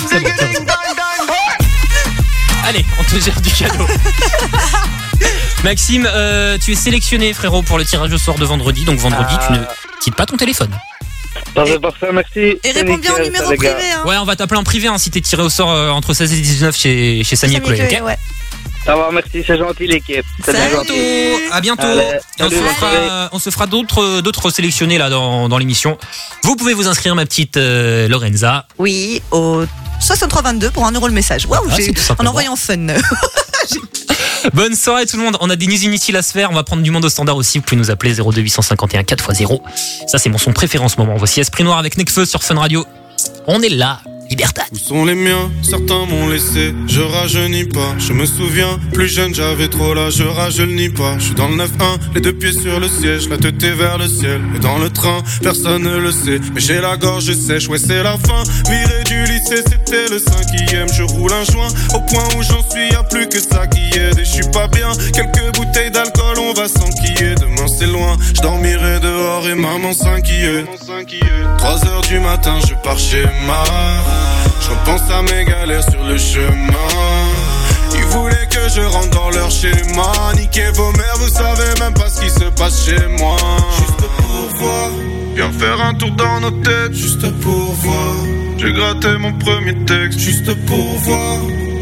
Speaker 5: Allez, on te gère du cadeau. Maxime, tu es sélectionné, frérot, pour le tirage au sort de vendredi. Donc vendredi, tu ne quittes pas ton téléphone.
Speaker 13: C'est parfait, merci.
Speaker 10: Et réponds bien au numéro privé. Hein.
Speaker 5: Ouais, on va t'appeler en privé si t'es tiré au sort entre 16 et 19 chez Samy et Chloé, ok?
Speaker 10: Ouais.
Speaker 13: Ça va, merci, c'est gentil l'équipe.
Speaker 5: À bientôt. Allez, on se fera d'autres sélectionnés là dans l'émission. Vous pouvez vous inscrire, ma petite Lorenza.
Speaker 10: Oui, au 6322 pour 1€ le message. Waouh, en envoyant fun.
Speaker 5: Bonne soirée tout le monde. On a des news inutiles à se faire. On va prendre du monde au standard aussi. Vous pouvez nous appeler 02 851 4x0. Ça, c'est mon son préféré en ce moment. Voici Esprit Noir avec Nekfeu sur Fun Radio. On est là. Libertad.
Speaker 18: Où sont les miens? Certains m'ont laissé, je rajeunis pas. Je me souviens, plus jeune j'avais trop l'âge, je rajeunis pas. Je suis dans le 9-1, les 2 pieds sur le siège, la tête est vers le ciel. Et dans le train, personne ne le sait, mais j'ai la gorge sèche, ouais c'est la fin. Viré du lycée, c'était le 5e. Je roule un joint, au point où j'en suis, y'a plus que ça qui aide. Et je suis pas bien, quelques bouteilles d'alcool, on va s'enquiller. Demain c'est loin, je dormirai dehors et maman s'inquiète. 3h du matin, je pars chez ma. Je repense à mes galères sur le chemin. Ils voulaient que je rentre dans leur schéma. Niquez vos mères, vous savez même pas ce qui se passe chez moi. Juste pour voir, viens faire un tour dans nos têtes. Juste pour voir, j'ai gratté mon premier texte. Juste pour voir,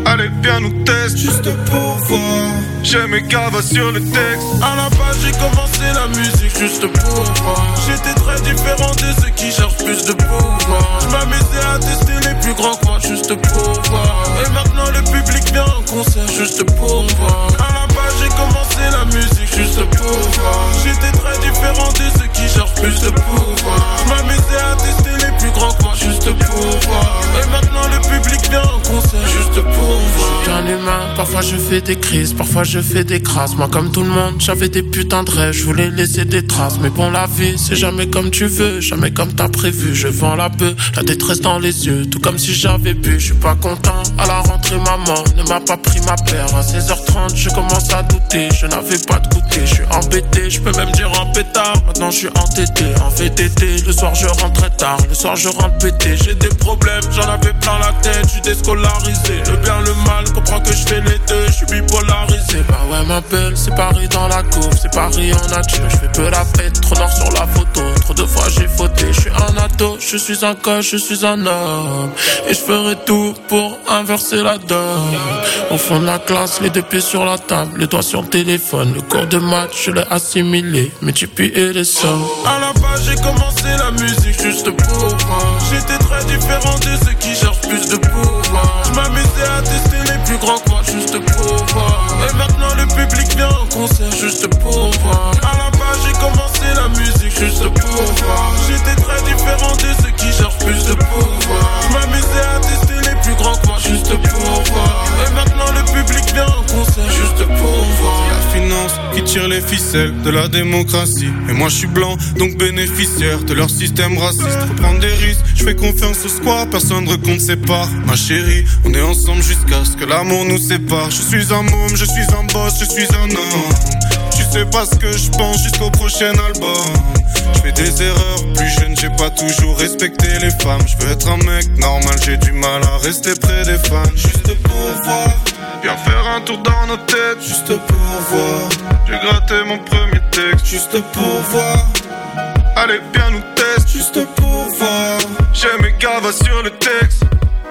Speaker 19: Allez, viens nous tester, juste pour voir. J'ai mes gavas sur le texte.
Speaker 18: À la base j'ai commencé la musique juste pour voir. J'étais très différent de ceux qui cherchent plus de pouvoir. Je m'amusais à tester les plus grands que moi juste pour voir. Et maintenant le public vient en concert juste pour voir. À la base j'ai commencé la musique juste pour voir. J'étais très différent de ceux qui cherchent plus de pouvoir. Je m'amusais à tester les plus grands que moi juste pour voir. Et maintenant le public vient en concert juste pour voir. Je suis un humain, parfois je fais des crises, parfois je fais des crasses. Moi comme tout le monde, j'avais des putains de rêves, je voulais laisser des traces. Mais bon, la vie, c'est jamais comme tu veux, jamais comme t'as prévu. Je vends la peur, la détresse dans les yeux, tout comme si j'avais bu. Je suis pas content, à la rentrée maman ne m'a pas pris ma paire. À 16h30, je commence à douter, je n'avais pas de goûter. Je suis embêté, je peux même dire un pétard. Maintenant je suis entêté, en VTT. Le soir je rentre très tard, le soir je rentre pété. J'ai des problèmes, j'en avais plein la tête, je suis déscolarisé. Le bien, le mal, comprends que je fais les deux, je suis bipolarisé. Bah ouais ma belle, c'est Paris dans la cour, c'est Paris en nature. Je fais peu la fête, trop noir sur la photo, trop de fois j'ai fauté. Je suis un ado, je suis un coach, je suis un homme. Et je ferai tout pour inverser la donne. Au fond de la classe, les deux pieds sur la table, les doigts sur le téléphone. Le cours de maths, je l'ai assimilé, mais tu puis et les sommes. À la base j'ai commencé la musique juste pour voir. J'étais très différent de ceux qui cherchent plus de pouvoir. Je m'amusais à tester les plus grands que moi juste pour voir. Et maintenant le public vient en concert juste pour voir. À la base j'ai commencé la musique juste pour voir. J'étais très différent de ceux qui cherchent plus de pouvoir. Je m'amusais à tester les plus grands que moi juste pour voir. Et maintenant le public vient en concert juste pour voir.
Speaker 19: La finance qui tire les ficelles de la démocratie. Et moi je suis blanc, donc bénéficiaire de leur système raciste. Faut prendre des risques, je fais confiance au square, personne ne compte ses parts. Ma chérie, on est ensemble jusqu'à ce que l'amour nous sépare. Je suis un môme, je suis un boss, je suis un homme. Tu sais pas ce que je pense jusqu'au prochain album. Je fais des erreurs, plus jeune j'ai pas toujours respecté les femmes. Je veux être un mec normal, j'ai du mal à rester près des fans. Juste pour voir, viens faire un tour dans nos têtes. Juste pour voir, j'ai gratté mon premier texte. Juste pour voir, allez viens nous tester. Juste pour voir, j'ai mes gavas sur le texte.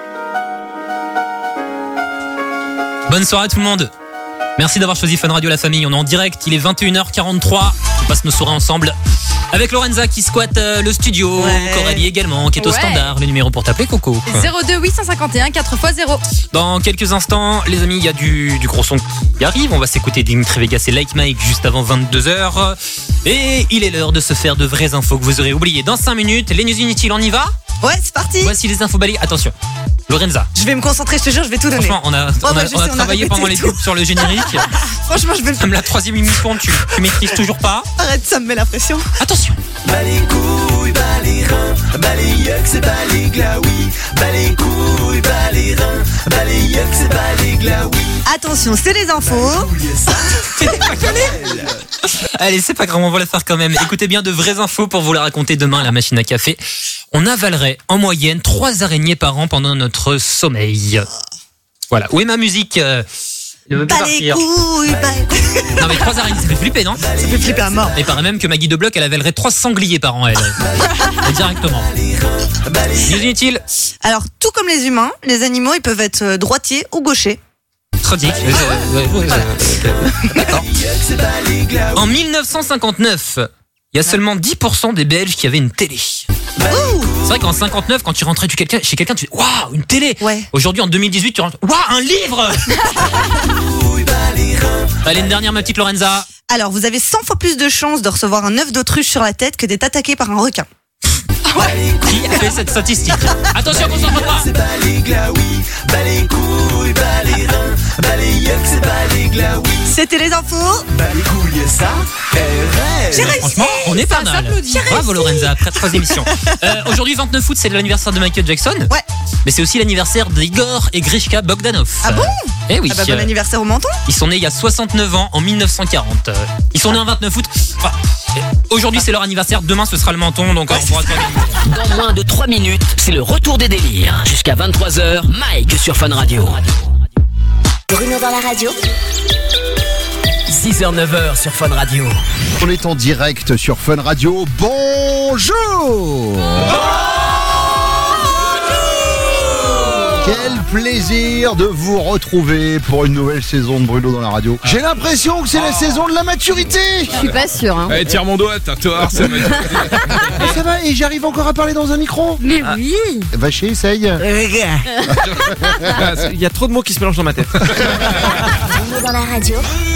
Speaker 5: Bonne soirée tout le monde. Merci d'avoir choisi Fun Radio la famille. On est en direct, il est 21h43. On passe nos soirées ensemble avec Lorenza qui squatte le studio, Coralie également qui est au standard. Le numéro pour t'appeler, Coco.
Speaker 20: 02 851 4x0.
Speaker 5: Dans quelques instants, les amis, il y a du gros son qui arrive. On va s'écouter Dimitri Vegas et Like Mike juste avant 22h. Et il est l'heure de se faire de vraies infos que vous aurez oubliées. Dans 5 minutes, les news inutiles, on y va ?
Speaker 10: Ouais, c'est parti.
Speaker 5: Voici les infos balayées. Attention, Lorenza.
Speaker 10: Je vais me concentrer, je te jure, je vais tout donner.
Speaker 5: Franchement, on a travaillé pendant les pubs sur le générique. Franchement, je vais Comme la 3e émission, tu maîtrises toujours pas.
Speaker 10: Arrête, ça me met la pression.
Speaker 5: Attention.
Speaker 15: Bas les couilles, bas les reins, bas les yucks, c'est bas les glaouis. Bas les couilles, bas les reins, bas les yucks, c'est bas les glaouis.
Speaker 10: Attention, c'est les infos.
Speaker 5: Allez, c'est pas grave, on va la faire quand même. Écoutez bien de vraies infos pour vous la raconter demain à la machine à café. On avalerait en moyenne 3 araignées par an pendant notre sommeil. Voilà. Où est ma musique ne veut plus partir. Non mais 3 araignées, ça fait flipper, non?
Speaker 10: Ça fait flipper à mort.
Speaker 5: Il paraît même que Maggie de Bloch, elle avalerait 3 sangliers par an, elle. Directement. News inutile.
Speaker 10: Alors, tout comme les humains, les animaux, ils peuvent être droitiers ou gauchers.
Speaker 5: Tragique. D'accord. En 1959, il y a seulement 10% des Belges qui avaient une télé. C'est vrai qu'en 59, quand tu rentrais chez quelqu'un, tu dis waouh, une télé.
Speaker 10: Ouais.
Speaker 5: Aujourd'hui, en 2018, tu rentres waouh, un livre. Allez, une dernière, ma petite Lorenza.
Speaker 10: Alors, vous avez 100 fois plus de chances de recevoir un œuf d'autruche sur la tête que d'être attaqué par un requin.
Speaker 5: Qui a fait cette statistique? Attention, concentre-toi.
Speaker 15: C'est bas les glaouis, bas les couilles, bas les reins, bas les yucks, c'est bas les glaouis.
Speaker 10: C'était les infos.
Speaker 15: Bas les couilles, ça,
Speaker 10: j'ai réussi.
Speaker 5: Franchement, on est pas mal. Bravo Lorenza, après 3 émissions. Aujourd'hui, 29 août, c'est l'anniversaire de Michael Jackson.
Speaker 10: Ouais.
Speaker 5: Mais c'est aussi l'anniversaire d'Igor et Grishka Bogdanov.
Speaker 10: Ah bon?
Speaker 5: Eh oui.
Speaker 10: Ah bah, bon anniversaire au menton.
Speaker 5: Ils sont nés il y a 69 ans, en 1940. Ils sont nés un 29 août. Enfin, aujourd'hui, c'est leur anniversaire. Demain, ce sera le menton. Donc, on pourra
Speaker 6: Dans moins de 3 minutes, c'est le retour des délires. Jusqu'à 23h, Mike sur Fun Radio.
Speaker 2: Bruno dans la radio.
Speaker 6: 6h, 9h sur Fun Radio.
Speaker 21: On est en direct sur Fun Radio. Bonjour. Quel plaisir de vous retrouver pour une nouvelle saison de Bruno dans la radio. J'ai l'impression que c'est la saison de la maturité.
Speaker 8: Je suis pas sûr. Hein.
Speaker 9: Allez, tire mon doigt, toi, ça va.
Speaker 21: Ça va, et j'arrive encore à parler dans un micro.
Speaker 8: Mais oui.
Speaker 21: Vacher, essaye.
Speaker 9: Il y a trop de mots qui se mélangent dans ma tête.
Speaker 2: Bruno dans la radio.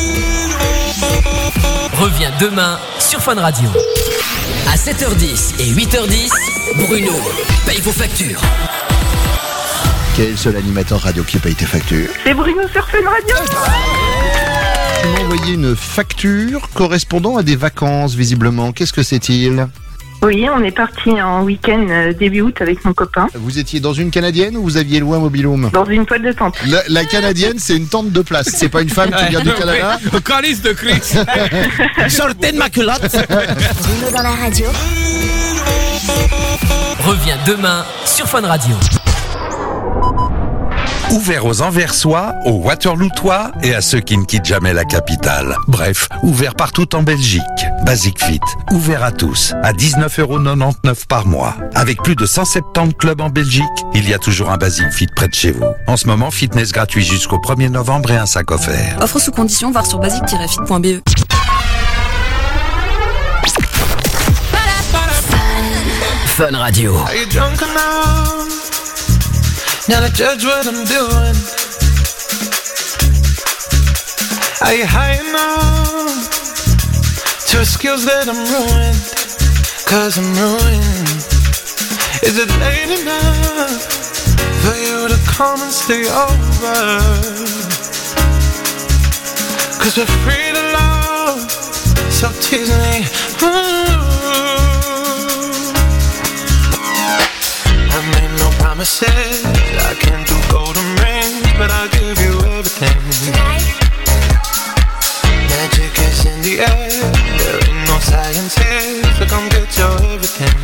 Speaker 6: Reviens demain sur Fun Radio. À 7h10 et 8h10, Bruno paye vos factures.
Speaker 21: Quel est le seul animateur radio qui paye tes factures?
Speaker 14: C'est Bruno sur Fun Radio.
Speaker 21: Tu m'as envoyé une facture correspondant à des vacances, visiblement. Qu'est-ce que c'est-il?
Speaker 14: Oui, on est parti en week-end début août avec mon copain.
Speaker 21: Vous étiez dans une canadienne ou vous aviez loué un mobil-home?
Speaker 14: Dans une toile de tente.
Speaker 21: La canadienne, c'est une tente de place. C'est pas une femme qui vient du Canada.
Speaker 9: Au calice de Christ.
Speaker 6: Sortez de ma culotte.
Speaker 2: Bruno dans la radio.
Speaker 6: Reviens demain sur Fun Radio.
Speaker 16: Ouvert aux Anversois, aux Waterlootois et à ceux qui ne quittent jamais la capitale. Bref, ouvert partout en Belgique. Basic Fit, ouvert à tous, à 19,99€ par mois. Avec plus de 170 clubs en Belgique, il y a toujours un Basic Fit près de chez vous. En ce moment, fitness gratuit jusqu'au 1er novembre et un sac offert.
Speaker 17: Offre sous condition, voir sur basic-fit.be.
Speaker 6: Fun Radio.
Speaker 7: Are you drunk enough now to judge what I'm doing? Are you high enough to excuse that I'm ruined? 'Cause I'm ruined. Is it late enough for you to come and stay over? 'Cause we're free to love, so tease me. I made no promises, I can't do golden rings, but I'll give you everything. Magic is in the air, there ain't no science here, so come get your everything.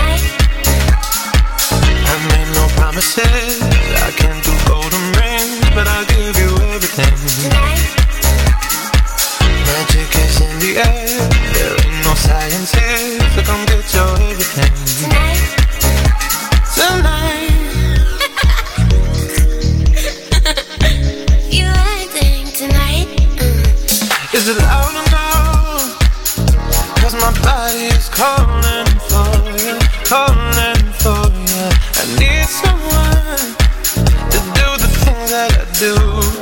Speaker 7: I made no promises, I can't do golden rings, but I'll give you everything. Magic is in the air, there ain't no science here, so come get your everything. Tonight. You acting tonight? Is it loud enough? 'Cause my body is calling for you, calling for you. I need someone to do the things that I do.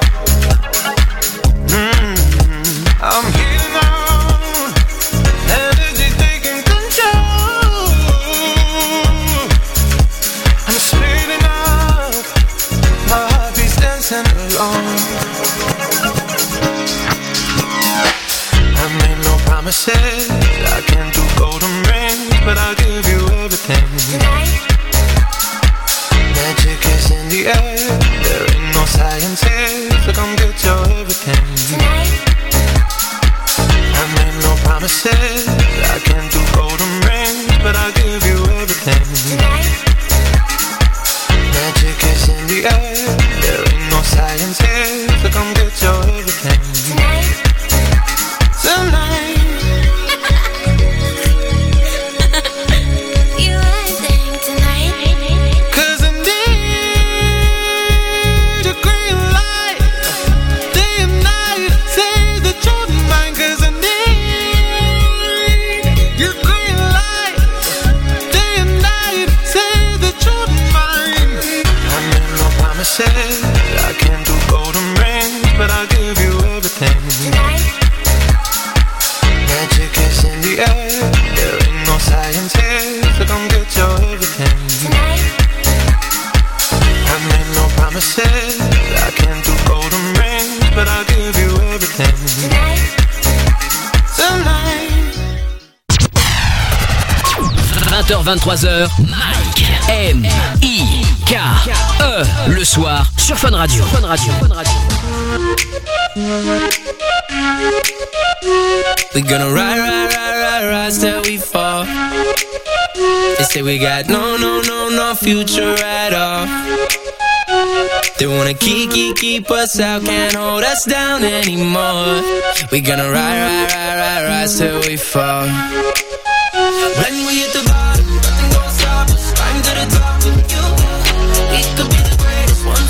Speaker 7: I'm heating on, energy taking control. I'm speeding up, my heart beats dancing along. I made no promises, I can't do golden rings, but I'll give you everything. Magic is in the air, there ain't no science here, so come get your everything. I made no promises, I can't do golden rings, but I'll give you everything. Magic is in the air, there ain't no science here, so come get your everything. Tonight. You acting tonight? 'Cause I need your green light, day and night, say that you're mine. 'Cause I need your green light, day and night, say that you're mine. I made no promises, I can't do golden rings, but I'll give you everything. Magic is in the air, there ain't no science here, so come get your everything. I made no promises, I can't do golden rings, but I'll give you everything. Tonight.
Speaker 6: 20h, 23h, Mike, M-I-K-E, le soir sur Fun Radio. Fun Radio. Fun Radio.
Speaker 7: We're gonna ride till we fall. They say we got no future at all. They wanna keep us out, can't hold us down anymore. We're gonna ride till we fall. When we hit the bottom, nothing gonna stop us. Climb to the top with you. We could be the greatest ones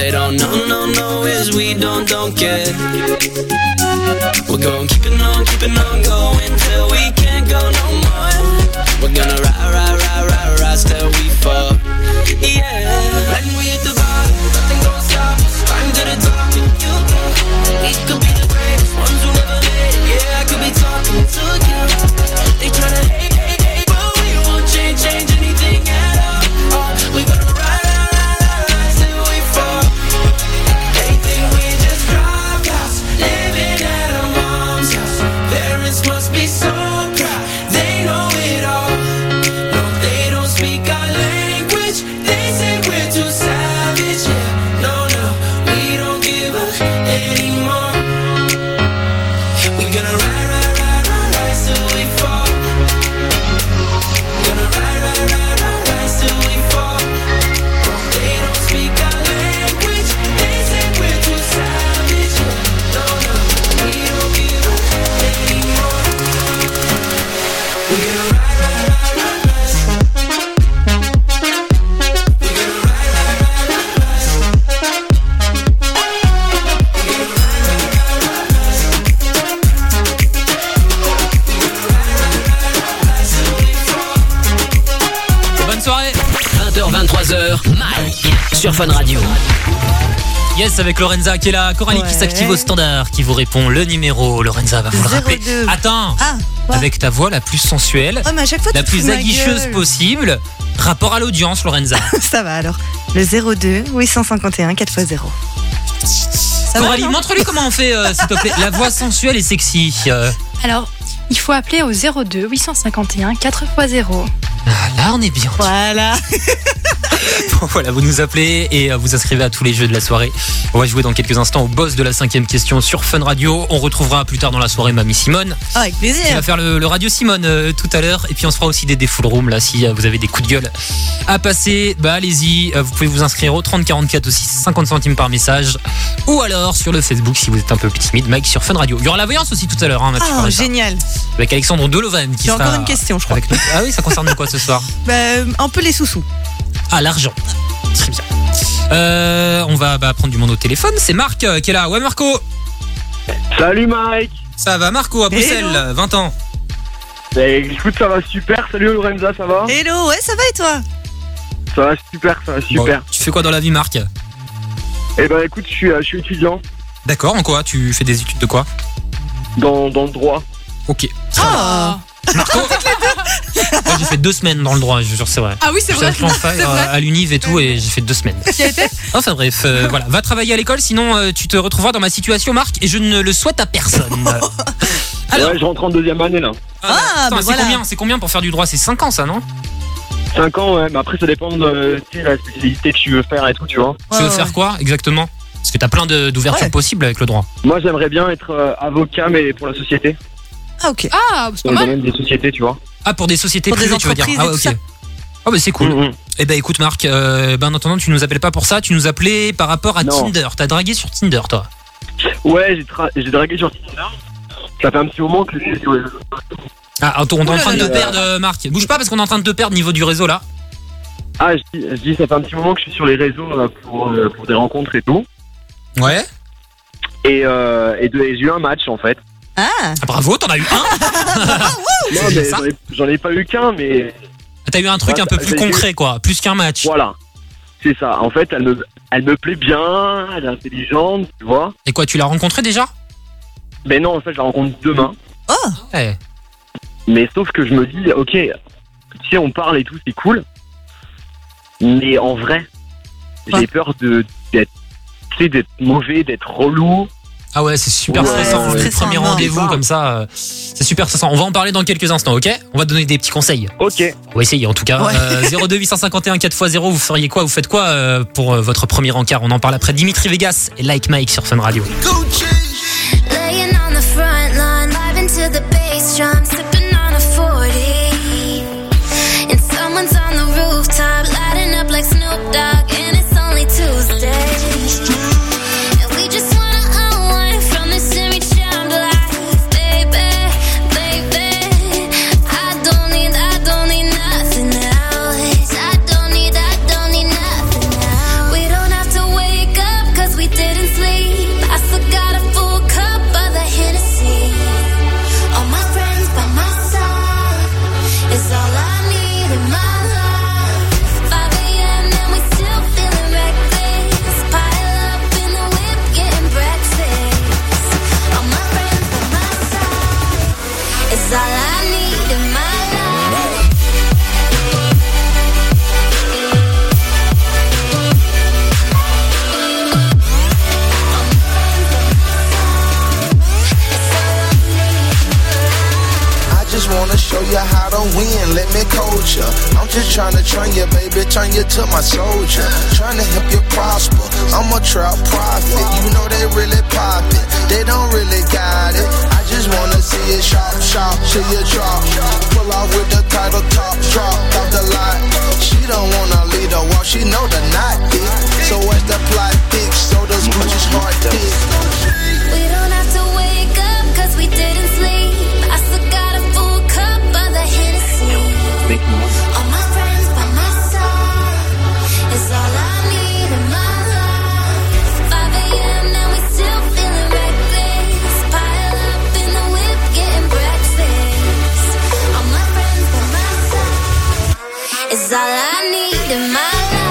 Speaker 6: they don't know is we don't care. We're gonna keep it on going till we can't go no more. We're gonna ride till we fall. Yeah. When we hit the bar, nothing gonna stop us. Climb to the top, we could be the greatest ones who never made it. Yeah, I could be talking to you. They tryna hate, but we won't change anything at all. We gonna ride till we fall. They think we just drop house, living at our mom's house. Parents must be so proud, they know it all. No, they don't speak our language. They say we're too savage. Yeah, no, we don't give up anymore. We gonna ride till we fall. Gonna ride till we fall. They don't speak our language. They say we're too savage. No, we don't give up anymore. We gonna ride.
Speaker 5: Bonne soirée.
Speaker 6: 20h, 23h, Mike sur Fun Radio.
Speaker 5: Yes, avec Lorenza qui est là, Coralie qui s'active au standard, qui vous répond le numéro. Lorenza va vous le rappeler.
Speaker 10: 02.
Speaker 5: Attends,
Speaker 10: quoi
Speaker 5: avec ta voix la plus sensuelle,
Speaker 10: mais à chaque fois,
Speaker 5: la
Speaker 10: tu te fous
Speaker 5: plus
Speaker 10: de ma
Speaker 5: aguicheuse
Speaker 10: gueule.
Speaker 5: possible. Rapport à l'audience, Lorenza.
Speaker 10: Ça va alors. Le 02 851 4x0.
Speaker 5: Coralie, montre-lui comment on fait, s'il te plaît. La voix sensuelle et sexy.
Speaker 20: Alors, il faut appeler au 02 851 4x0.
Speaker 5: Là, on est bien.
Speaker 10: Voilà.
Speaker 5: Bon, voilà, vous nous appelez et vous inscrivez à tous les jeux de la soirée. On va jouer dans quelques instants au boss de la 5e question sur Fun Radio. On retrouvera plus tard dans la soirée Mamie Simone.
Speaker 10: Avec plaisir.
Speaker 5: Qui va faire le Radio Simone tout à l'heure. Et puis on se fera aussi des full room là si vous avez des coups de gueule à passer. Bah allez-y, vous pouvez vous inscrire au 3044 aussi, 50 centimes par message. Ou alors sur le Facebook si vous êtes un peu plus timide, Mike sur Fun Radio. Il y aura la voyance aussi tout à l'heure. Hein,
Speaker 10: Oh, génial.
Speaker 5: avec Alexandre Deloven qui
Speaker 10: J'ai
Speaker 5: sera
Speaker 10: encore une question, je crois.
Speaker 5: avec nous. Ah oui, ça concerne quoi ce soir?
Speaker 10: Un peu les sous-sous.
Speaker 5: Ah, l'argent. Très bien. On va prendre du monde au téléphone. C'est Marc qui est là. Ouais, Marco.
Speaker 8: Salut Mike.
Speaker 5: Ça va, Marco, à Bruxelles, 20 ans.
Speaker 8: Écoute, ça va super. Salut Lorenza, ça va?
Speaker 10: Hello, ouais, ça va et toi?
Speaker 8: Ça va super, ça va super.
Speaker 5: Bon, tu fais quoi dans la vie, Marc?
Speaker 8: Eh ben écoute, je suis étudiant.
Speaker 5: D'accord, en quoi? Tu fais des études de quoi?
Speaker 8: Dans le droit.
Speaker 5: Ok.
Speaker 20: Oh.
Speaker 5: Marco. Moi, j'ai fait 2 semaines dans le droit, je vous jure, c'est vrai.
Speaker 20: Ah oui, c'est vrai.
Speaker 5: Je suis à l'univ et tout, et j'ai fait 2 semaines.
Speaker 20: Tu y as été?
Speaker 5: Enfin bref, voilà. Va travailler à l'école, sinon tu te retrouveras dans ma situation, Marc, et je ne le souhaite à personne.
Speaker 8: Alors, ouais, je rentre en 2e année là.
Speaker 5: Attends, c'est combien pour faire du droit? C'est 5 ans ça, non?
Speaker 8: 5 ans, ouais, mais après ça dépend de la spécialité que tu veux faire et tout, tu vois.
Speaker 5: Tu veux faire quoi exactement? Parce que t'as plein d'ouvertures possibles avec le droit.
Speaker 8: Moi j'aimerais bien être avocat, mais pour la société.
Speaker 10: Ah ok.
Speaker 20: Ah, c'est
Speaker 8: dans
Speaker 20: pas
Speaker 8: le
Speaker 20: mal.
Speaker 8: domaine des sociétés, tu vois.
Speaker 5: Ah, pour des sociétés
Speaker 10: Pour des
Speaker 5: privées, tu veux dire?
Speaker 10: entreprises
Speaker 5: Ah
Speaker 10: et
Speaker 5: ouais,
Speaker 10: tout ça.
Speaker 5: ok. Oh bah c'est cool. Eh ben écoute Marc, en attendant tu nous appelles pas pour ça, tu nous appelais par rapport à
Speaker 8: Non.
Speaker 5: Tinder. T'as dragué sur Tinder toi?
Speaker 8: Ouais, j'ai dragué sur Tinder. Ça fait un petit moment que je suis sur les réseaux.
Speaker 5: Ah, on est en train de te perdre, Marc. Bouge pas parce qu'on est en train de te perdre niveau du réseau là.
Speaker 8: Ah, je dis ça fait un petit moment que je suis sur les réseaux pour des rencontres et tout.
Speaker 5: Ouais.
Speaker 8: Et j'ai eu un match en fait.
Speaker 10: Ah,
Speaker 5: bravo, t'en as eu un.
Speaker 8: Non, mais j'en ai pas eu qu'un, mais.
Speaker 5: T'as eu un truc un peu plus concret quoi, plus qu'un match.
Speaker 8: Voilà, c'est ça. En fait, elle me plaît bien, elle est intelligente, tu vois.
Speaker 5: Et quoi, tu l'as rencontrée déjà?
Speaker 8: Mais non, en fait, je la rencontre demain.
Speaker 10: Oh.
Speaker 5: Ouais.
Speaker 8: Mais sauf que je me dis, ok, si on parle et tout, c'est cool. Mais en vrai, j'ai peur d'être mauvais, d'être relou.
Speaker 5: Ah ouais, c'est super stressant. Le premier rendez-vous comme ça, c'est super stressant. On va en parler dans quelques instants, ok? On va te donner des petits conseils.
Speaker 8: Ok.
Speaker 5: On va essayer en tout cas. 02 851 4x0, vous feriez quoi? Vous faites quoi pour votre premier encart? On en parle après Dimitri Vegas et Like Mike sur Fun Radio.
Speaker 1: Laying on the front line, live into the bass drum, sipping on a 40. And someone's on the rooftop, lighting up like Snoop Dogg, and it's only Tuesday. And we just wanna unwind from this semi-charmed life, baby, baby. I don't need nothing else. I don't need nothing else. We don't have to wake up
Speaker 7: wanna show you how to win, let me coach ya. I'm just trying to train you, baby, turn you to my soldier. Trying to help you prosper, I'm a trap prophet. You know they really pop it, they don't really got it. I just wanna see it shop, shop, till you drop. Pull off with the title top, drop off the lot. She don't wanna lead her walk, she know the knot thick. So what's the plot thick, so those bitches hard thick.
Speaker 1: We don't have to wake up cause we didn't sleep. I still got a full cup of the Hennessy. All my friends by my side is all I need in my life. 5 a.m. now we still feeling reckless. Pile up in the whip getting breakfast. All my friends by my side is all I need in my life.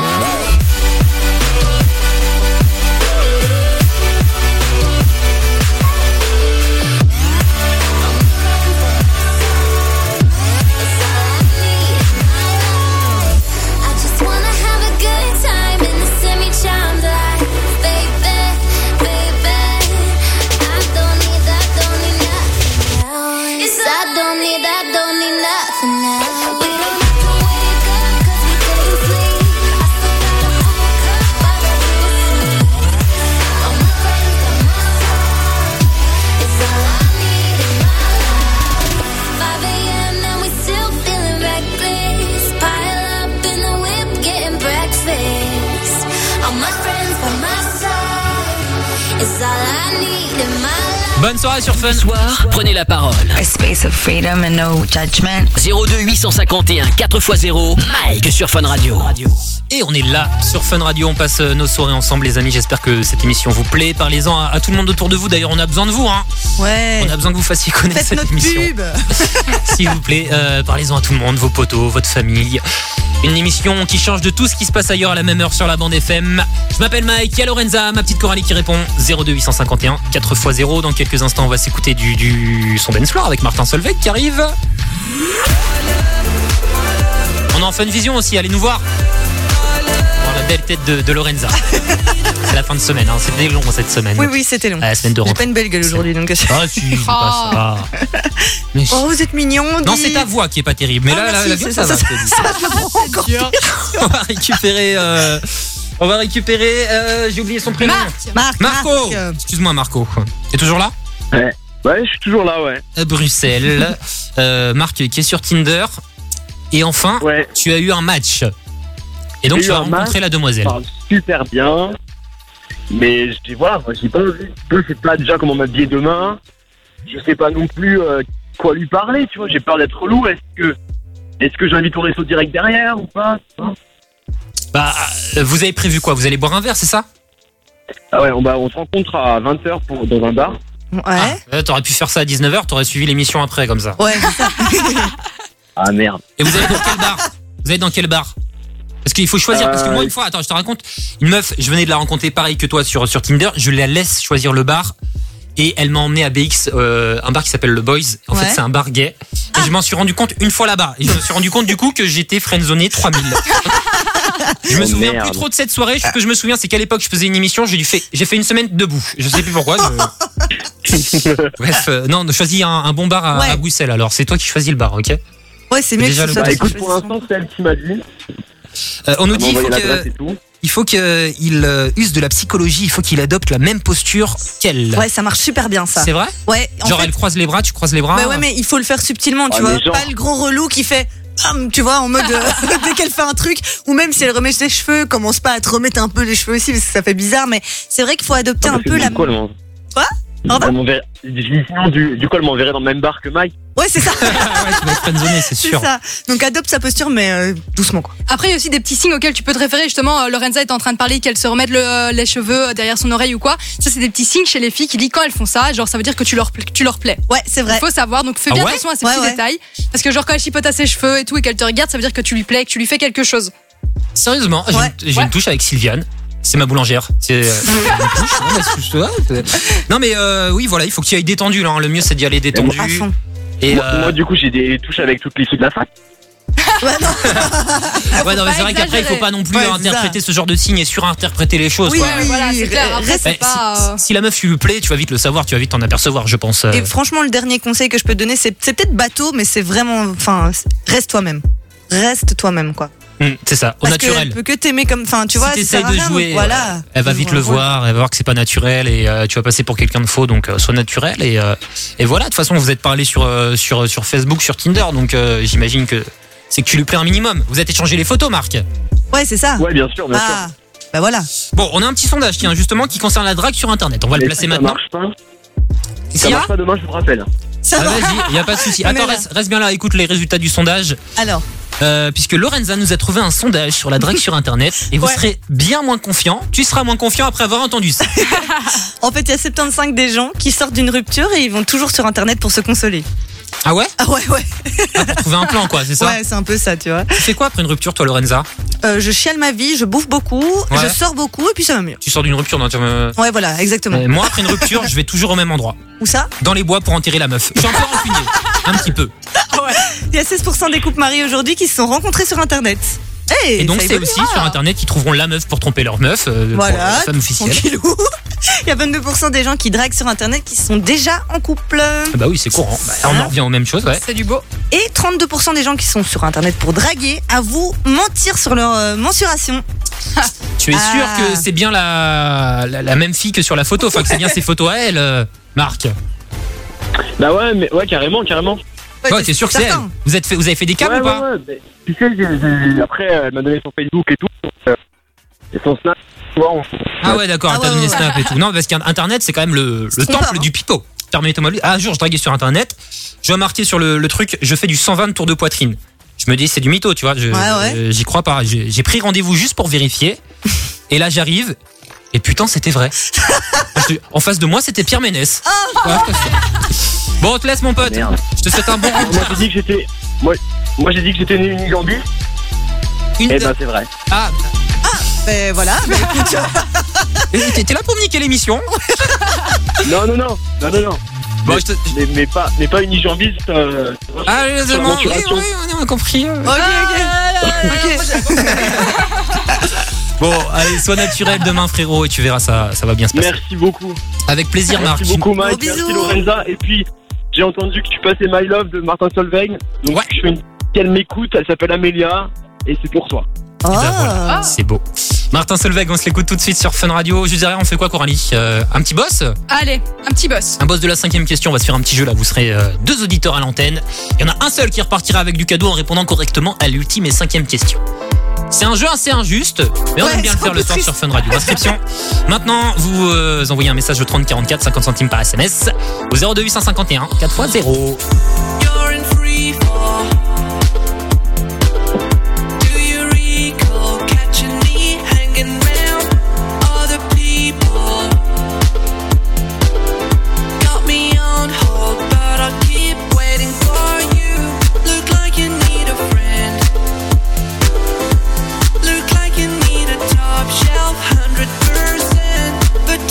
Speaker 5: Bonne soirée sur Fun.
Speaker 6: Ce soir, prenez la parole.
Speaker 11: A space of freedom and no judgment.
Speaker 6: 02 851 4x0, Mike sur Fun Radio.
Speaker 5: Et on est là sur Fun Radio, on passe nos soirées ensemble les amis, j'espère que cette émission vous plaît. Parlez-en à tout le monde autour de vous, d'ailleurs on a besoin de vous hein.
Speaker 10: Ouais.
Speaker 5: On a besoin que vous fassiez connaître
Speaker 10: Faites
Speaker 5: cette
Speaker 10: notre
Speaker 5: émission.
Speaker 10: pub.
Speaker 5: S'il vous plaît, parlez-en à tout le monde, vos potos, votre famille. Une émission qui change de tout ce qui se passe ailleurs à la même heure sur la bande FM. Je m'appelle Mike, il y a Lorenza, ma petite Coralie qui répond 02 851 4x0. Dans quelques instants, on va s'écouter du son dance floor avec Martin Solveig qui arrive. On est en Fun Vision aussi, allez nous voir. Voir la belle tête de Lorenza. C'est la fin de semaine, hein. C'était long cette semaine.
Speaker 10: Oui, c'était long.
Speaker 5: La semaine de
Speaker 10: J'ai
Speaker 5: rentrée.
Speaker 10: pas une belle gueule aujourd'hui, donc.
Speaker 5: Ah si, c'est pas ça. Mais
Speaker 10: Oh, vous êtes mignon.
Speaker 5: non, c'est ta voix qui est pas terrible. Mais là, la gueule, ça va. On va récupérer. J'ai oublié son prénom. Marco. Excuse-moi, Marco. T'es toujours là?
Speaker 8: Ouais, je suis toujours là, ouais.
Speaker 5: Bruxelles. Marc qui est sur Tinder. Et enfin, tu as eu un match. Et donc, tu as rencontré la demoiselle.
Speaker 8: Super bien. Mais voilà, moi, j'ai pas envie. Je sais pas déjà comment m'habiller demain. Je sais pas non plus quoi lui parler, tu vois. J'ai peur d'être relou. Est-ce que j'invite au resto direct derrière ou pas?
Speaker 5: Bah, vous avez prévu quoi? Vous allez boire un verre, c'est ça?
Speaker 8: Ah ouais, on se rencontre à 20h dans un bar.
Speaker 10: Ouais.
Speaker 5: T'aurais pu faire ça à 19h, t'aurais suivi l'émission après, comme ça.
Speaker 10: Ouais, c'est ça.
Speaker 8: Ah merde.
Speaker 5: Et vous allez dans quel bar? Vous allez dans quel bar? Parce qu'il faut choisir, parce que moi une fois, attends, je te raconte, une meuf, je venais de la rencontrer pareil que toi sur Tinder, je la laisse choisir le bar et elle m'a emmené à BX, un bar qui s'appelle le Boys. En fait, c'est un bar gay. Et je m'en suis rendu compte une fois là-bas. Et je me suis rendu compte du coup que j'étais friendzoné 3000. Je me souviens plus trop de cette soirée. Ce que je me souviens, c'est qu'à l'époque, je faisais une émission, j'ai fait une semaine debout. Je sais plus pourquoi. Bref, non, choisis un bon bar à Bruxelles. Alors, c'est toi qui choisis le bar, ok?
Speaker 10: Ouais, c'est mieux que
Speaker 8: ça. Bah, écoute, pour l'instant, c'est elle qui m'a dit.
Speaker 5: On nous dit il faut qu'il use de la psychologie, il faut qu'il adopte la même posture qu'elle.
Speaker 10: Ouais, ça marche super bien ça.
Speaker 5: C'est vrai?
Speaker 10: Ouais.
Speaker 5: Genre elle croise les bras, tu croises les bras.
Speaker 10: Bah ouais, mais il faut le faire subtilement, tu vois. Pas le gros relou qui fait, tu vois, en mode dès qu'elle fait un truc, ou même si elle remet ses cheveux, commence pas à te remettre un peu les cheveux aussi parce que ça fait bizarre, mais c'est vrai qu'il faut adopter un peu la. Quoi?
Speaker 8: Du coup, elle m'enverrait dans le même bar que Mike.
Speaker 10: Ouais, c'est ça.
Speaker 5: Ouais, tu vas être friendzoné, c'est sûr.
Speaker 10: C'est ça. Donc adopte sa posture, mais doucement quoi.
Speaker 20: Après, il y a aussi des petits signes auxquels tu peux te référer. Justement, Lorenza est en train de parler qu'elle se remette les cheveux derrière son oreille ou quoi. Ça, c'est des petits signes chez les filles qui disent quand elles font ça, genre ça veut dire que tu leur plais.
Speaker 10: Ouais, c'est vrai.
Speaker 20: Il faut savoir. Donc fais bien attention à ces petits détails. Parce que genre quand elle chipote à ses cheveux et tout et qu'elle te regarde, ça veut dire que tu lui plais, que tu lui fais quelque chose.
Speaker 5: Sérieusement, j'ai une touche avec Sylviane. C'est ma boulangère. C'est une touche. Non mais oui, voilà, il faut que tu ailles détendu là. Hein. Le mieux c'est d'y aller détendu.
Speaker 8: Et moi, du coup, j'ai des touches avec toutes les filles de la fac.
Speaker 10: Ouais, non.
Speaker 5: Ouais, non, mais c'est vrai qu'après, il faut pas non plus interpréter ce genre de signes et surinterpréter les choses.
Speaker 10: Oui,
Speaker 5: quoi.
Speaker 10: oui,
Speaker 20: Voilà, c'est clair. Après, c'est pas.
Speaker 5: Si la meuf tu lui plais, tu vas vite le savoir, tu vas vite t'en apercevoir, je pense.
Speaker 10: Et franchement, le dernier conseil que je peux te donner, c'est peut-être bateau, mais c'est vraiment. Enfin, reste toi-même. Reste toi-même, quoi.
Speaker 5: C'est ça, au
Speaker 10: Parce
Speaker 5: naturel.
Speaker 10: qu'elle peut que t'aimer comme. Enfin, tu vois,
Speaker 5: si
Speaker 10: ça
Speaker 5: t'essayes
Speaker 10: sert à
Speaker 5: de
Speaker 10: rien,
Speaker 5: jouer,
Speaker 10: donc voilà.
Speaker 5: elle va vite le voir, elle va voir que c'est pas naturel et tu vas passer pour quelqu'un de faux, donc sois naturel et voilà. De toute façon, vous êtes parlé sur Facebook, sur Tinder, donc j'imagine que c'est que tu lui plais un minimum. Vous êtes échangé les photos, Marc?
Speaker 10: Ouais, c'est ça.
Speaker 8: Ouais, bien sûr, bien sûr.
Speaker 10: Bah voilà.
Speaker 5: Bon, on a un petit sondage, tiens, justement, qui concerne la drague sur Internet. On va le placer maintenant.
Speaker 8: Ça marche pas. Ça marche pas demain, je vous rappelle.
Speaker 5: Vas-y, y a pas de souci. Attends, reste bien là, écoute les résultats du sondage.
Speaker 10: Alors.
Speaker 5: Puisque Lorenza nous a trouvé un sondage sur la drague sur Internet et vous serez bien moins confiant. Tu seras moins confiant après avoir entendu ça.
Speaker 10: En fait, il y a 75 des gens qui sortent d'une rupture et ils vont toujours sur Internet pour se consoler.
Speaker 5: Ah ouais?
Speaker 10: Ah ouais.
Speaker 5: Pour trouver un plan, quoi, c'est ça?
Speaker 10: Ouais, c'est un peu ça, tu vois.
Speaker 5: Tu fais quoi après une rupture, toi, Lorenza?
Speaker 10: Je chiale ma vie, je bouffe beaucoup, je sors beaucoup et puis ça va mieux.
Speaker 5: Tu sors d'une rupture, non?
Speaker 10: Ouais, voilà, exactement.
Speaker 5: Moi, après une rupture, je vais toujours au même endroit.
Speaker 10: Où ça?
Speaker 5: Dans les bois pour enterrer la meuf. Je suis encore rancunier, un petit peu.
Speaker 10: Ouais. Il y a 16% des couples mariés aujourd'hui qui se sont rencontrés sur Internet.
Speaker 5: Et donc c'est aussi sur Internet qu'ils trouveront la meuf pour tromper leur meuf,
Speaker 10: voilà,
Speaker 5: pour la femme officielle.
Speaker 10: Tranquillou. Il y a 22% des gens qui draguent sur Internet qui sont déjà en couple.
Speaker 5: Bah oui, c'est courant. On en revient aux mêmes choses, ouais.
Speaker 20: C'est du beau.
Speaker 10: Et 32% des gens qui sont sur Internet pour draguer avouent mentir sur leur mensuration.
Speaker 5: Tu es sûr que c'est bien la même fille que sur la photo, enfin que c'est bien ses photos à elle, Marc?
Speaker 8: Bah ouais, mais ouais, carrément.
Speaker 5: Ouais, t'es sûr que c'est elle? Vous avez fait des câbles ou pas?
Speaker 8: Ouais. Tu sais, après, elle m'a donné son Facebook et tout. Et son Snap, tu vois.
Speaker 5: Ah ouais, d'accord, elle t'a donné Snap et tout. Non, parce qu'Internet, c'est quand même le temple du pipeau. Permettez-moi. Un jour, je draguais sur Internet. Je vois marqué sur le truc, je fais du 120 tours de poitrine. Je me dis, c'est du mytho, tu vois. J'y crois pas. J'ai pris rendez-vous juste pour vérifier. Et là, j'arrive. Et putain, c'était vrai. En face de moi, c'était Pierre Ménès. Ouais, bon, on te laisse, mon pote. Merde. Je te souhaite un bon retour.
Speaker 8: Moi, j'ai dit que j'étais. Moi, j'ai dit que j'étais une gambie. Et ben, c'est vrai.
Speaker 10: Ben voilà. Écoute.
Speaker 5: T'étais là pour me niquer l'émission?
Speaker 8: Non.
Speaker 5: Bon,
Speaker 8: mais pas une jambiste.
Speaker 5: Ah, oui, on a compris.
Speaker 10: Ok.
Speaker 5: Bon, allez, sois naturel demain, frérot, et tu verras, ça va bien se passer.
Speaker 8: Merci beaucoup.
Speaker 5: Avec plaisir, Marc.
Speaker 8: Merci beaucoup, Mike. Merci, Lorenza. Et puis, j'ai entendu que tu passais My Love de Martin Solveig. Donc, je fais qu'elle m'écoute. Elle s'appelle Amélia. Et c'est pour toi.
Speaker 5: Et ben voilà, c'est beau. Martin Solveig, on se l'écoute tout de suite sur Fun Radio. Juste derrière, on fait quoi, Coralie? Un petit boss?
Speaker 20: Allez, un petit boss.
Speaker 5: Un boss de la 5e question. On va se faire un petit jeu là. Vous serez 2 auditeurs à l'antenne. Il y en a un seul qui repartira avec du cadeau en répondant correctement à l'ultime et 5e question. C'est un jeu assez injuste, mais on aime bien le faire le soir sur Fun Radio. Inscription. Maintenant, vous envoyez un message au 3044, 50 centimes par SMS, au 02 851 4x0.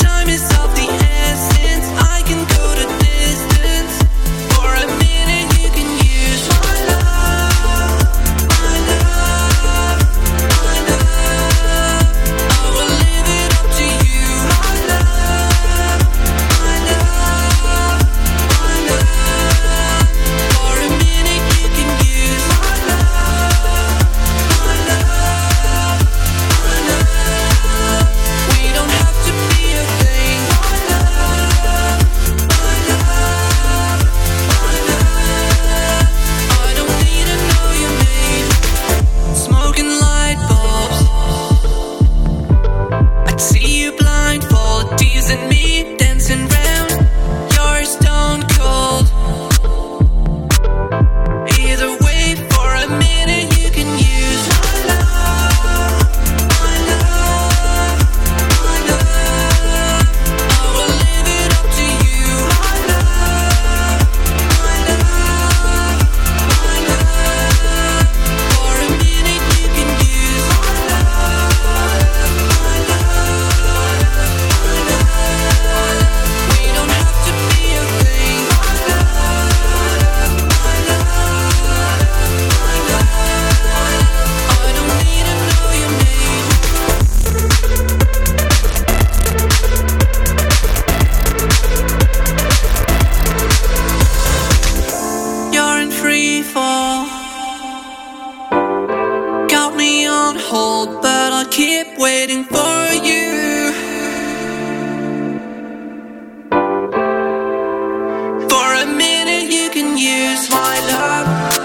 Speaker 4: Time is of the essence. I can go the distance. For a minute you keep waiting for you. For a minute you can use my love.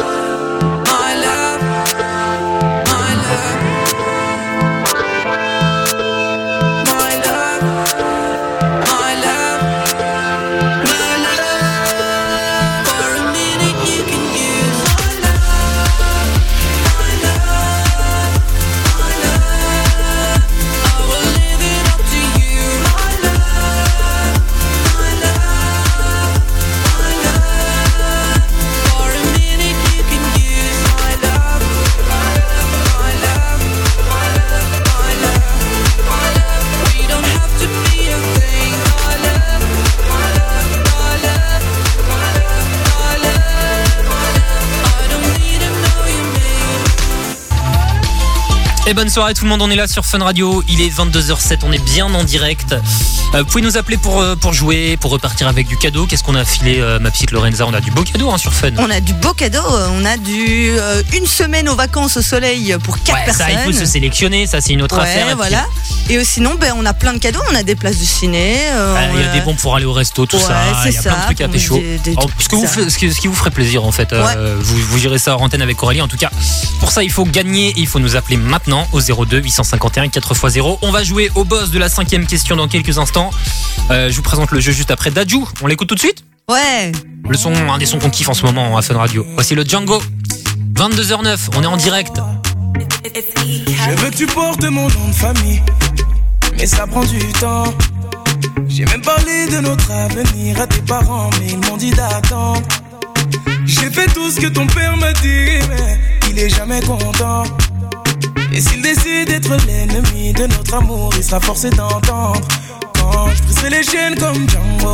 Speaker 5: Et bonne soirée tout le monde, on est là sur Fun Radio, il est 22h07, on est bien en direct. Vous pouvez nous appeler pour jouer, pour repartir avec du cadeau. Qu'est-ce qu'on a filé ma petite Lorenza? On a du beau cadeau sur Fun.
Speaker 10: On a du beau cadeau, on a une semaine aux vacances au soleil pour 4 personnes.
Speaker 5: Ça il faut se sélectionner, ça c'est une autre affaire.
Speaker 10: Voilà. Et sinon on a plein de cadeaux, on a des places de ciné.
Speaker 5: Il y a des bons pour aller au resto, tout ça. Il y a plein de trucs à pécho. Ce qui vous ferait plaisir en fait. Vous gérez ça hors antenne avec Aurélie. En tout cas, pour ça il faut gagner et il faut nous appeler maintenant au 02 851 4x0. On va jouer au boss de la 5e question dans quelques instants. Je vous présente le jeu juste après Dadju. On l'écoute tout de suite?
Speaker 10: Ouais.
Speaker 5: Un des sons qu'on kiffe en ce moment à Fun Radio. Voici le Django. 22h09, on est en direct.
Speaker 3: Je veux que tu portes mon nom de famille, mais ça prend du temps. J'ai même parlé de notre avenir à tes parents, mais ils m'ont dit d'attendre. J'ai fait tout ce que ton père m'a dit, mais il est jamais content. Et s'il décide d'être l'ennemi de notre amour, il sera forcé d'entendre. Quand je briserai les chaînes comme Django,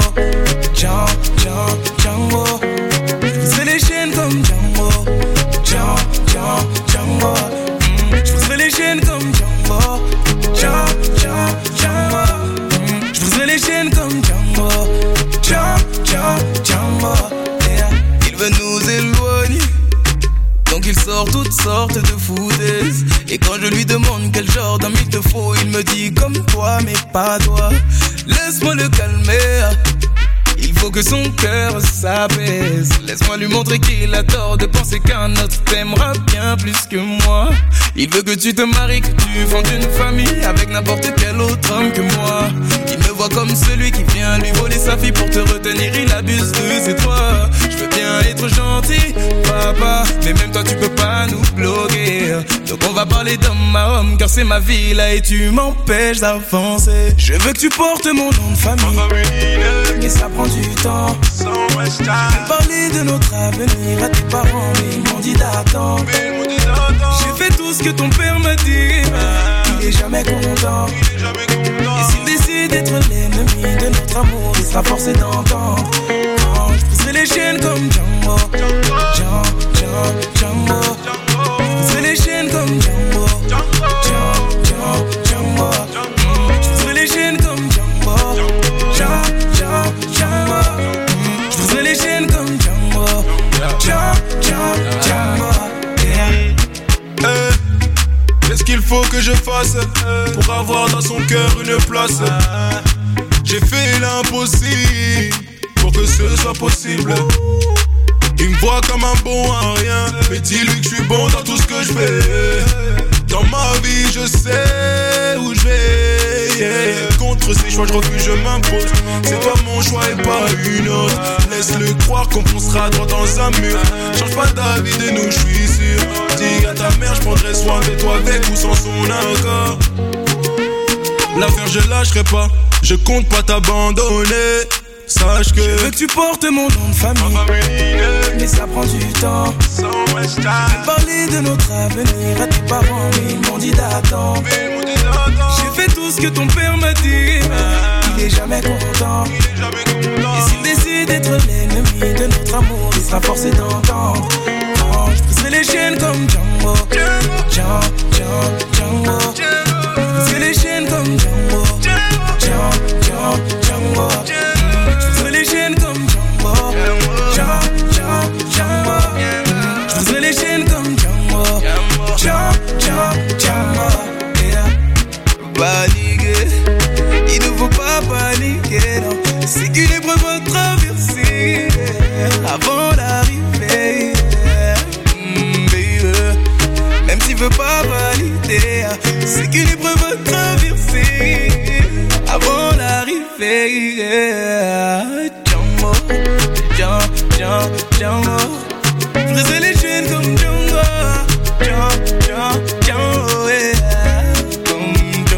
Speaker 3: Django. Je briserai les chaînes comme Django, Django. Je briserai les chaînes comme Django, Django. Je briserai les chaînes comme Django, Django. Il veut nous éloigner, donc il sort toutes sortes de foutaises. Et quand je lui demande quel genre d'homme il te faut, il me dit comme toi mais pas toi. Laisse-moi le calmer, il faut que son cœur s'apaise. Laisse-moi lui montrer qu'il a tort de penser qu'un autre t'aimera bien plus que moi. Il veut que tu te maries, que tu fondes une famille avec n'importe quel autre homme que moi. Il me voit comme celui qui vient lui voler sa fille pour te retenir, il abuse de ses droits. Je veux bien être gentil, papa, mais même toi tu peux pas nous bloquer. Donc on va parler d'homme à homme, car c'est ma vie là et tu m'empêches d'avancer. Je veux que tu portes mon nom de famille, mais ça prend du temps. J'ai parlé de notre avenir à tes parents, mais ils m'ont dit d'attendre. J'ai fait tout ce que ton père m'a dit, il est jamais content. Et s'il décide d'être l'ennemi de notre amour, il sera forcé d'entendre. Quand je briserai les chaînes comme Django, Django. Je briserai les chaînes comme Django, Django. Je briserai les chaînes comme Django, Django. Je briserai les chaînes comme Django, Django. Qu'est-ce qu'il faut que je fasse pour avoir dans son cœur une place? J'ai fait l'impossible pour que ce soit possible. Il me voit comme un bon à rien, mais dis-lui que je suis bon dans tout ce que je fais. Dans ma vie je sais où je vais. Contre ces choix je refuse, je m'impose. C'est toi mon choix et pas une autre. Laisse-le croire qu'on foncera droit dans un mur. Change pas d'avis de nous, je suis sûr. Dis à ta mère, je prendrai soin de toi avec ou sans son accord. L'affaire je lâcherai pas, je compte pas t'abandonner. Sache que je veux que tu portes mon nom de famille, mais ça prend du temps. J'ai parlé de notre avenir à tes parents, mais ils m'ont dit d'attendre. J'ai fait tout ce que ton père m'a dit, il est jamais content. Et s'il décide d'être l'ennemi de notre amour, il sera forcé d'entendre. Quand je briserai les chaînes comme Django, Django. Je briserai les chaînes comme Django, Django. Les chaînes comme Django, Django. Je briserai les chaînes comme Django, Django. Django, Django. Briser les chaînes comme Django, Django, yeah. Comme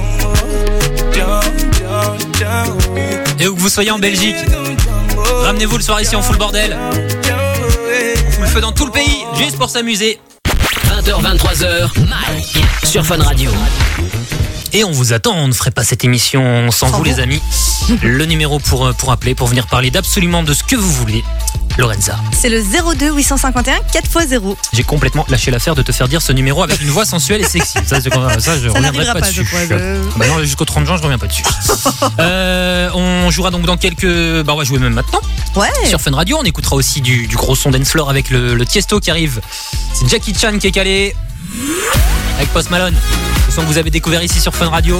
Speaker 3: Django.
Speaker 5: Et où que vous soyez en Belgique, ramenez-vous le soir ici en full bordel. On fout le feu dans tout le pays, juste pour s'amuser.
Speaker 6: 20h, 23h, Mike, sur Fun Radio.
Speaker 5: Et on vous attend, on ne ferait pas cette émission sans vous les amis. Le numéro pour appeler, pour venir parler d'absolument de ce que vous voulez. Lorenza.
Speaker 10: C'est le 02 851 4x0.
Speaker 5: J'ai complètement lâché l'affaire de te faire dire ce numéro avec une voix sensuelle et sexy. Ça je reviendrai pas dessus. Bah non, jusqu'au 30 juin, je reviens pas dessus. On jouera donc dans quelques... Bah on va jouer même maintenant.
Speaker 10: Ouais.
Speaker 5: Sur Fun Radio, on écoutera aussi du gros son dance floor avec le Tiesto qui arrive. C'est Jackie Chan qui est calé. Avec Post Malone. Le son que vous avez découvert ici sur Fun Radio.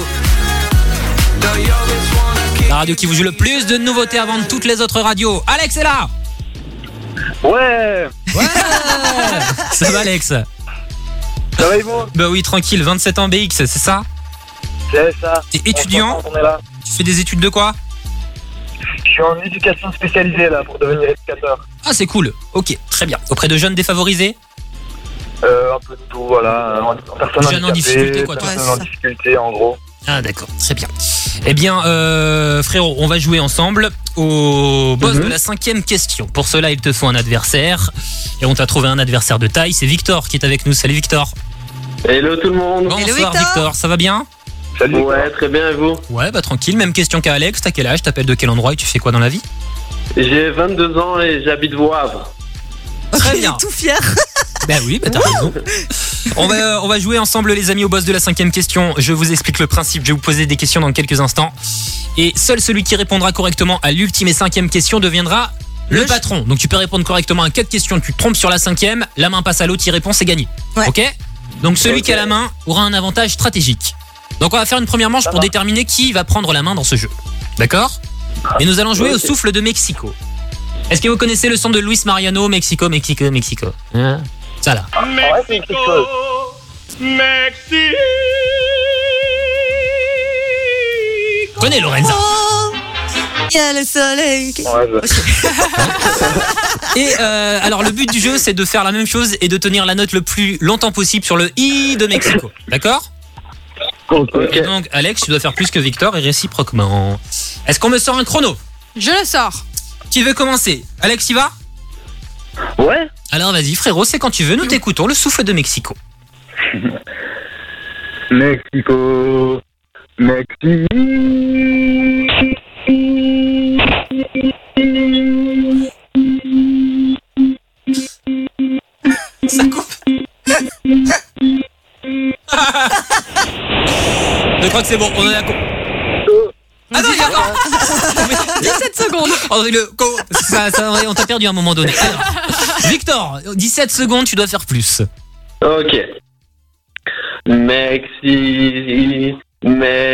Speaker 5: La radio qui vous joue le plus de nouveautés avant toutes les autres radios. Alex est là.
Speaker 8: Ouais.
Speaker 5: Ça va Alex?
Speaker 8: Ça va Yvo?
Speaker 5: Bah oui, tranquille, 27 ans BX, c'est ça?
Speaker 8: C'est ça.
Speaker 5: T'es étudiant?
Speaker 8: On est là.
Speaker 5: Tu fais des études de quoi?
Speaker 8: Je suis en éducation spécialisée là pour devenir éducateur.
Speaker 5: Ah c'est cool, ok, très bien. Auprès de jeunes défavorisés?
Speaker 8: Un peu de tout, voilà.
Speaker 5: Jeunes en difficulté quoi, toi?
Speaker 8: Personnes en difficulté en gros.
Speaker 5: Ah d'accord, très bien. Eh bien, frérot, on va jouer ensemble au boss de la 5e question. Pour cela, il te faut un adversaire. Et on t'a trouvé un adversaire de taille, c'est Victor qui est avec nous. Salut Victor.
Speaker 8: Hello tout le monde.
Speaker 5: Bonsoir Victor, ça va bien?
Speaker 8: Salut. Ouais, très bien et vous?
Speaker 5: Ouais, bah tranquille, même question qu'à Alex. T'as quel âge? T'appelles de quel endroit et tu fais quoi dans la vie?
Speaker 8: J'ai 22 ans et j'habite Vaux-Havre.
Speaker 5: Très bien.
Speaker 10: Il est tout fier.
Speaker 5: Ben oui, bah t'as raison. On va jouer ensemble les amis au boss de la 5e question. Je vous explique le principe, je vais vous poser des questions dans quelques instants. Et seul celui qui répondra correctement à l'ultime et 5e question deviendra le patron. Donc tu peux répondre correctement à 4 questions, tu te trompes sur la 5e, la main passe à l'autre, il répond, c'est gagné.
Speaker 10: Ouais.
Speaker 5: Ok? Donc celui qui a la main aura un avantage stratégique. Donc on va faire une première manche pour déterminer qui va prendre la main dans ce jeu. D'accord? Et nous allons jouer au souffle de Mexico. Est-ce que vous connaissez le son de Luis Mariano, Mexico, Mexico, Mexico? Hein? Ça là.
Speaker 18: Mexico, Mexico.
Speaker 5: Connais Lorenza.
Speaker 10: Il y a le soleil.
Speaker 5: Et alors le but du jeu c'est de faire la même chose et de tenir la note le plus longtemps possible sur le I de Mexico. D'accord? Et donc Alex, tu dois faire plus que Victor et réciproquement. Est-ce qu'on me sort un chrono?
Speaker 20: Je le sors.
Speaker 5: Qui veut commencer? Alex, y va?
Speaker 8: Ouais.
Speaker 5: Alors vas-y frérot, c'est quand tu veux, nous t'écoutons, le souffle de Mexico.
Speaker 8: Mexico, Mexico.
Speaker 5: Ça coupe. Je crois que c'est bon, on en a... Ah non, il y a encore
Speaker 20: 17 secondes.
Speaker 5: On t'a perdu à un moment donné. Alors, Victor, 17 secondes, tu dois faire plus.
Speaker 8: Ok. Mexi.
Speaker 5: Oh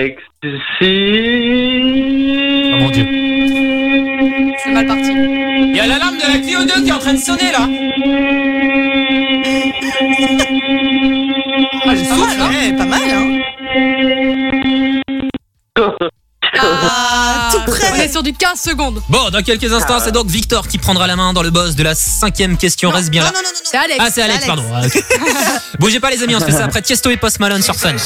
Speaker 5: mon Dieu.
Speaker 20: C'est mal parti.
Speaker 5: Il y a l'alarme de la Clio 2 qui est en train de sonner là.
Speaker 10: Ah, je souffle, hein. Pas mal, hein. Tout près.
Speaker 20: On est sur du 15 secondes.
Speaker 5: Bon, dans quelques instants, c'est donc Victor qui prendra la main dans le boss de la 5e question. Reste bien là.
Speaker 20: Non. C'est Alex.
Speaker 5: Ah, c'est Alex, pardon. Ah, okay. Bougez pas les amis, on se fait ça après Tiesto et Post Malone sur Fun.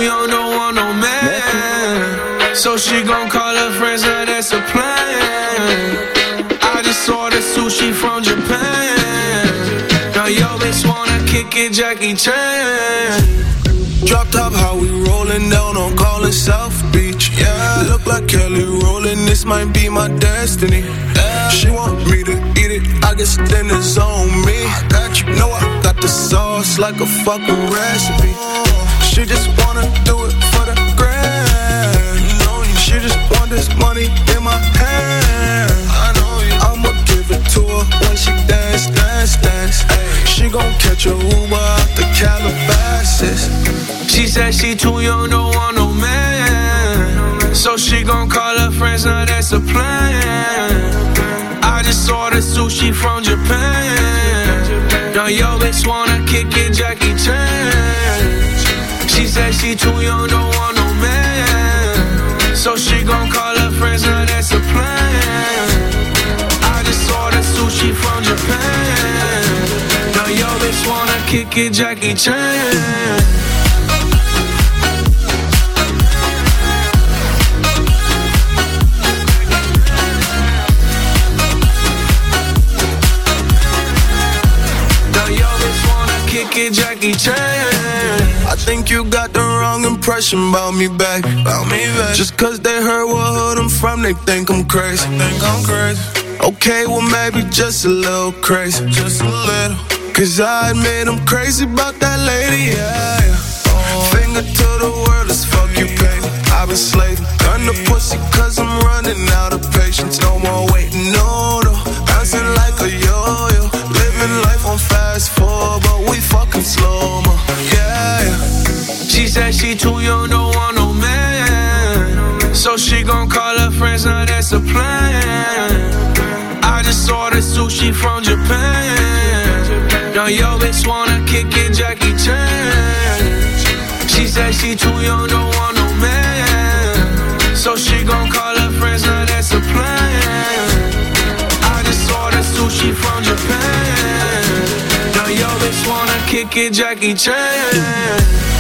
Speaker 18: So she gon' call her friends, now that's a plan. I just ordered sushi from Japan. Now yo bitch wanna kick it, Jackie Chan. Drop top, how we rollin' down on call it South Beach. Yeah, look like Kelly rollin', this might be my destiny. She want me to eat it, I guess then it's on me. I got you, know I got the sauce like a fucking recipe. She just wanna do it for the grand. She just want this money in my hand. I know you. I'ma give it to her when she dance. She gon' catch a Uber out the Calabasas. She said she too young, don't want no man. So she gon' call her friends, now that's a plan. I just ordered sushi from Japan. Now yo bitch wanna kick it, Jackie Chan. She said she too young, don't want no man. So she gon' call her friends, now that's a plan. I
Speaker 7: kick it, Jackie Chan. Jackie Chan. I think you got the wrong impression about me back. Just cause they heard what hood I'm from, they think I'm crazy. Okay, well maybe just a little crazy. Just a little. Cause I admit I'm crazy about that lady, yeah. Finger to the world, as fuck you pay. I've been slaving. Gun the pussy cause I'm running out of patience. No more waiting, no. Bouncing like a yo-yo. Living life on fast forward, but we fucking slow-mo, yeah. She said she too young, don't want no man. So she gon' call her friends, now that's a plan. I just ordered sushi from Japan. Now yo bitch wanna kick it, Jackie Chan. She said she too young, don't want no man. So she gon' call her friends, now that's a plan. I just ordered sushi from Japan. Now yo bitch wanna kick it, Jackie Chan.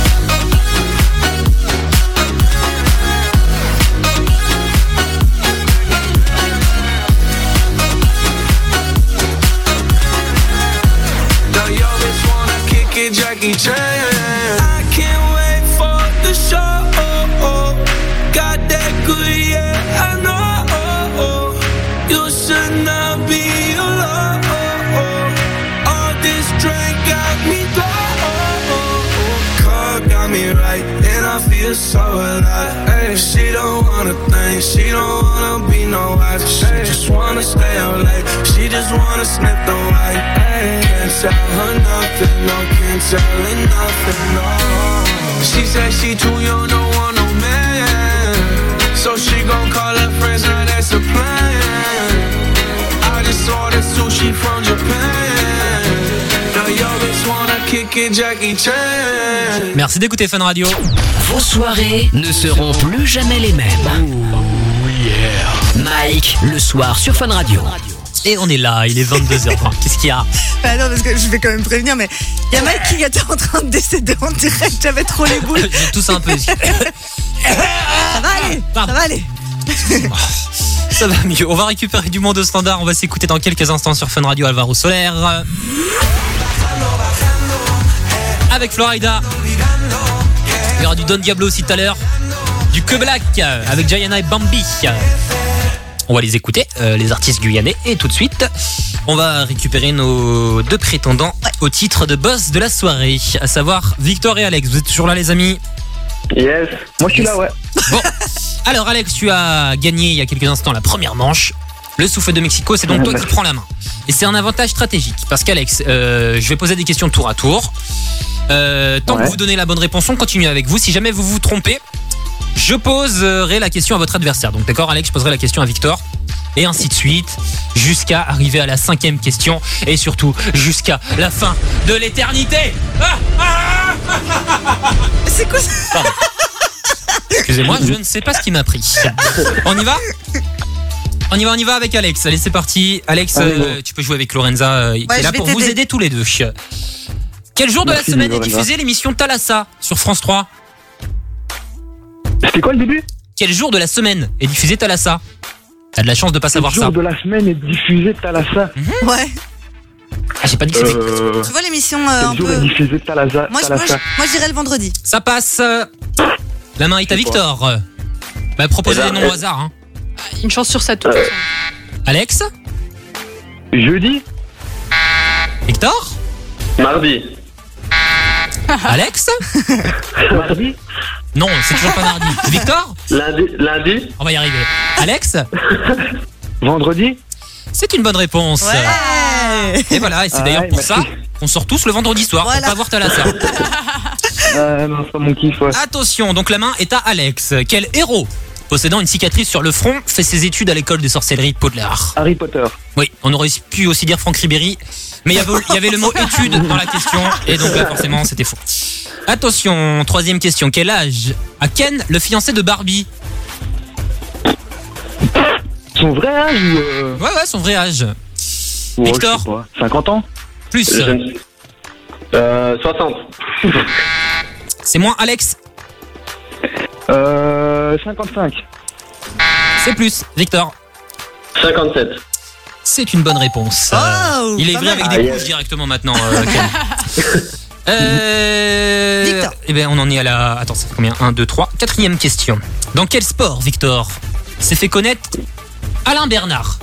Speaker 7: Jackie Chan. I can't wait for the show. Got that good, yeah, I know. You should not be alone. All this drink got me low. Car got me right, and I feel so alive. Ay, she don't wanna think, she don't wanna be no wife. She just wanna stay out late, she just wanna sniff the white. Ay, can't tell her nothing, no, can't tell her nothing, no. She said she too young, don't want no man. So she gon' call her friends, now that's a plan. I just ordered sushi from Japan. Now yo bitch wanna kick it, Jackie Chan.
Speaker 5: Merci d'écouter Fun Radio.
Speaker 6: Vos soirées ne seront plus jamais les mêmes. Oh yeah. Mike, le soir sur Fun Radio.
Speaker 5: Et on est là, il est 22h20. Qu'est-ce qu'il y a?
Speaker 10: Bah non, parce que je vais quand même prévenir, mais il y a Mike qui était en train de décéder en direct, j'avais trop les boules.
Speaker 5: J'ai tous un peu.
Speaker 10: Ça va aller, ça va aller.
Speaker 5: Ça va mieux. On va récupérer du monde au standard. On va s'écouter dans quelques instants sur Fun Radio Alvaro Soler. Avec Florida. Il y aura du Don Diablo aussi tout à l'heure. Du Que Black avec Gianna et Bambi. On va les écouter, les artistes guyanais. Et tout de suite, on va récupérer nos deux prétendants au titre de boss de la soirée, à savoir Victor et Alex. Vous êtes toujours là, les amis?
Speaker 8: Yes, moi je suis là, ouais.
Speaker 5: Bon, alors Alex, tu as gagné il y a quelques instants la première manche. Le souffle de Mexico, c'est donc toi qui prends la main. Et c'est un avantage stratégique, parce qu'Alex, je vais poser des questions tour à tour. Tant que vous donnez la bonne réponse, on continue avec vous. Si jamais vous vous trompez, je poserai la question à votre adversaire. Donc d'accord Alex, je poserai la question à Victor. Et ainsi de suite, jusqu'à arriver à la 5e question. Et surtout, jusqu'à la fin de l'éternité.
Speaker 10: C'est quoi ça?
Speaker 5: Pardon. Excusez-moi, je ne sais pas ce qui m'a pris. On y va? On y va avec Alex. Allez, c'est parti. Alex, tu peux jouer avec Lorenza, qui est là pour vous aider tous les deux. Quel jour de la semaine est diffusée l'émission Thalassa sur France 3?
Speaker 8: C'était quoi le début?
Speaker 5: Quel jour de la semaine est diffusée Thalassa? T'as de la chance de pas savoir ça.
Speaker 8: Quel jour de la semaine est diffusée Thalassa?
Speaker 10: Ouais.
Speaker 5: Ah, j'ai pas dit que c'était.
Speaker 10: Tu vois l'émission un
Speaker 8: quel jour
Speaker 10: peu.
Speaker 8: est diffusée Thalassa?
Speaker 10: Moi je dirais le vendredi.
Speaker 5: Ça passe. La main est à Victor. Bah, proposez des noms au hasard. Hein.
Speaker 20: Une chance sur 7.
Speaker 5: Alex?
Speaker 8: Jeudi?
Speaker 5: Victor?
Speaker 8: Mardi.
Speaker 5: Alex?
Speaker 8: Mardi?
Speaker 5: Non, c'est toujours pas mardi. Victor?
Speaker 8: Lundi?
Speaker 5: On va y arriver. Alex?
Speaker 8: Vendredi?
Speaker 5: C'est une bonne réponse.
Speaker 10: Ouais.
Speaker 5: Et voilà, et c'est d'ailleurs pour ça qu'on sort tous le vendredi soir pour pas voir Thalassa.
Speaker 8: Non, c'est pas mon kiff, ouais.
Speaker 5: Attention, donc la main est à Alex. Quel héros, possédant une cicatrice sur le front, fait ses études à l'école de sorcellerie de Poudlard?
Speaker 8: Harry Potter.
Speaker 5: Oui, on aurait pu aussi dire Franck Ribéry, mais il y avait le mot études dans la question, et donc là forcément c'était faux. Attention, 3e question. Quel âge a Ken, le fiancé de Barbie?
Speaker 8: Son vrai âge ou
Speaker 5: Ouais, son vrai âge.
Speaker 8: Ouais,
Speaker 5: Victor?
Speaker 8: je sais pas. 50 ans?
Speaker 5: Plus.
Speaker 8: 60.
Speaker 5: C'est moins, Alex?
Speaker 8: 55.
Speaker 5: C'est plus, Victor?
Speaker 8: 57.
Speaker 5: C'est une bonne réponse.
Speaker 10: Oh,
Speaker 5: il est
Speaker 10: pas
Speaker 5: vrai
Speaker 10: mal.
Speaker 5: avec des couches directement maintenant.
Speaker 10: Victor.
Speaker 5: Eh ben on en est à la... Attends, ça fait combien? 1, 2, 3. 4e question. Dans quel sport, Victor, s'est fait connaître Alain Bernard?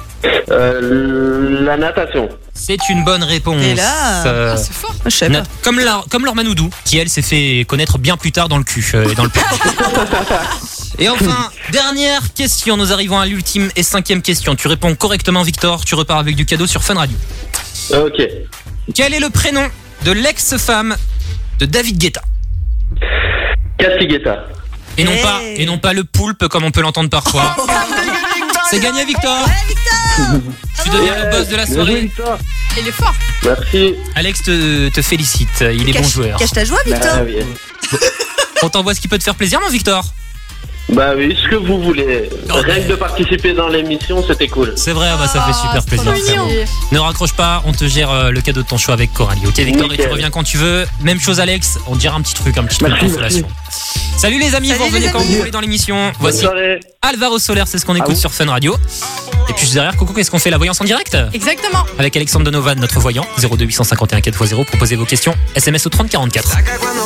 Speaker 8: La natation.
Speaker 5: C'est une bonne réponse.
Speaker 10: Et là, c'est fort. Je sais pas.
Speaker 5: Comme Laure Manoudou, qui elle s'est fait connaître bien plus tard dans le cul et dans le père. Et enfin, dernière question. Nous arrivons à l'ultime et 5e question. Tu réponds correctement, Victor. Tu repars avec du cadeau sur Fun Radio.
Speaker 8: Ok.
Speaker 5: Quel est le prénom de l'ex-femme de David Guetta?
Speaker 8: Cathy Guetta.
Speaker 5: Et non pas le poulpe comme on peut l'entendre parfois. C'est gagné, Victor. Tu deviens le boss de la soirée.
Speaker 20: Il est fort.
Speaker 8: Merci.
Speaker 5: Alex te félicite. Il est bon joueur.
Speaker 10: Cache ta joie, Victor.
Speaker 5: On t'envoie ce qui peut te faire plaisir, mon Victor.
Speaker 8: Bah oui, ce que vous voulez. Rien que de participer dans l'émission, c'était cool.
Speaker 5: C'est vrai, bah ça fait super plaisir. Ne raccroche pas, on te gère le cadeau de ton choix avec Coralie. Ok, Victor, et tu reviens quand tu veux. Même chose, Alex, on te dira un petit truc de consolation. Salut les amis, vous revenez quand vous voulez dans l'émission. Voici Alvaro Soler, c'est ce qu'on écoute sur Fun Radio. Et puis derrière, Coco, qu'est-ce qu'on fait? La voyance en direct?
Speaker 20: Exactement.
Speaker 5: Avec Alexandre Donovan, notre voyant. 02 851 4x0, proposez vos questions. SMS au 3044.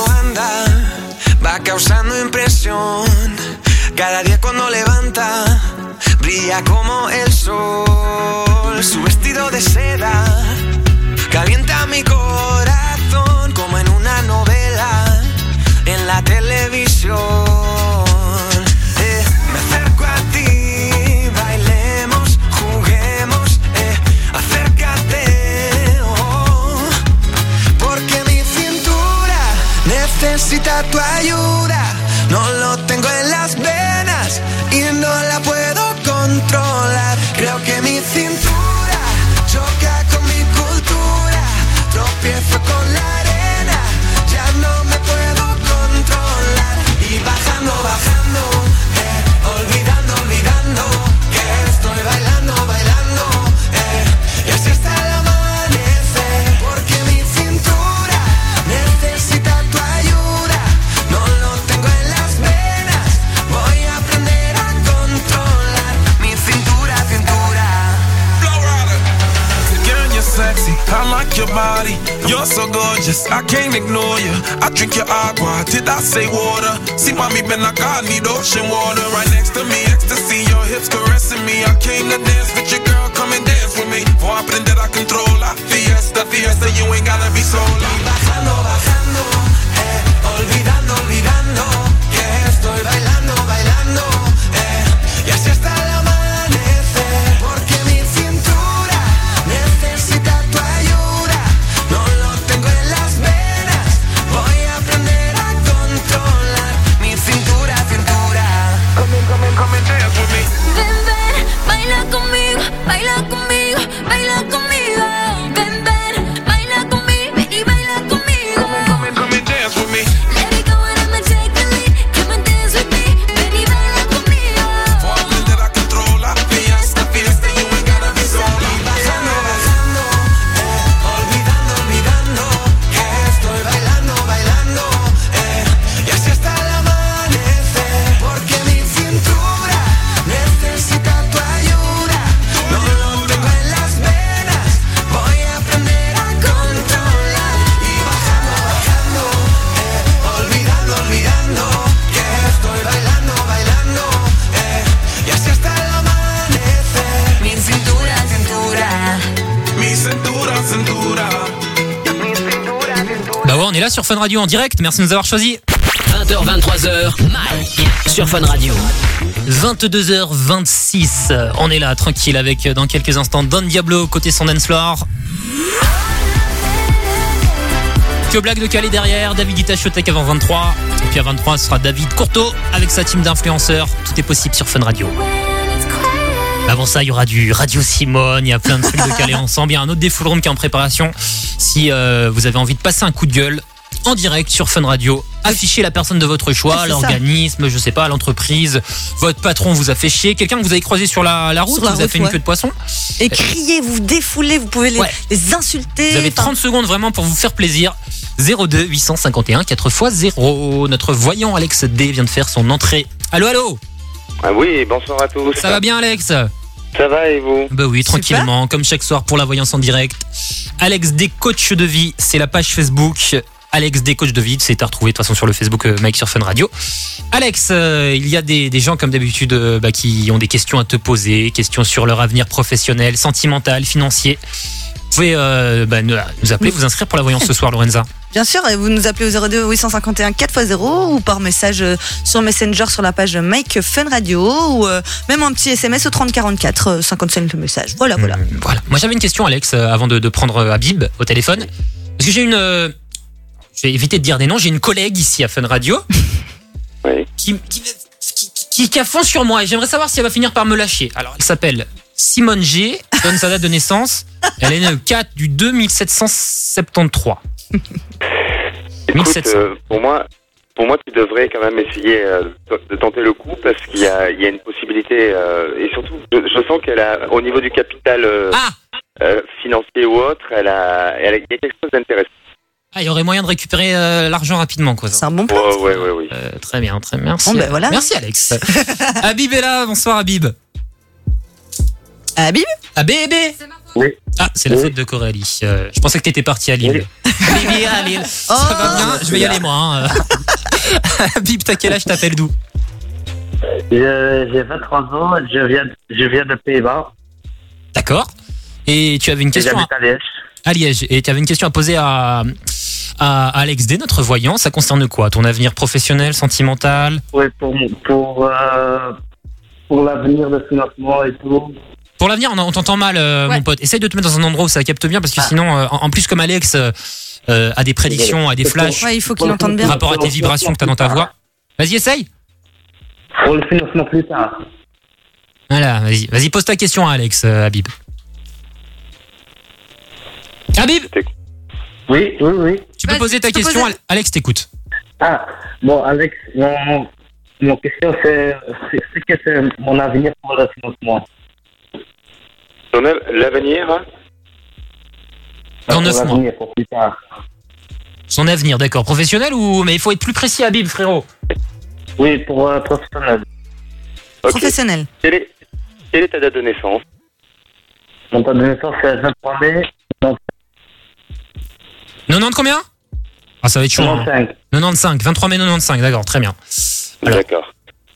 Speaker 4: Va causando impresión. Cada día cuando levanta, brilla como el sol. Su vestido de seda calienta mi corazón como en una novela en la televisión. Me acerco a ti, bailemos, juguemos, acércate, oh, porque mi cintura necesita tu ayuda. No lo tengo en las venas y no la puedo controlar. Creo que mi cintura choca con mi cultura. Tropiezo con la arena, ya no me puedo controlar. Y bajando, bajando, olvidando, olvidando que estoy bailando, bailando, y así hasta el amanecer. Porque mi cintura necesita tu ayuda. No lo tengo en las venas, voy a aprender a controlar mi cintura, cintura.
Speaker 18: Girl, you're sexy, I like your body. You're so gorgeous, I can't ignore you. I drink your agua, did I say water? See, mommy, been like I need ocean water. Right next to me, ecstasy, your hips caressing me. I came to dance with your girl, come and dance with me. Voy a aprender a controlar. Fiesta, fiesta, you ain't gotta be sola.
Speaker 4: Bajando, bajando, olvidando, olvidando que estoy bailando, bailando, y así hasta el amanecer. Porque mi cintura necesita tu ayuda. No lo tengo en las venas, voy a aprender a controlar mi cintura, cintura.
Speaker 18: Come and dance with me.
Speaker 1: Ven, ven, baila conmigo, baila conmigo, baila conmigo. Ven, ven, baila conmigo y baila conmigo.
Speaker 18: Come and dance with me.
Speaker 1: Let it go and I'ma take the lead. Come and dance with me, ven y baila conmigo.
Speaker 18: Voy a aprender a controlar. Fiesta, fiesta, you ain't gotta be sola.
Speaker 4: Bajando, bajando, olvidando, olvidando que estoy bailando, bailando, y así hasta el amanecer. Porque mi cintura necesita tu ayuda. No lo tengo en las venas, voy a aprender a controlar. Y bajando, bajando, olvidando, olvidando que estoy bailando, bailando, y así hasta el amanecer. Mi cintura, cintura.
Speaker 18: Mi cintura, cintura.
Speaker 5: Bah ouais, on est là sur Fun Radio en direct. Merci de nous avoir choisis.
Speaker 6: 20h, 23h, Mike sur Fun Radio.
Speaker 5: 22h26. On est là, tranquille, avec dans quelques instants Don Diablo côté son dance floor. Que blague de Calais derrière, David Guetta Showtek avant 23. Et puis à 23, ce sera David Courteau avec sa team d'influenceurs. Tout est possible sur Fun Radio. Avant ça, il y aura du Radio Simone, il y a plein de trucs de Calais ensemble. Il y a un autre des Full Room qui est en préparation. Si vous avez envie de passer un coup de gueule en direct sur Fun Radio, affichez la personne de votre choix,
Speaker 10: c'est
Speaker 5: l'organisme, je sais pas, l'entreprise, votre patron vous a fait chier, quelqu'un que vous avez croisé sur la route,
Speaker 10: Sur la
Speaker 5: vous a
Speaker 10: route,
Speaker 5: fait une
Speaker 10: ouais.
Speaker 5: queue de poisson.
Speaker 10: Et criez, vous défoulez, vous pouvez
Speaker 5: Ouais.
Speaker 10: les insulter.
Speaker 5: Vous avez
Speaker 10: enfin,
Speaker 5: 30 secondes vraiment pour vous faire plaisir. 02 851 4x0. Notre voyant Alex D vient de faire son entrée. Allô, allô.
Speaker 12: Ah oui, bonsoir à tous.
Speaker 5: Ça va bien, Alex?
Speaker 12: Ça va et vous?
Speaker 5: Bah oui, tranquillement, comme chaque soir pour la voyance en direct. Alex D, coach de vie, c'est la page Facebook. Alex D, coach de vie, c'est à retrouver de toute façon sur le Facebook Mike sur Fun Radio. Alex, il y a des gens comme d'habitude qui ont des questions à te poser, questions sur leur avenir professionnel, sentimental, financier. Vous pouvez nous appeler, vous inscrire pour la voyance ce soir, Lorenza.
Speaker 10: Bien sûr, et vous nous appelez au 02 851 4x0 ou par message sur Messenger sur la page Mike Fun Radio ou même un petit SMS au 3044, 55 le message. Voilà.
Speaker 5: Voilà. Moi j'avais une question, Alex, avant de prendre Habib au téléphone. Parce que j'ai une... je vais éviter de dire des noms, j'ai une collègue ici à Fun Radio qui a fond sur moi et j'aimerais savoir si elle va finir par me lâcher. Alors elle s'appelle Simone G, donne sa date de naissance, elle est née le 4 du 2 1773.
Speaker 12: Écoute, pour moi, tu devrais quand même essayer de tenter le coup parce qu'il y a une possibilité et surtout, je sens qu'elle a, au niveau du capital financier ou autre, il y a quelque chose d'intéressant.
Speaker 5: Ah, il y aurait moyen de récupérer l'argent rapidement, quoi.
Speaker 10: C'est un bon plan.
Speaker 12: Oui.
Speaker 5: Très bien, merci.
Speaker 10: Bon, ben voilà.
Speaker 5: Merci, Alex. Habib est là, bonsoir Habib.
Speaker 10: Habib?
Speaker 5: Habib.
Speaker 12: Oui.
Speaker 5: Ah, c'est la faute de Coralie. Je pensais que t'étais parti à Lille. Bibi à Lille. Ça va bien? Je vais y aller moi. Hein. Habib, t'as quel âge? T'appelles d'où?
Speaker 22: J'ai 23 ans, je viens de Pays-Bas.
Speaker 5: D'accord. Et tu avais une question
Speaker 22: J'habite à Liège.
Speaker 5: à Liège. Et tu avais une question à poser à Alex D, notre voyant. Ça concerne quoi? Ton avenir professionnel, sentimental?
Speaker 22: Oui, pour l'avenir, le financement et tout.
Speaker 5: Pour l'avenir, on t'entend mal, mon pote. Essaye de te mettre dans un endroit où ça capte bien, parce que sinon, en plus, comme Alex a des prédictions, a des flashs,
Speaker 10: Ouais, il faut qu'il entende bien.
Speaker 5: par rapport à tes vibrations que tu as dans ta voix. Vas-y, essaye.
Speaker 22: Pour le financement plus tard.
Speaker 5: Voilà, vas-y, pose ta question à Alex, Habib. Habib?
Speaker 22: Oui.
Speaker 5: Tu peux poser ta question, Alex t'écoute.
Speaker 22: Ah, bon, Alex, mon question, c'est que c'est mon avenir pour le financement.
Speaker 12: L'avenir?
Speaker 5: Dans 9 mois.
Speaker 22: L'avenir pour plus tard.
Speaker 5: Son avenir, d'accord. Professionnel ou... Mais il faut être plus précis, Habib, frérot.
Speaker 22: Oui, pour professionnel.
Speaker 12: Okay.
Speaker 10: Professionnel.
Speaker 12: Quelle est ta date de naissance?
Speaker 22: Mon date de naissance, c'est 23 mai.
Speaker 5: 90 combien? Ah, ça va être chaud.
Speaker 22: 95.
Speaker 5: 95, 23 mai 95, d'accord, très bien. Alors.
Speaker 12: D'accord.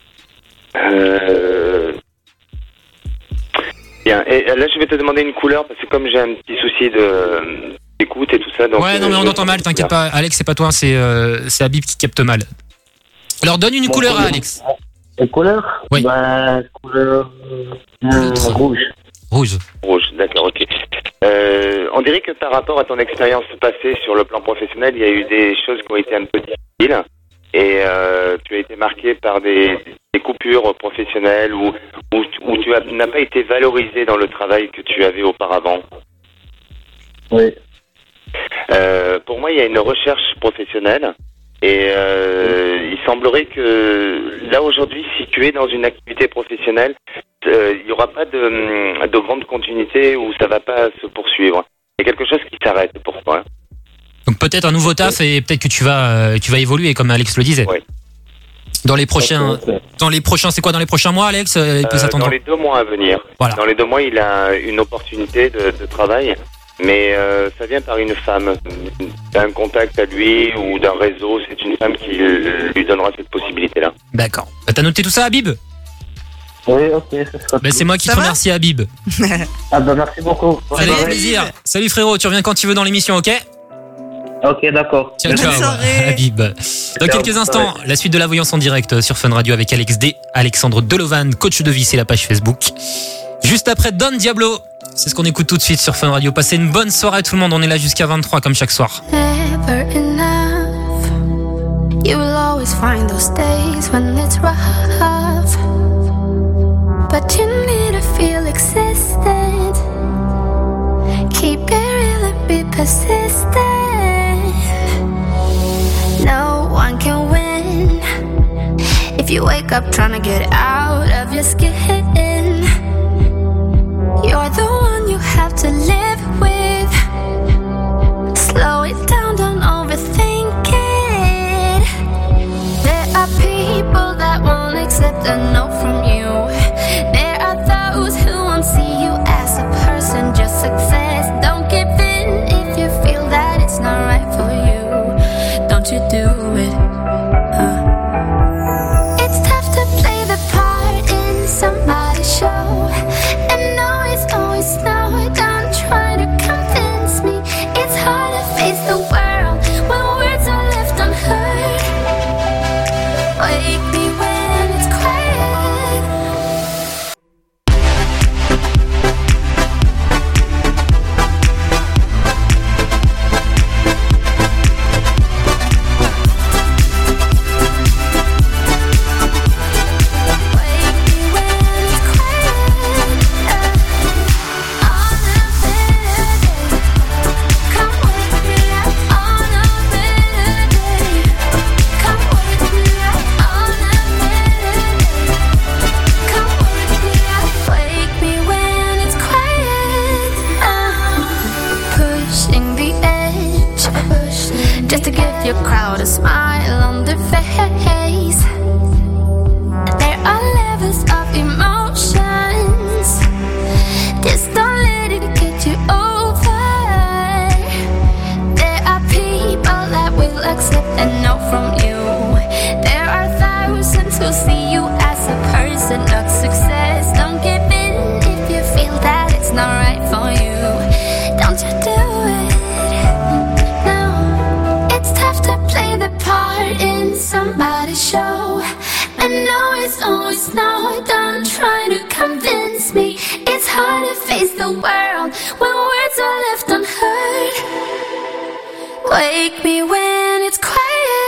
Speaker 12: Bien, et là je vais te demander une couleur parce que comme j'ai un petit souci d'écoute et tout ça. Donc,
Speaker 5: ouais, non mais on entend mal, t'inquiète pas. Alex, c'est pas toi, c'est Habib qui capte mal. Alors donne une couleur à Alex.
Speaker 22: Une couleur?
Speaker 5: Oui.
Speaker 22: Couleur rouge.
Speaker 12: Rouge, d'accord, ok. On dirait que par rapport à ton expérience passée sur le plan professionnel, il y a eu des choses qui ont été un peu difficiles et tu as été marqué par des coupures professionnelles où tu n'as pas été valorisé dans le travail que tu avais auparavant.
Speaker 22: Oui.
Speaker 12: Pour moi, il y a une recherche professionnelle et il semblerait que là aujourd'hui, si tu es dans une activité professionnelle, il n'y aura pas de grande continuité où ça va pas se poursuivre. Il y a quelque chose qui s'arrête. Pourquoi?
Speaker 5: Donc peut-être un nouveau taf et peut-être que tu vas évoluer comme Alex le disait.
Speaker 12: Oui.
Speaker 5: Dans les prochains, c'est quoi dans les prochains mois, Alex? Il peut s'attendre.
Speaker 12: Dans les 2 mois à venir.
Speaker 5: Voilà.
Speaker 12: Dans les 2 mois, il a une opportunité de travail, mais ça vient par une femme, d'un contact à lui ou d'un réseau. C'est une femme qui lui donnera cette possibilité-là.
Speaker 5: D'accord. T'as noté tout ça, Habib?
Speaker 22: Oui, ok.
Speaker 5: C'est moi qui te remercie, Habib.
Speaker 22: Merci beaucoup.
Speaker 5: Allez, plaisir. Salut frérot, tu reviens quand tu veux dans l'émission, ok?
Speaker 22: Ok, d'accord.
Speaker 5: Ciao, Habib. Dans quelques instants, la suite de la voyance en direct sur Fun Radio avec Alex D, Alexandre Delovan, coach de vie, c'est la page Facebook. Juste après Don Diablo, c'est ce qu'on écoute tout de suite sur Fun Radio. Passez une bonne soirée tout le monde, on est là jusqu'à 23 comme chaque soir.
Speaker 1: Never enough. You will always find those days when it's rough. But you need to feel existent. Keep it real and be persistent. No one can If you wake up trying to get out of your skin, you're the one you have to live with. Slow it down, don't overthink it. There are people that won't accept a no from you. There are those who won't see you as a person, just success. Don't give in if you feel that it's not right for you. Don't you do it. It's tough to play the part in somebody's show. And no, it's always no, don't try to convince me. It's hard to face the world when words are left unheard. Wake me when it's quiet. Wake me when it's quiet. Pushing the edge, just to give your crowd a smile on their face. There are levels of emotions. Just don't let it get you over. There are people that will accept a no from you. There are thousands who see you as a person, not success. Don't give in if you feel that it's not right for you. Don't you do it. No, it's tough to play the part in somebody's show. And no, it's always no, don't try to convince me. It's hard to face the world when words are left unheard. Wake me when it's quiet.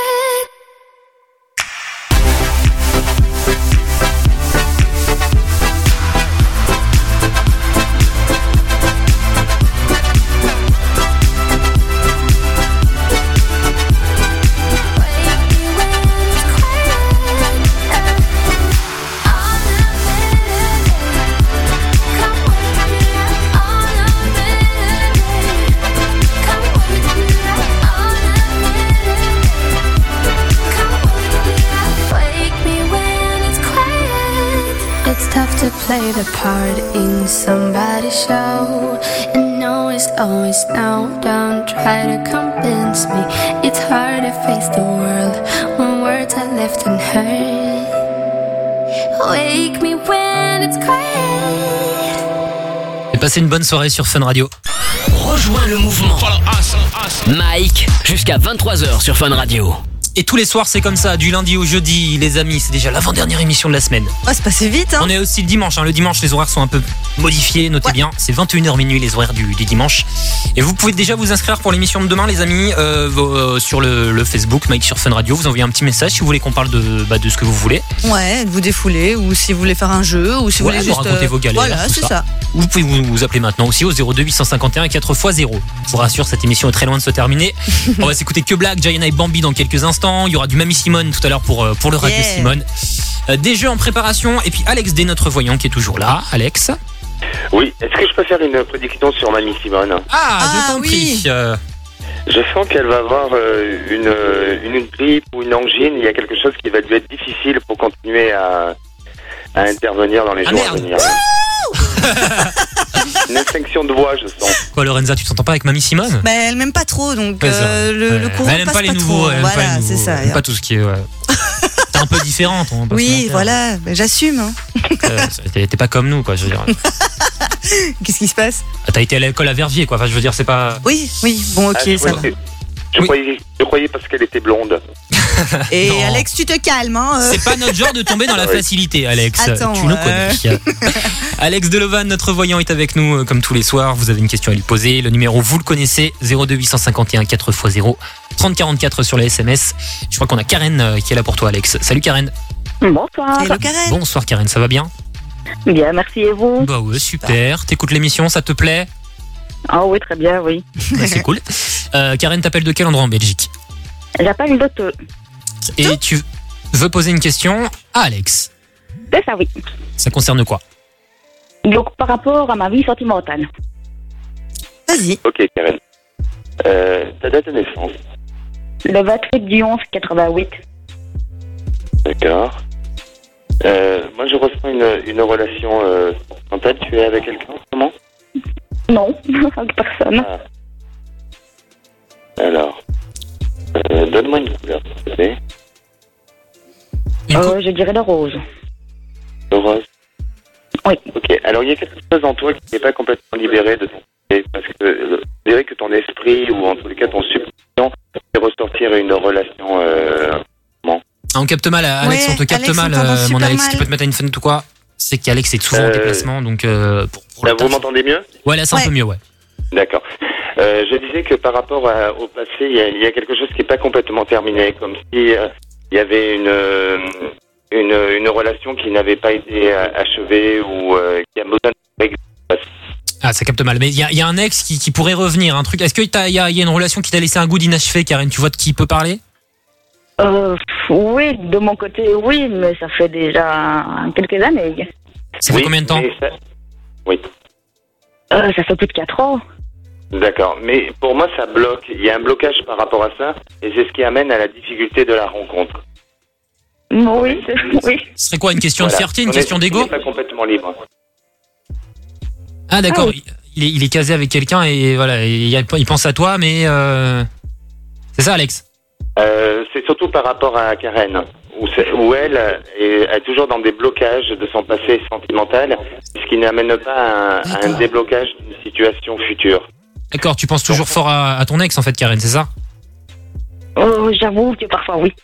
Speaker 1: It's tough to play the part in somebody's show. And no, it's always no, don't try to convince me. It's hard to face the world when words are left unheard. Wake me when it's quiet.
Speaker 5: Et passez une bonne soirée sur Fun Radio.
Speaker 6: Rejoins le mouvement. Mike, jusqu'à 23h sur Fun Radio.
Speaker 5: Et tous les soirs, c'est comme ça, du lundi au jeudi, les amis, c'est déjà l'avant-dernière émission de la semaine.
Speaker 10: Ouais, c'est passé vite, hein.
Speaker 5: On est aussi le dimanche, Le dimanche, les horaires sont un peu modifiés, notez bien, c'est 21h minuit les horaires du dimanche. Et vous pouvez déjà vous inscrire pour l'émission de demain, les amis, sur le Facebook, Mike sur Fun Radio. Vous envoyez un petit message si vous voulez qu'on parle de ce que vous voulez.
Speaker 10: Ouais, de vous défouler, ou si vous voulez faire un jeu, ou si vous voulez juste
Speaker 5: raconter vos galères.
Speaker 10: Voilà, c'est ça.
Speaker 5: Vous pouvez vous appeler maintenant aussi au 02 851 4x0. Je vous rassure, cette émission est très loin de se terminer. On va s'écouter que Black, Gianna et Bambi dans quelques instants. Il y aura du Mamie Simone tout à l'heure pour le Radio Simone. Des jeux en préparation. Et puis Alex D, notre voyant, qui est toujours là. Alex.
Speaker 12: Oui, est-ce que je peux faire une prédiction sur Mamie Simone?
Speaker 5: Je t'en prie.
Speaker 12: Je sens qu'elle va avoir une grippe ou une angine. Il y a quelque chose qui va lui être difficile pour continuer à intervenir dans les jours à venir. Une infection de voix, je sens.
Speaker 5: Quoi, Lorenza, tu t'entends pas avec Mamie Simone?
Speaker 10: Bah, elle m'aime pas trop, donc le courant
Speaker 5: elle aime
Speaker 10: passe
Speaker 5: pas les
Speaker 10: pas
Speaker 5: nouveaux.
Speaker 10: trop. Voilà, c'est ça.
Speaker 5: Elle aime pas tout ce qui est. T'es un peu différente.
Speaker 10: Oui, voilà, bah, j'assume. Hein.
Speaker 5: T'es pas comme nous, quoi. Je veux dire.
Speaker 10: Qu'est-ce qui se passe?
Speaker 5: T'as été à l'école à Verviers, quoi. Enfin, je veux dire, c'est pas.
Speaker 10: Oui, bon, ok, ça va.
Speaker 12: Je croyais parce qu'elle était blonde.
Speaker 10: Et
Speaker 5: Non.
Speaker 10: Alex, tu te calmes, hein.
Speaker 5: C'est pas notre genre de tomber dans la facilité, Alex.
Speaker 10: Attends,
Speaker 5: tu nous connais. Alex Delovan, notre voyant, est avec nous comme tous les soirs. Vous avez une question à lui poser. Le numéro, vous le connaissez, 02 851 4x0 3044 sur les SMS. Je crois qu'on a Karen qui est là pour toi, Alex. Salut Karen.
Speaker 13: Bonsoir.
Speaker 10: Hello Karen.
Speaker 5: Bonsoir Karen, ça va bien?
Speaker 13: Bien, merci et vous?
Speaker 5: Bah ouais, super. T'écoutes l'émission, ça te plaît?
Speaker 13: Ah oui, très bien, oui.
Speaker 5: Bah, c'est cool. Karen, t'appelles de quel endroit en Belgique?
Speaker 13: J'appelle d'Otto.
Speaker 5: Et tu... veut poser une question à Alex.
Speaker 13: C'est ça, oui.
Speaker 5: Ça concerne quoi?
Speaker 13: Donc, par rapport à ma vie sentimentale.
Speaker 10: Vas-y.
Speaker 12: Ok, Karen. Ta date de naissance?
Speaker 13: Le 28 du 11 88.
Speaker 12: D'accord. Moi, je ressens une relation sentimentale. Tu es avec quelqu'un en ce moment?
Speaker 13: Non, avec personne.
Speaker 12: Alors, donne-moi une couleur, s'il te plaît.
Speaker 13: Je dirais le rose.
Speaker 12: Le rose?
Speaker 13: Oui.
Speaker 12: Ok, alors il y a quelque chose en toi qui n'est pas complètement libéré de ton côté, parce que je dirais que ton esprit, ou en tous les cas ton subconscient, fait ressortir une relation...
Speaker 5: Ah, on capte mal, Alex, on te capte
Speaker 12: Alex,
Speaker 5: mal,
Speaker 12: on t'entend
Speaker 5: mon
Speaker 12: super
Speaker 5: Alex.
Speaker 12: mal.
Speaker 5: Tu peux te mettre à une fenêtre ou quoi? C'est qu'Alex est souvent en déplacement, donc pour
Speaker 12: Là, vous m'entendez mieux?
Speaker 5: Ouais, là c'est un peu mieux, ouais.
Speaker 12: D'accord. Je disais que par rapport au passé, il y a quelque chose qui n'est pas complètement terminé, comme si il y avait une relation qui n'avait pas été achevée ou qui a besoin de régler.
Speaker 5: Ah, ça capte mal. Mais il y a un ex qui pourrait revenir, un truc. Est-ce qu'il y a une relation qui t'a laissé un goût d'inachevé, Karen? Tu vois de qui il peut parler?
Speaker 13: Oui, de mon côté, oui, mais ça fait déjà quelques années.
Speaker 5: Ça fait combien de temps?
Speaker 12: Oui.
Speaker 13: Ça fait plus de 4 ans.
Speaker 12: D'accord, mais pour moi ça bloque, il y a un blocage par rapport à ça, et c'est ce qui amène à la difficulté de la rencontre.
Speaker 13: Oui, oui.
Speaker 5: Ce serait quoi, une question de fierté, une
Speaker 12: On
Speaker 5: question
Speaker 12: est-
Speaker 5: d'ego?
Speaker 12: on n'est pas complètement libre.
Speaker 5: Ah d'accord,
Speaker 13: Ah oui.
Speaker 5: il est casé avec quelqu'un et voilà, il pense à toi, mais c'est ça, Alex?
Speaker 12: C'est surtout par rapport à Karen, où elle est toujours dans des blocages de son passé sentimental, ce qui n'amène pas à un déblocage d'une situation future.
Speaker 5: D'accord, tu penses toujours fort à ton ex en fait, Karen, c'est ça?
Speaker 13: J'avoue que parfois oui.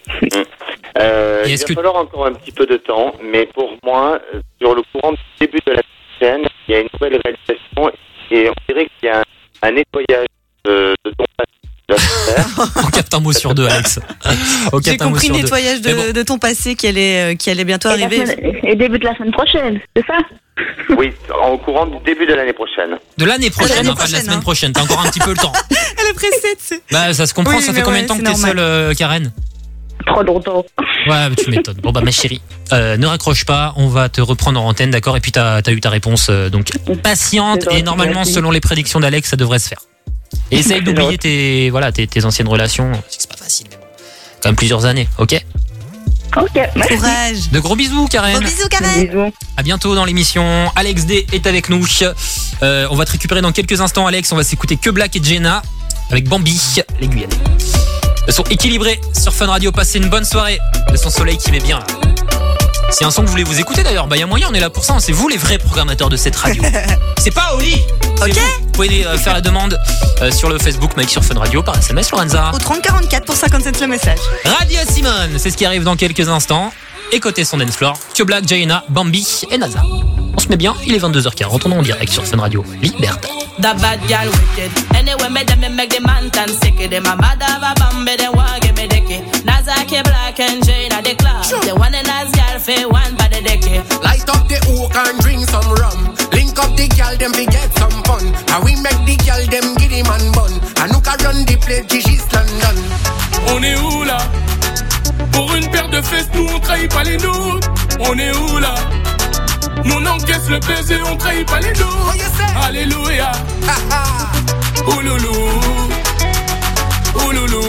Speaker 12: Il va falloir encore un petit peu de temps, mais pour moi, sur le courant du début de la scène, il y a une nouvelle réalisation et on dirait qu'il y a un nettoyage de ton passé.
Speaker 5: On capte un mot sur deux, Alex. On
Speaker 10: J'ai
Speaker 5: capte un mot
Speaker 10: compris
Speaker 5: sur
Speaker 10: le
Speaker 5: deux.
Speaker 10: nettoyage
Speaker 5: Mais bon.
Speaker 10: de ton passé qui allait bientôt
Speaker 13: Et,
Speaker 10: arriver.
Speaker 13: et début de la semaine prochaine, c'est ça?
Speaker 12: Oui, au courant du début de l'année prochaine.
Speaker 5: De l'année prochaine,
Speaker 10: l'année
Speaker 5: hein, pas de la
Speaker 10: prochaine,
Speaker 5: semaine
Speaker 10: hein.
Speaker 5: prochaine. T'as encore un petit peu le temps.
Speaker 10: Elle est pressée, tu sais.
Speaker 5: Bah, ça se comprend.
Speaker 10: Oui,
Speaker 5: Ça
Speaker 10: mais
Speaker 5: fait combien
Speaker 10: ouais,
Speaker 5: de temps que
Speaker 10: c'est
Speaker 5: t'es
Speaker 10: normal.
Speaker 5: seule, Karen?
Speaker 13: Trop longtemps.
Speaker 5: Ouais, mais tu m'étonnes. Bon bah ma chérie, ne raccroche pas, on va te reprendre en antenne, d'accord? Et puis t'as eu ta réponse, donc patiente. Et normalement, selon les prédictions d'Alex, ça devrait se faire. Et essaye d'oublier tes anciennes relations. C'est pas facile, mais bon. Quand même plusieurs années, ok?
Speaker 13: Ok, merci.
Speaker 10: Courage.
Speaker 5: De gros bisous, Karen.
Speaker 10: Gros bisous, Karen.
Speaker 13: Bisous.
Speaker 5: À bientôt dans l'émission. Alex D est avec nous. On va te récupérer dans quelques instants, Alex. On va s'écouter que Black et Jenna avec Bambi, les Guyanais. Le son équilibré sur Fun Radio. Passez une bonne soirée. Le son soleil qui met bien. C'est un son que vous voulez vous écouter d'ailleurs. Bah, y a moyen, on est là pour ça. C'est vous les vrais programmateurs de cette radio. C'est pas Oli.
Speaker 10: Ok.
Speaker 5: Vous pouvez faire la demande sur le Facebook Mike sur Fun Radio par SMS, Lorenza.
Speaker 10: Au 3044 pour 57 le message.
Speaker 5: Radio Simone, c'est ce qui arrive dans quelques instants. Et côté son dance floor, Tio Black, Jaina, Bambi et NASA. On se met bien, il est 22h15. Retournons en direct sur Fun Radio. Liberté.
Speaker 15: The bad girl wicked. Anyway, me them make the man tan sick. Them a mad have a bambi, they want give me dicky. Nazaki Black and Jane at the club. The one and as girl for one by the dicky.
Speaker 19: Light up the oak and drink some rum. Link up the girl, them we get some fun. And we make the girl, them giddy man bun. And look run the place, she's London.
Speaker 23: On est où là? Pour une paire de fesses, nous on trahit pas les nôtres. On est où là? Nous on encaisse le baiser, on trahit pas les nôtres. Alléluia. Ouloulou. Ouloulou.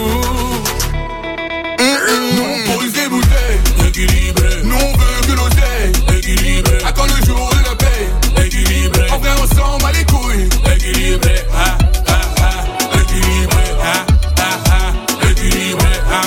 Speaker 23: Nous on pose des bouteilles, équilibré. Nous on veut que l'oseille, équilibré. À quand le jour de la paix, équilibré. En vrai on s'en bat les couilles, équilibré. Équilibré. Équilibré.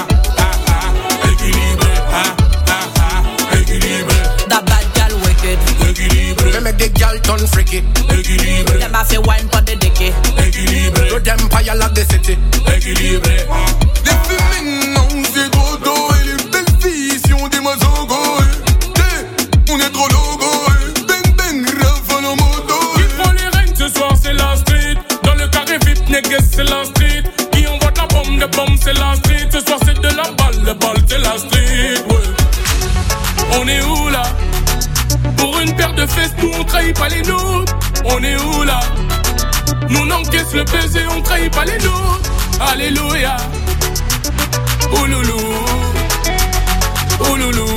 Speaker 15: The bad girl wicked.
Speaker 19: We make the girl turn freaky.
Speaker 15: Them have to wine for the dicky.
Speaker 19: To them fire like the city.
Speaker 23: Les féminins, c'est trop tôt. Et les belles filles, si on des mazogos. On est trop logo. Bang bang, rafale en moto. Qui prend les règnes ce soir, c'est la street. Dans le carré VIP, négué, c'est la street. Qui envoie de la bombe, le bombe, c'est la street. Ce soir, c'est de la balle, le balle, c'est la street. Ouais. On est où là? Pour une paire de fesses, nous on trahit pas les nôtres. On est où là? Nous on encaisse le baiser, on trahit pas les nôtres. Alléluia. Ouloulou. Ouloulou.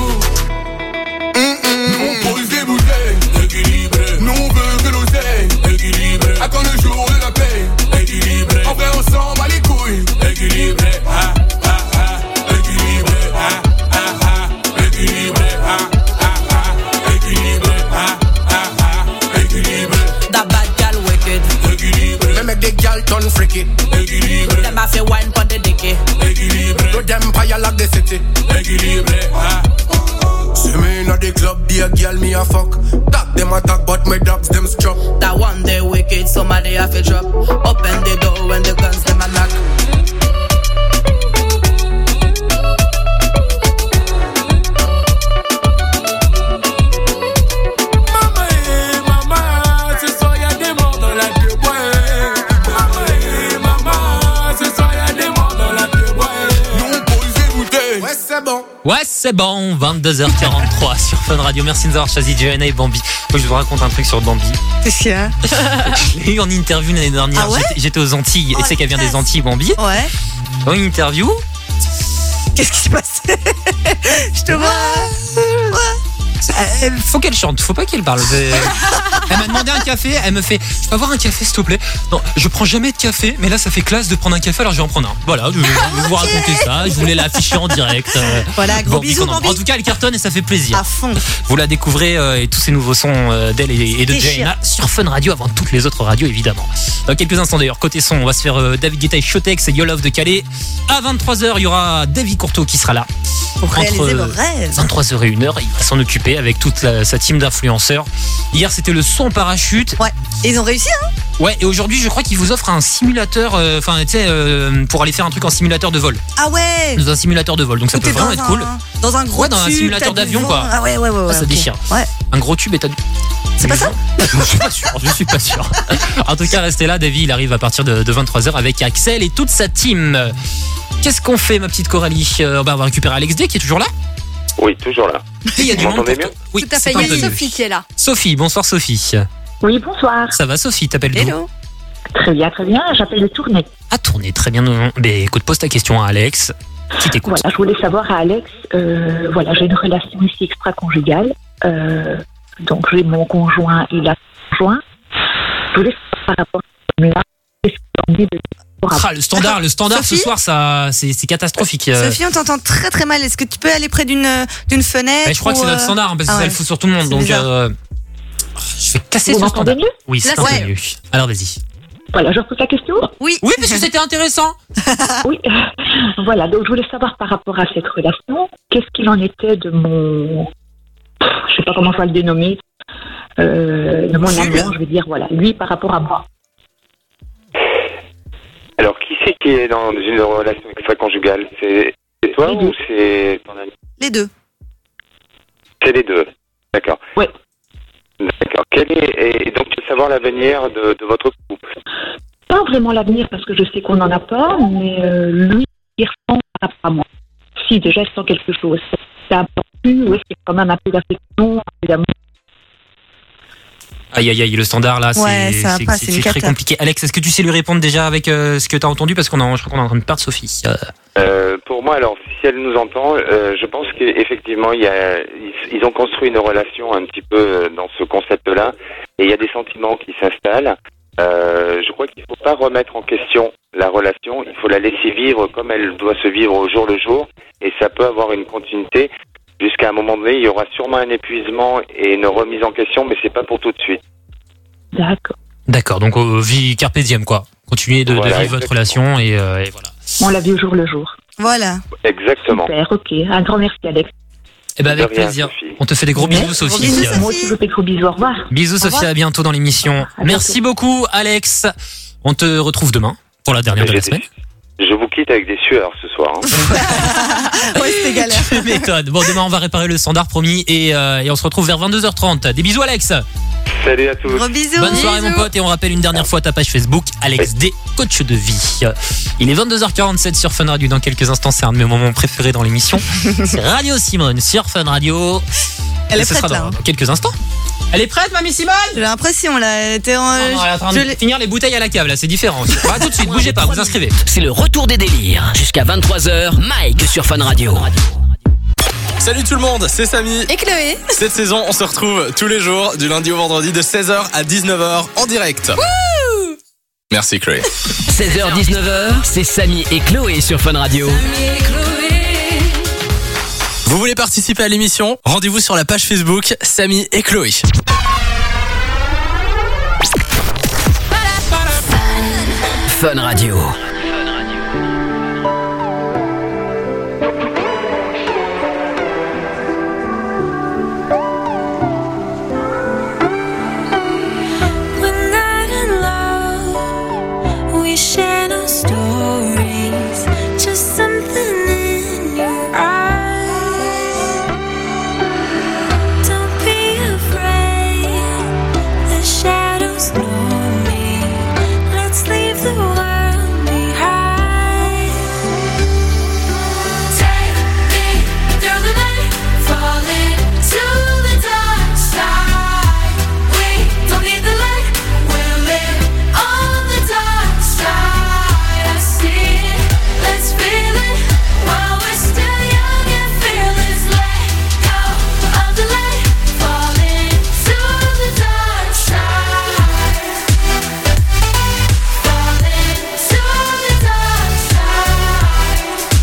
Speaker 23: On pose des bouteilles, équilibré. Nous on veut que l'oseille, équilibré. À quand le jour de la paix, équilibré. En vrai on s'en bat les couilles, équilibré. Ah ah ah, équilibré. Ah ah ah, équilibré. Ah ah ah, équilibré. Ah ah ah, équilibré.
Speaker 15: That bad gal wicked.
Speaker 23: Équilibré. Me make the gal turn freaky. Équilibré.
Speaker 15: Them have to wine pon the dicky.
Speaker 23: Équilibré. No them fire like the city. Équilibré. Ah. See me inna the club, be a girl me a fuck. Dog them attack, but my dogs them struck.
Speaker 15: That one day wicked, somebody have to drop. Open the door when the guns them a knock.
Speaker 23: Maman, ce soir y'a des morts dans la déboîte. Maman, ce soir y'a des morts dans la déboîte. Nous on pose des bouteilles. Ouais c'est bon.
Speaker 5: Ouais, c'est bon, 22h43 sur Fun Radio. Merci de nous avoir choisi Johanna et Bambi. Moi, je vous raconte un truc sur Bambi.
Speaker 10: Qu'est-ce qu'il y a?
Speaker 5: Je l'ai eu en interview l'année dernière.
Speaker 10: Ah ouais,
Speaker 5: j'étais aux Antilles. Et tu sais qu'elle vient des Antilles, Bambi.
Speaker 10: Ouais.
Speaker 5: Dans une interview.
Speaker 10: Qu'est-ce qui se passe? Je te vois.
Speaker 5: Faut qu'elle chante, faut pas qu'elle parle. Elle m'a demandé un café, elle me fait je peux avoir un café s'il te plaît? Non, je prends jamais de café, mais là ça fait classe de prendre un café, alors je vais en prendre un. Voilà, je vais vous raconter ça, je voulais l'afficher en direct.
Speaker 10: Voilà, gros bisous Bambi.
Speaker 5: En tout cas, elle cartonne et ça fait plaisir.
Speaker 10: À fond.
Speaker 5: Vous la découvrez et tous ces nouveaux sons d'elle et de Johanna sur Fun Radio avant toutes les autres radios évidemment. Dans quelques instants d'ailleurs, côté son, on va se faire David Guetta et Shotex et Your Love de Calais. À 23h, il y aura David Courteau qui sera là.
Speaker 10: Pour réaliser vos rêves.
Speaker 5: 23h et 1h, il va s'en occuper avec toute sa team d'influenceurs. Hier, c'était le saut en parachute.
Speaker 10: Ouais, et ils ont réussi, hein?
Speaker 5: Ouais, et aujourd'hui, je crois qu'ils vous offrent un simulateur, tu sais, pour aller faire un truc en simulateur de vol.
Speaker 10: Ah ouais!
Speaker 5: Dans un simulateur de vol, donc ça peut vraiment être cool.
Speaker 10: Dans un gros tube.
Speaker 5: Dans un simulateur d'avion, quoi.
Speaker 10: Ah ouais.
Speaker 5: Ça déchire.
Speaker 10: Ouais.
Speaker 5: Un gros tube et t'as.
Speaker 10: C'est pas ça?
Speaker 5: Je suis pas sûr. En tout cas, restez là. David, il arrive à partir de 23h avec Axel et toute sa team. Qu'est-ce qu'on fait, ma petite Coralie? On va récupérer Alex D qui est toujours là.
Speaker 12: Oui, toujours là.
Speaker 5: Et il y a du monde.
Speaker 20: Oui, tout à fait. Il y a Sophie qui est là.
Speaker 5: Sophie, bonsoir Sophie.
Speaker 13: Oui, bonsoir.
Speaker 5: Ça va Sophie, t'appelles d'où?
Speaker 20: Hello.
Speaker 13: Très bien. J'appelle de Tournai.
Speaker 5: À Tournai, très bien. Mais écoute, pose ta question à Alex. Qui t'écoute?
Speaker 13: Voilà, je voulais savoir à Alex, voilà, j'ai une relation ici extra-conjugale. Donc j'ai mon conjoint et la conjointe. Je voulais savoir par rapport à là, qu'est-ce qu'il en est de...
Speaker 5: le standard
Speaker 10: Sophie,
Speaker 5: ce soir, ça, c'est catastrophique.
Speaker 10: Sophie, on t'entend très très mal. Est-ce que tu peux aller près d'une fenêtre?
Speaker 5: Je crois que c'est notre standard, parce que ça le fout sur tout le monde. Donc, je vais casser ce standard. Mieux? Oui, c'est un peu mieux. Alors, vas-y.
Speaker 13: Voilà, je repose la question.
Speaker 10: Oui,
Speaker 5: parce que c'était intéressant.
Speaker 13: Oui, voilà. Donc, je voulais savoir par rapport à cette relation, qu'est-ce qu'il en était de mon, je sais pas comment je vais le dénommer, de mon amour. Je veux dire, voilà, lui par rapport à moi.
Speaker 12: Alors, qui c'est qui est dans une relation extra-conjugale? C'est toi ou c'est ton ami?
Speaker 10: Les deux.
Speaker 12: C'est les deux. D'accord.
Speaker 13: Oui.
Speaker 12: D'accord. Et donc, tu veux savoir l'avenir de votre couple?
Speaker 13: Pas vraiment l'avenir, parce que je sais qu'on n'en a pas, mais lui, il ressent par rapport à moi. Si, déjà, il sent quelque chose. C'est un peu plus, oui, c'est quand même un peu d'affection, un peu d'amour.
Speaker 5: Aïe, le standard là, c'est très compliqué. Alex, est-ce que tu sais lui répondre déjà avec ce que tu as entendu? Parce je crois qu'on est en train de perdre Sophie.
Speaker 12: Pour moi, alors, si elle nous entend, je pense qu'effectivement, ils ont construit une relation un petit peu dans ce concept-là, et il y a des sentiments qui s'installent. Je crois qu'il ne faut pas remettre en question la relation, il faut la laisser vivre comme elle doit se vivre au jour le jour, et ça peut avoir une continuité. Jusqu'à un moment donné, il y aura sûrement un épuisement et une remise en question, mais c'est pas pour tout de suite.
Speaker 13: D'accord.
Speaker 5: Donc vie carpe diem, quoi. Continuez de vivre votre relation et voilà.
Speaker 13: On la vit au jour le jour.
Speaker 10: Voilà.
Speaker 12: Exactement.
Speaker 13: Super, ok. Un grand merci, Alex.
Speaker 5: Eh ben avec plaisir. Sophie. On te fait des gros bisous, Sophie.
Speaker 13: Moi aussi, je vous fais des gros bisous. Au revoir.
Speaker 5: Bisous, Sophie. À bientôt dans l'émission. Merci beaucoup, Alex. On te retrouve demain pour la dernière de la semaine.
Speaker 12: Je vous quitte avec des sueurs ce soir.
Speaker 10: Ouais, c'était galère.
Speaker 5: Tu m'étonnes. Bon, demain, on va réparer le standard, promis. Et on se retrouve vers 22h30. Des bisous, Alex.
Speaker 12: Salut à tous.
Speaker 10: Gros bisous.
Speaker 5: Bonne soirée, mon pote. Et on rappelle une dernière fois ta page Facebook, Alex D, coach de vie. Il est 22h47 sur Fun Radio. Dans quelques instants, c'est un de mes moments préférés dans l'émission. C'est Radio Simone sur Fun Radio.
Speaker 10: Elle est prête,
Speaker 5: là. Dans quelques instants. Elle est prête, mamie Simone?
Speaker 10: J'ai l'impression, là. Elle était en
Speaker 5: train de finir les bouteilles à la cave, là. C'est différent. Tout de suite, bougez pas, vous inscrivez.
Speaker 6: C'est le retour des délires. Jusqu'à 23h, Mike sur Fun Radio.
Speaker 9: Salut tout le monde, c'est Samy
Speaker 20: et Chloé.
Speaker 9: Cette saison, on se retrouve tous les jours, du lundi au vendredi, de 16h à 19h en direct.
Speaker 20: Wouh!
Speaker 9: Merci Chloé.
Speaker 6: 16h-19h, c'est Samy et Chloé sur Fun Radio.
Speaker 9: Vous voulez participer à l'émission? Rendez-vous sur la page Facebook Samy et Chloé.
Speaker 6: Fun Radio.
Speaker 14: Share no stories, just something in your eyes. Don't be afraid, the shadows know me. Let's leave the world behind. Take me through the night, fall into the dark side. We don't need the light, we'll live on the dark side. I see it, let's feel it while we're still young and fearless. Let go of the light, fall into the dark side. Fall into the dark side.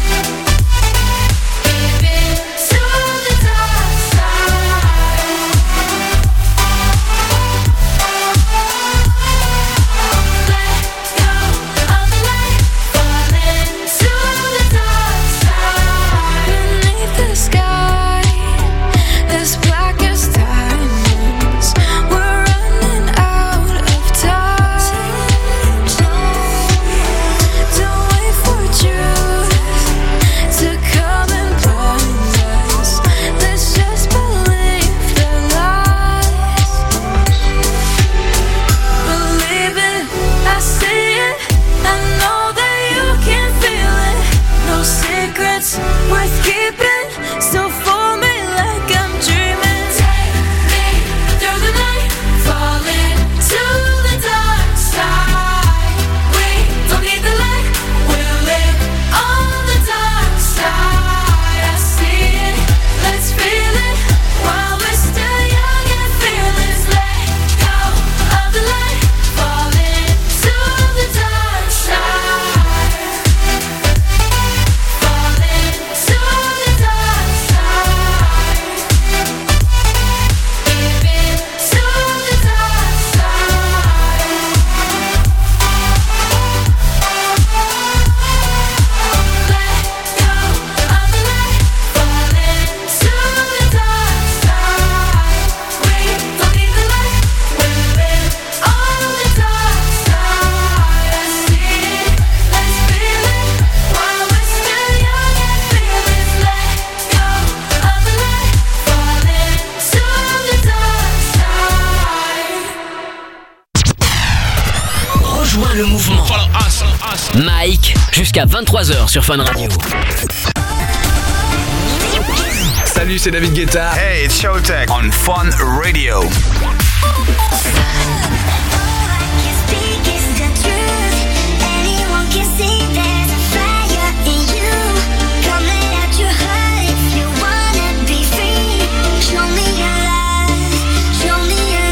Speaker 14: Give in to the dark side. Let go of the light, fall into the dark side. Beneath the sky, as black as diamonds, we're running out of time. Don't wait for truth to come and blind us. Let's just believe the lies. Believe it, I see it, I know that you can feel it. No secrets worth keeping, so for me like I'm dreaming. Take me through the night, fall into the dark side. We don't need the light, we'll live on the dark side. I see it, let's feel it while we're still young and fearless. Let go of the light, fall into the dark side. Fall into the dark side. Give in to the dark side. Let go of the light, fall into the dark side. We don't need the light, we'll live on the dark side. I see it, let's feel it while we're still young and fearless. Let go of the light, fall into the dark side.
Speaker 6: Rejoins le mouvement. Mike, jusqu'à 23h sur Fun Radio.
Speaker 21: Salut, c'est David Guetta. Hey, it's Showtek on Fun Radio.
Speaker 14: Anyone can see there's a fire in you. Come let out your heart if you wanna be free. Show me your love, show me your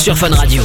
Speaker 6: sur Fun Radio.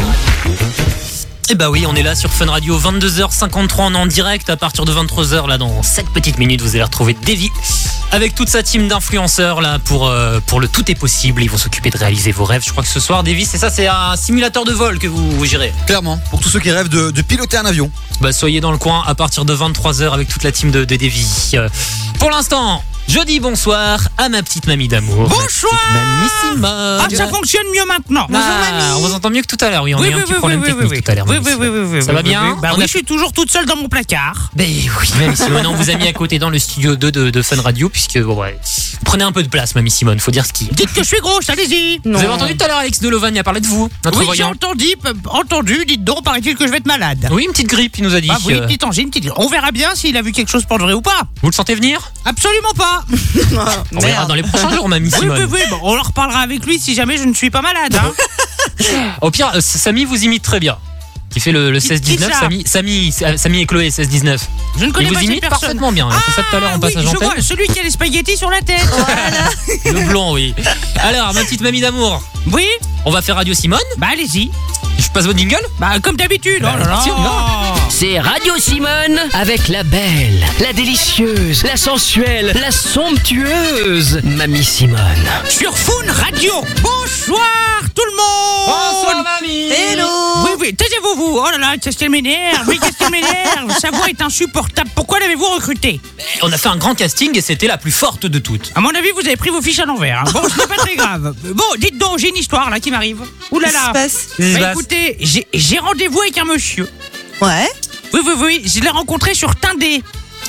Speaker 5: Eh bah oui, on est là sur Fun Radio, 22h53, on est en direct. À partir de 23h, là, dans 7 petites minutes, vous allez retrouver Davy avec toute sa team d'influenceurs là pour le tout est possible. Ils vont s'occuper de réaliser vos rêves. Je crois que ce soir, Davy, c'est ça, c'est un simulateur de vol que vous gérez.
Speaker 2: Clairement, pour tous ceux qui rêvent de piloter un avion.
Speaker 5: Bah soyez dans le coin à partir de 23h avec toute la team de Davy. Pour l'instant, je dis bonsoir à ma petite mamie d'amour.
Speaker 16: Bonsoir
Speaker 5: Mamie Simone.
Speaker 16: Ah, ça fonctionne mieux maintenant.
Speaker 5: Bonjour mamie. On vous entend mieux que tout à l'heure. Oui, on a eu un petit problème technique tout à l'heure.
Speaker 16: Oui.
Speaker 5: Ça va bien?
Speaker 16: Bah oui, je suis toujours toute seule dans mon placard.
Speaker 5: Ben oui, mamie Simone, on vous a mis à côté dans le studio 2 de Fun Radio puisque bon, ouais, prenez un peu de place, mamie Simone, faut dire ce qui est.
Speaker 16: Dites que je suis grosse, allez-y.
Speaker 5: Vous avez entendu tout à l'heure Alex Delovagne a parlé de vous, notre
Speaker 16: oui,
Speaker 5: voyant.
Speaker 16: j'ai entendu, dites donc, paraît-il que je vais être malade.
Speaker 5: Oui, une petite grippe, il nous a dit.
Speaker 16: Ah oui, une petite angine, On verra bien s'il a vu quelque chose pour de vrai ou pas.
Speaker 5: Vous le sentez venir?
Speaker 16: Absolument pas.
Speaker 5: On verra dans les prochains jours, mamie Simone.
Speaker 16: Oui, bon, on en reparlera avec lui si jamais je ne suis pas malade. Hein.
Speaker 5: Au pire, Samy vous imite très bien. Qui fait le 16-19, Samy et Chloé 16-19.
Speaker 16: Je ne connais
Speaker 5: il
Speaker 16: pas
Speaker 5: vous imite
Speaker 16: cette personne.
Speaker 5: parfaitement bien. Il a fait ça tout à l'heure en passage en tête.
Speaker 16: Je vois, celui qui a les spaghettis sur la tête.
Speaker 5: Voilà. Le blond, oui. Alors, ma petite mamie d'amour.
Speaker 16: Oui.
Speaker 5: On va faire Radio Simone.
Speaker 16: Bah allez-y.
Speaker 5: Je passe votre jingle.
Speaker 16: Bah comme d'habitude. Oh là là.
Speaker 6: C'est Radio Simone avec la belle, la délicieuse, la sensuelle, la somptueuse Mamie Simone.
Speaker 16: Sur Fun Radio. Bonsoir tout le monde.
Speaker 5: Bonsoir mamie.
Speaker 10: Hello.
Speaker 16: Oui, taisez-vous vous. Oh là là, qu'est-ce qu'elle m'énerve. Oui, qu'est-ce qu'elle m'énerve. Sa voix est insupportable. Pourquoi l'avez-vous recrutée?
Speaker 5: On a fait un grand casting et c'était la plus forte de toutes.
Speaker 16: À mon avis, vous avez pris vos fiches à l'envers. Hein. Bon, c'est pas très grave. Bon, dites donc, j'ai une histoire là qui m'arrive. Ouh là là. Bah, écoutez, j'ai rendez-vous avec un monsieur.
Speaker 10: Ouais.
Speaker 16: Oui, je l'ai rencontré sur Tinder.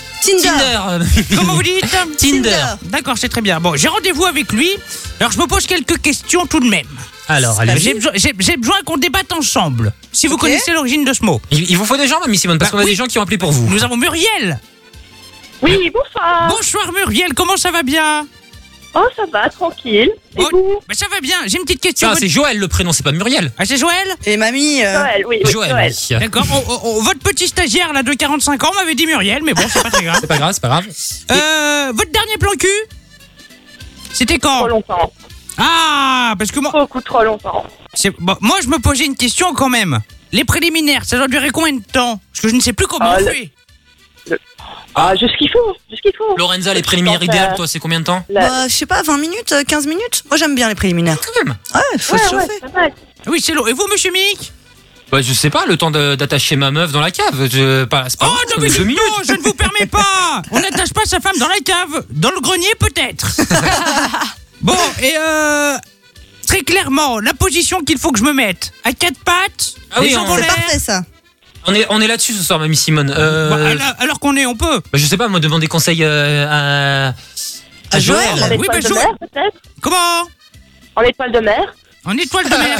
Speaker 16: Comment vous dites?
Speaker 5: Tinder.
Speaker 16: D'accord, c'est très bien. Bon, j'ai rendez-vous avec lui. Alors, je me pose quelques questions tout de même.
Speaker 5: Alors, allez.
Speaker 16: J'ai besoin qu'on débatte ensemble. Si vous connaissez l'origine de ce mot.
Speaker 5: Il vous faut des gens, mamie Simone, parce qu'on a des gens qui ont appelé pour vous.
Speaker 16: Nous avons Muriel.
Speaker 17: Oui, bonsoir.
Speaker 16: Bonsoir Muriel, comment ça va bien?
Speaker 17: Oh, ça va, tranquille. Et vous?
Speaker 16: Bah, ça va bien, j'ai une petite question.
Speaker 5: Ça, c'est Joël le prénom, c'est pas Muriel.
Speaker 16: Ah, c'est Joël?
Speaker 10: Et mamie
Speaker 17: Joël, oui.
Speaker 5: Joël. Oui.
Speaker 16: D'accord, votre petit stagiaire là de 45 ans m'avait dit Muriel, mais bon, c'est pas très grave.
Speaker 5: C'est pas grave.
Speaker 16: Votre dernier plan cul? C'était quand?
Speaker 17: Trop longtemps.
Speaker 16: Ah, parce que moi...
Speaker 17: Beaucoup trop longtemps.
Speaker 16: Bon, moi, je me posais une question quand même. Les préliminaires, ça doit durer combien de temps? Parce que je ne sais plus comment on fait.
Speaker 17: Juste ce qu'il faut.
Speaker 5: Lorenza, les préliminaires idéales, toi, c'est combien de temps?
Speaker 10: Bah, je sais pas, 20 minutes, 15 minutes. Moi, j'aime bien les préliminaires.
Speaker 5: Quand même.
Speaker 10: Ouais, faut se chauffer.
Speaker 16: Oui, c'est long. Et vous, monsieur Mick?
Speaker 5: Bah, je sais pas, le temps d'attacher ma meuf dans la cave. C'est pas
Speaker 16: non, mais
Speaker 5: 2 minutes.
Speaker 16: Non, je ne vous permets pas. On n'attache pas sa femme dans la cave. Dans le grenier, peut-être. Bon, et très clairement, la position qu'il faut que je me mette. À 4 pattes.
Speaker 5: Ah oui,
Speaker 10: c'est parfait, ça.
Speaker 5: On est là-dessus ce soir, mamie Simone.
Speaker 16: Alors qu'on est, on peut.
Speaker 5: Bah, je sais pas, moi, demander conseil à Joël.
Speaker 17: En étoile de mer, peut-être?
Speaker 16: Comment?
Speaker 17: En étoile de mer?
Speaker 16: En étoile de mer.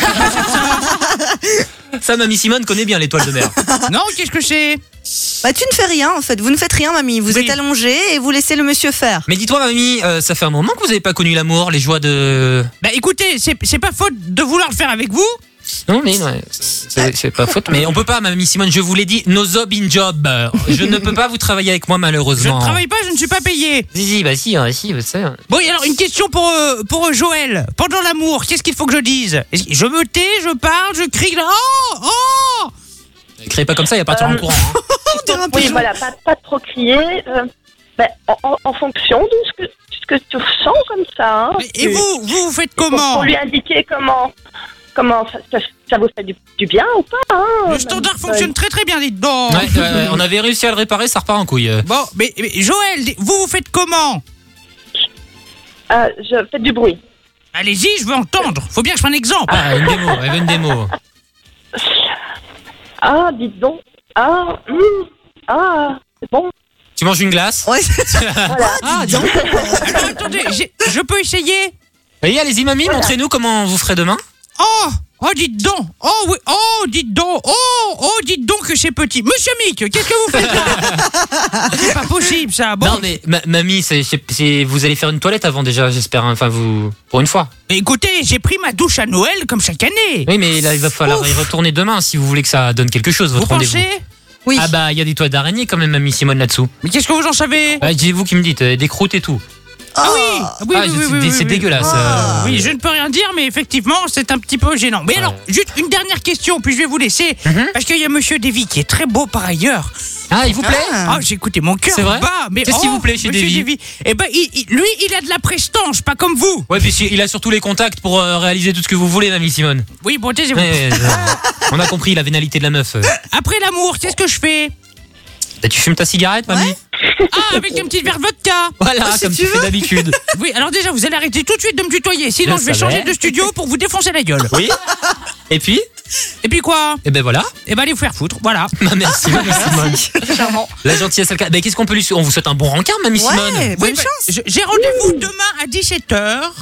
Speaker 5: Ça, mamie Simone connaît bien l'étoile de mer.
Speaker 16: Non, qu'est-ce que c'est?
Speaker 10: Bah, tu ne fais rien, en fait. Vous ne faites rien, mamie. Vous êtes allongée et vous laissez le monsieur faire.
Speaker 5: Mais dis-toi, mamie, ça fait un moment que vous n'avez pas connu l'amour, les joies de...
Speaker 16: Bah, écoutez, c'est pas faute de vouloir le faire avec vous.
Speaker 5: Non, mais c'est pas faute. Mais on peut pas, mamie Simone, je vous l'ai dit, no job in job. Je ne peux pas vous travailler avec moi, malheureusement.
Speaker 16: Je ne travaille pas, je ne suis pas payé.
Speaker 5: Si, je sais.
Speaker 16: Bon, et alors, une question pour Joël. Pendant l'amour, qu'est-ce qu'il faut que je dise? Je me tais, je parle, je crie. Oh!
Speaker 5: Criez pas comme ça, il y a pas de en courant. Hein.
Speaker 17: Oui, voilà, pas trop crier. En fonction de ce que tu ressens comme ça. Hein,
Speaker 16: et vous faites comment?
Speaker 17: Pour lui indiquer comment ça vous fait du bien ou pas, hein?
Speaker 16: Le standard fonctionne très très bien, dites donc.
Speaker 5: Ouais, on avait réussi à le réparer, ça repart en couille.
Speaker 16: Bon, mais Joël, vous faites comment?
Speaker 17: Je fais du bruit.
Speaker 16: Allez-y, je veux entendre. Faut bien que je fasse un exemple.
Speaker 5: Ah, une démo.
Speaker 17: Ah, dites donc. C'est bon.
Speaker 5: Tu manges une glace?
Speaker 10: Ouais.
Speaker 17: Voilà.
Speaker 5: Ah, dis donc.
Speaker 16: Alors, attendez, je peux essayer?
Speaker 5: Oui, allez-y, mamie, montrez-nous comment vous ferez demain.
Speaker 16: Oh, dites donc. Oh, oui. Oh, dites donc. Oh, dites donc que c'est petit. Monsieur Mick, qu'est-ce que vous faites là? C'est pas possible, ça. Bon.
Speaker 5: Non, mais mamie, vous allez faire une toilette avant déjà, j'espère. Enfin, pour une fois.
Speaker 16: Écoutez, j'ai pris ma douche à Noël comme chaque année.
Speaker 5: Oui, mais là, il va falloir y retourner demain si vous voulez que ça donne quelque chose, votre rendez-vous.
Speaker 16: Vous pensez?
Speaker 10: Oui.
Speaker 5: Ah bah, il y a des toiles d'araignée quand même, mamie Simone, là-dessous.
Speaker 16: Mais qu'est-ce que vous en savez?
Speaker 5: C'est vous qui me dites, des croûtes et tout.
Speaker 16: Ah oui,
Speaker 5: c'est dégueulasse.
Speaker 16: Oui, je ne peux rien dire, mais effectivement, c'est un petit peu gênant. Mais alors, juste une dernière question, puis je vais vous laisser, parce qu'il y a Monsieur Davy qui est très beau par ailleurs.
Speaker 5: Ah, il vous plaît?
Speaker 16: Ah, j'ai écouté mon cœur
Speaker 5: C'est vrai?
Speaker 16: bat. Mais
Speaker 5: qu'est-ce qui vous plaît chez
Speaker 16: Monsieur
Speaker 5: Davy?
Speaker 16: Eh ben, lui, il a de la prestance, pas comme vous.
Speaker 5: Ouais, puis il a surtout les contacts pour réaliser tout ce que vous voulez, mamie Simone.
Speaker 16: Oui, bon, taisez-vous.
Speaker 5: On a compris la vénalité de la meuf.
Speaker 16: Après l'amour, qu'est-ce que je fais?
Speaker 5: Bah, tu fumes ta cigarette, mamie?
Speaker 16: Ah, avec un petit verre de vodka.
Speaker 5: Voilà, comme tu fais d'habitude.
Speaker 16: Oui, alors déjà, vous allez arrêter tout de suite de me tutoyer, sinon je vais changer de studio pour vous défoncer la gueule.
Speaker 5: Oui. Et puis
Speaker 16: quoi?
Speaker 5: Et ben voilà.
Speaker 16: Et ben allez vous faire foutre, voilà.
Speaker 5: Merci, mamie Simone.
Speaker 20: Charmant.
Speaker 5: La gentillesse, mais qu'est-ce qu'on peut lui... On vous souhaite un bon rencard, mamie Simone.
Speaker 10: Bonne chance.
Speaker 16: J'ai rendez-vous demain à 17h.